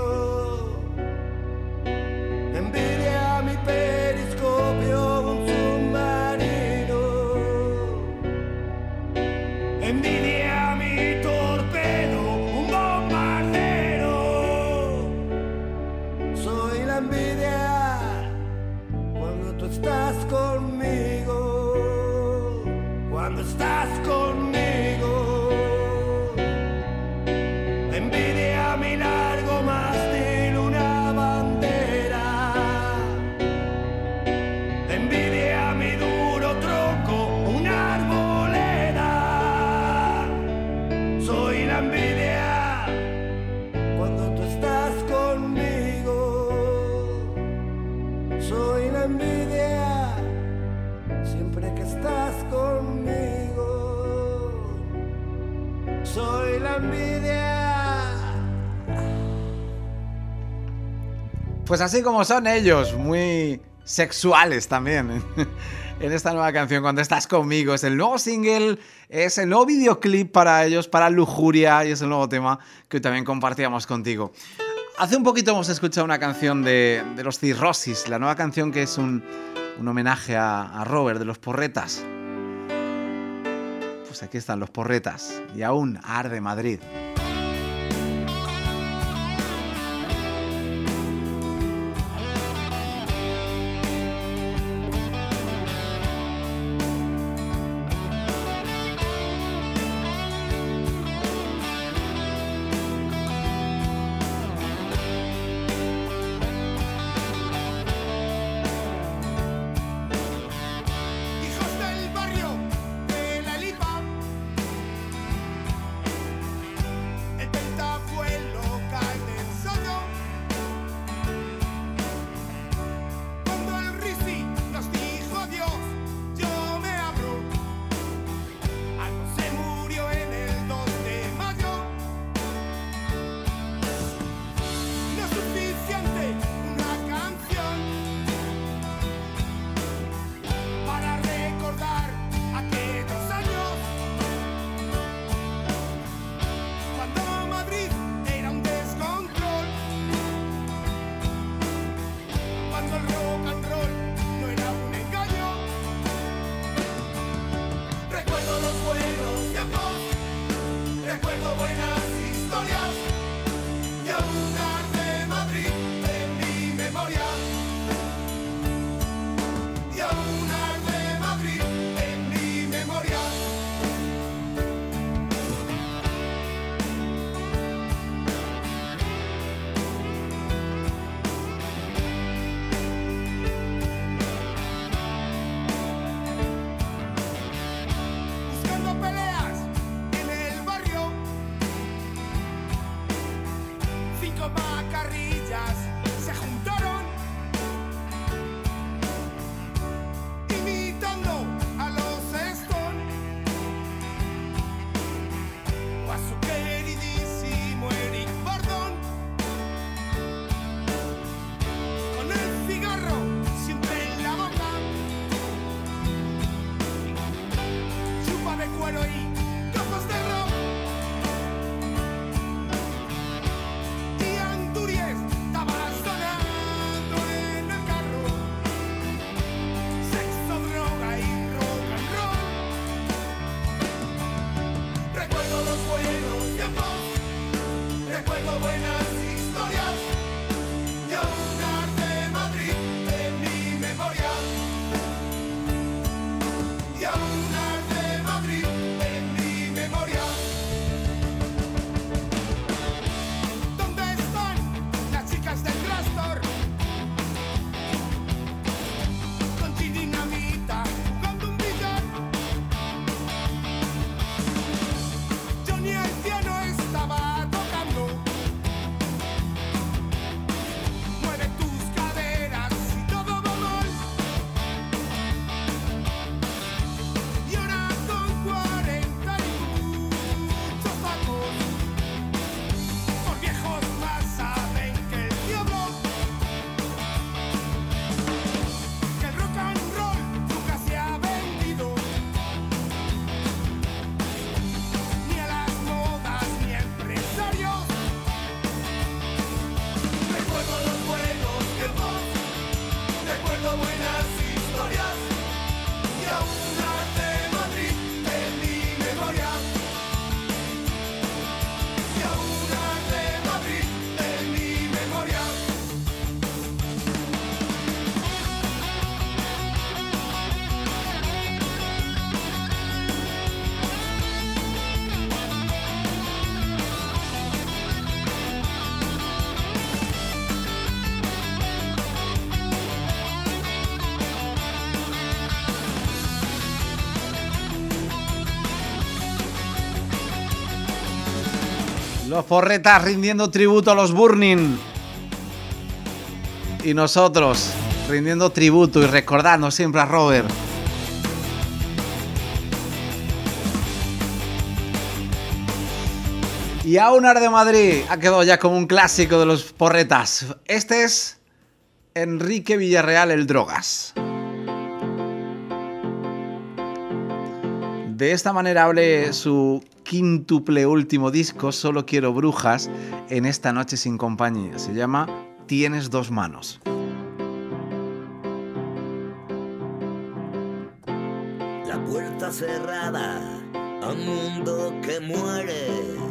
envidia mi periscopio, un submarino. Envidia mi torpedo, un bombardero. Soy la envidia cuando tú estás conmigo, cuando estás conmigo. Envidia mi largo mástil, una bandera. Envidia mi duro tronco, una arboleda. Soy la envidia cuando tú estás conmigo. Soy la envidia siempre que estás conmigo. Soy la envidia. Pues así como son ellos, muy sexuales también en esta nueva canción, Cuando estás conmigo. Es el nuevo single, es el nuevo videoclip para ellos, para Lujuria, y es el nuevo tema que hoy también compartíamos contigo. Hace un poquito hemos escuchado una canción de, de los Cirrosis, la nueva canción que es un, un homenaje a, a Robert de los Porretas. Pues aquí están los Porretas y aún arde Madrid. Hijos del barrio de la Lipa, el pentavuelo cae del sollo. Cuando el Risi nos dijo adiós, yo me abro. Algo se murió en el dos de mayo. No es suficiente una canción para recordar aquellos años cuando Madrid era un descontrol, cuando el rock and roll no era un engaño. Recuerdo los buenos tiempos, recuerdo buenas historias, y aún arde Madrid en mi memoria. Y aún arde Madrid en mi memoria. Buscando peleas en el barrio, cinco macarrillas se juntaron, imitando a los Stone o a su queridísimo Eric Burdon, con el cigarro siempre en la boca, chupa de cuero y gafas de rock. Y Antúries, tabaco Recuerdo buenas historias y aún arde Madrid en mi memoria. Y aún arde Madrid en mi memoria. ¿Dónde están las chicas del Trastor? Con dinamita, jugando un billar. Johnny el piano estaba tocando. Mueve tus caderas y todo va mal. Y ahora con cuarenta y muchos tacos, por viejos más saben que el diablo, que el rock and roll nunca se ha vendido, ni a las modas ni a empresarios. Recuerdo los buenos tiempos, recuerdo buenas historias y aún arde Madrid en mi memoria. Y aún arde Madrid en mi memoria. Los porretas rindiendo tributo a los Burning. Y nosotros rindiendo tributo y recordando siempre a Robert. Y aún arde Madrid ha quedado ya como un clásico de los porretas. Este es Enrique Villarreal, el Drogas. De esta manera abre su quíntuple último disco, Solo quiero brujas, en esta noche sin compañía. Se llama Tienes dos manos. La puerta cerrada a un mundo que muere.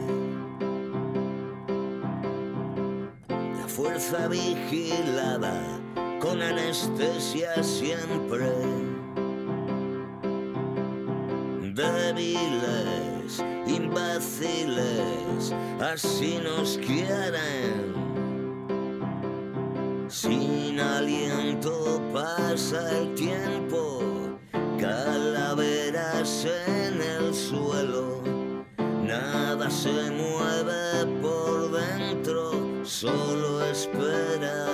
La fuerza vigilada con anestesia siempre. Débiles, imbéciles, así nos quieren. Sin aliento pasa el tiempo, calaveras en el suelo. Nada se mueve por dentro, solo espera.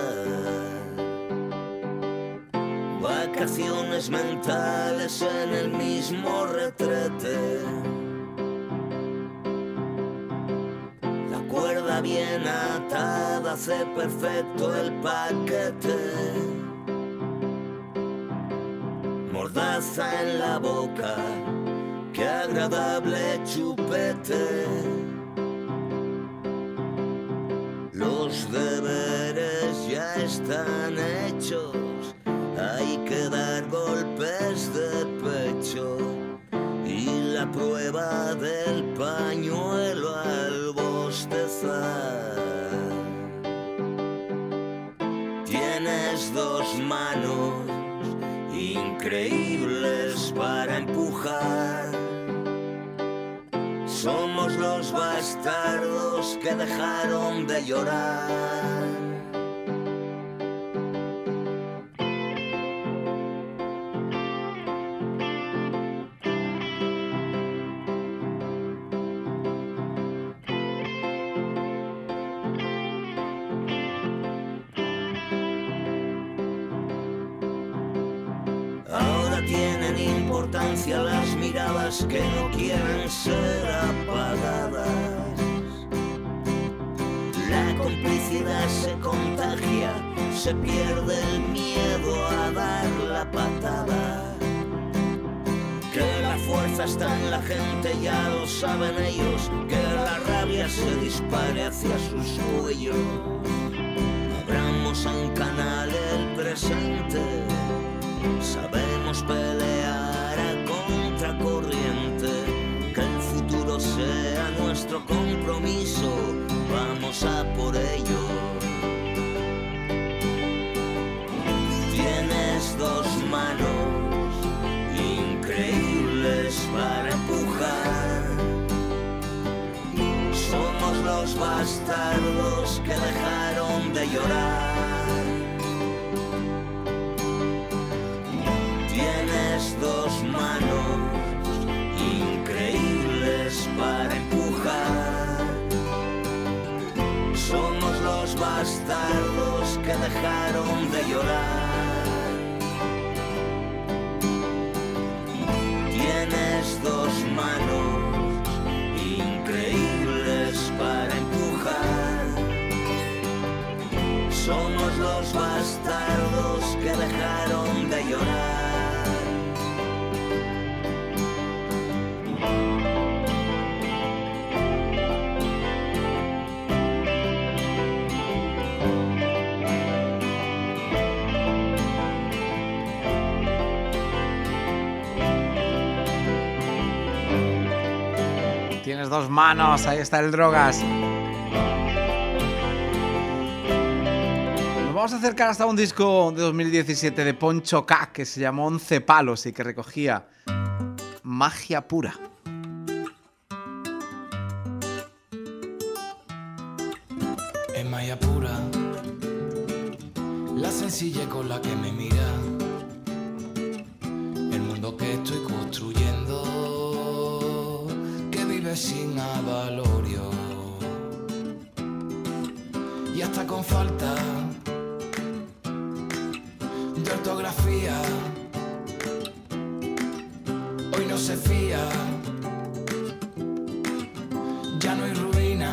Vacaciones mentales en el mismo retrete. La cuerda bien atada hace perfecto el paquete. Mordaza en la boca, qué agradable chupete. Los deberes ya están hechos. Hay que dar golpes de pecho y la prueba del pañuelo al bostezar. Tienes dos manos increíbles para empujar. Somos los bastardos que dejaron de llorar. Tienen importancia las miradas que no quieren ser apagadas. La complicidad se contagia, se pierde el miedo a dar la patada. Que la fuerza está en la gente, ya lo saben ellos. Que la rabia se dispare hacia sus cuellos. Abramos en canal el presente. Sabemos pelear a contracorriente, que el futuro sea nuestro compromiso. Vamos vamos a por ello. Tienes dos manos increíbles para empujar. Somos los bastardos que dejaron de llorar. Tienes dos manos increíbles para empujar. Somos los bastardos que dejaron de llorar. Tienes dos manos increíbles para empujar. Somos los bastardos que dejaron de llorar. Tienes dos manos, ahí está el Drogas. Nos vamos a acercar hasta un disco de dos mil diecisiete de Poncho K que se llamó Once Palos y que recogía magia pura. Es magia pura, la sencillez con la que me mira, el mundo que estoy construyendo, que vive sin avalorio y hasta con falta de ortografía. Hoy no se fía, ya no hay ruina.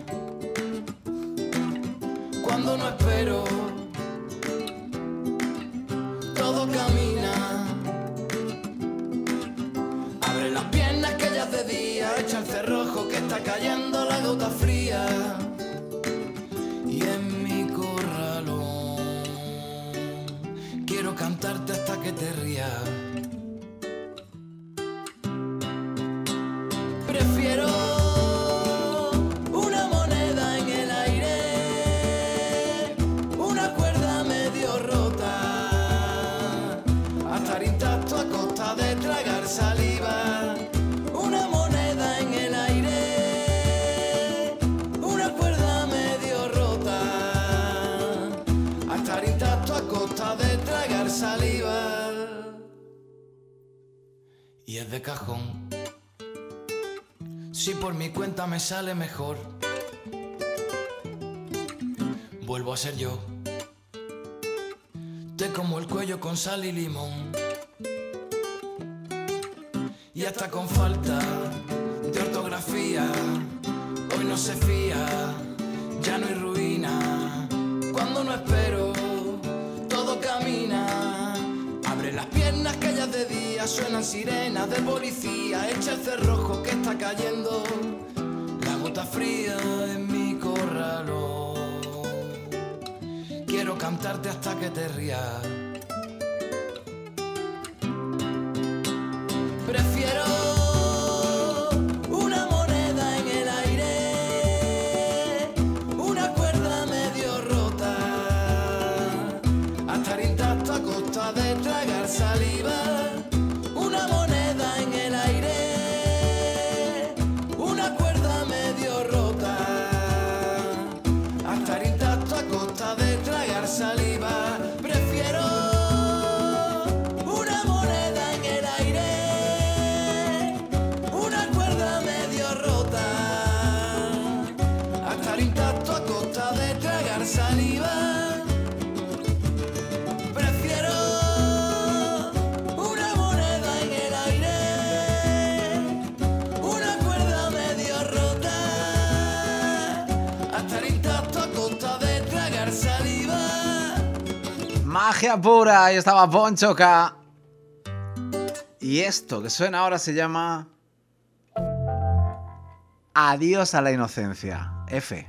Cuando no espero, todo camina. Abre las piernas que ya es de día, echa el cerrojo que está cayendo la gota fría. Y en mi corralón quiero cantarte hasta que te rías. Prefiero una moneda en el aire, una cuerda medio rota, a estar intacto a costa de tragar saliva. Una moneda en el aire, una cuerda medio rota, a estar intacto a costa de tragar saliva. Y es de cajón, si por mi cuenta me sale mejor, vuelvo a ser yo. Te como el cuello con sal y limón, y hasta con falta de ortografía. Hoy no se fía, ya no hay ruina. Cuando no espero, todo camina. Abre las piernas que ya es de día, suenan sirenas de policía. Echa el cerrojo que está cayendo la gota fría en mi corralón. Quiero cantarte hasta que te rías. Prefiero una moneda en el aire, una cuerda medio rota, a estar intacto a costa de tragar saliva. Una moneda en el aire, una cuerda medio rota, a estar intacto a costa de tragar saliva. Prefiero una moneda en el aire, una cuerda medio rota, a estar intacto a costa de tragar saliva. Prefiero una moneda en el aire, una cuerda medio rota, a estar intacto a costa de tragar saliva. Magia pura, ahí estaba Poncho K. Y esto que suena ahora se llama Adiós a la inocencia. F.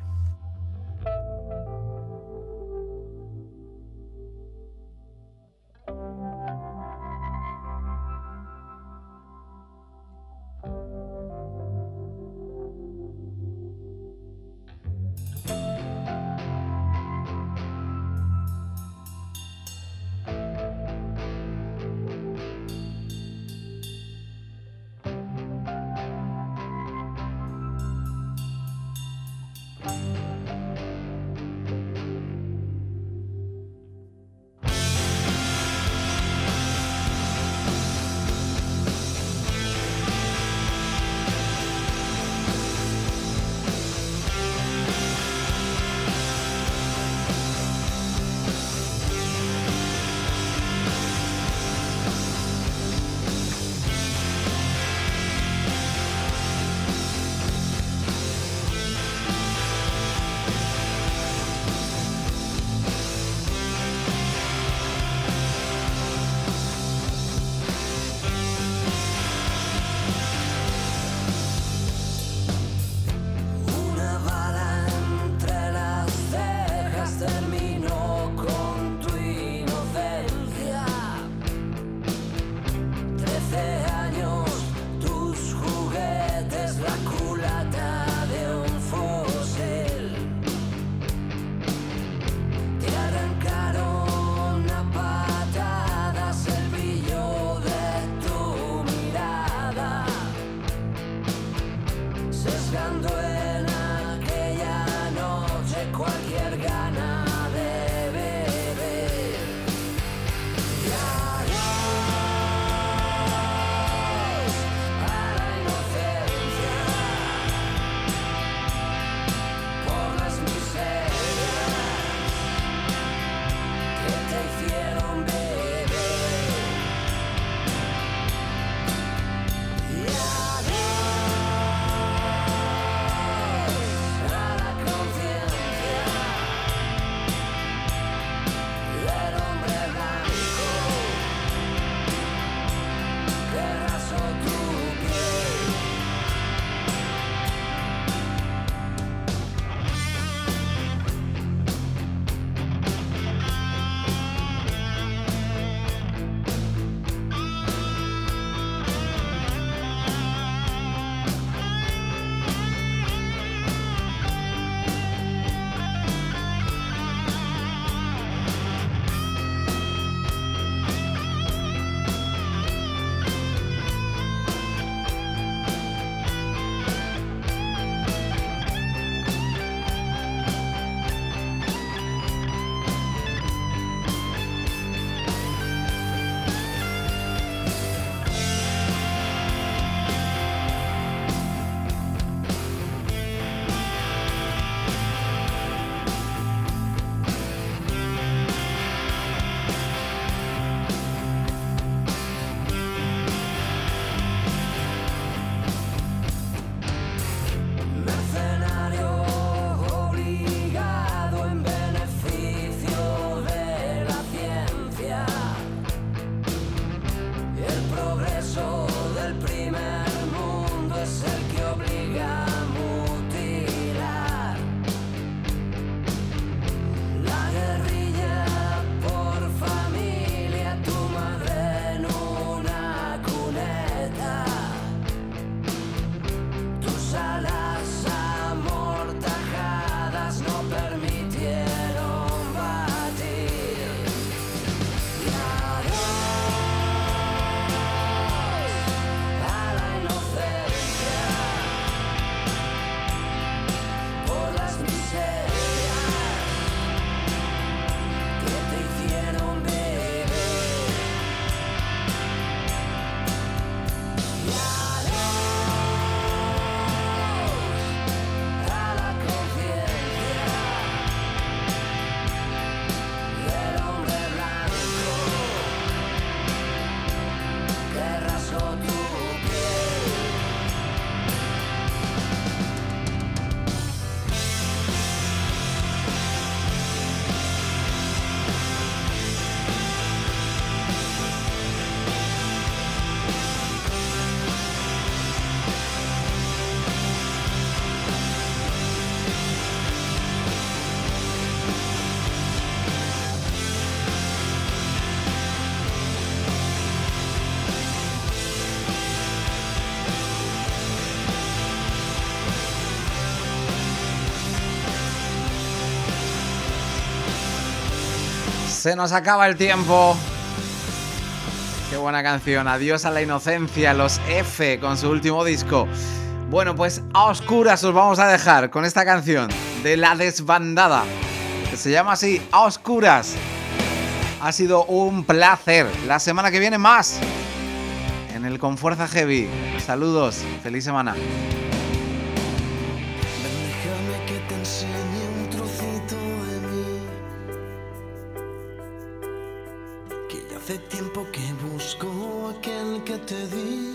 Se nos acaba el tiempo. Qué buena canción. Adiós a la inocencia, los F con su último disco. Bueno, pues a oscuras os vamos a dejar con esta canción de La Desbandada, que se llama así, A Oscuras. Ha sido un placer. La semana que viene más en el Con Fuerza Heavy. Saludos, feliz semana. Déjame que te enseñe un trocito de mí, que ya hace tiempo que busco aquel que te di.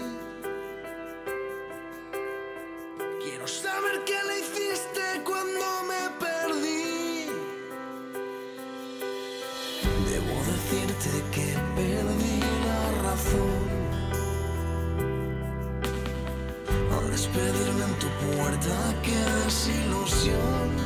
Quiero saber qué le hiciste cuando me perdí. Debo decirte que perdí la razón al despedirme en tu puerta. Qué desilusión.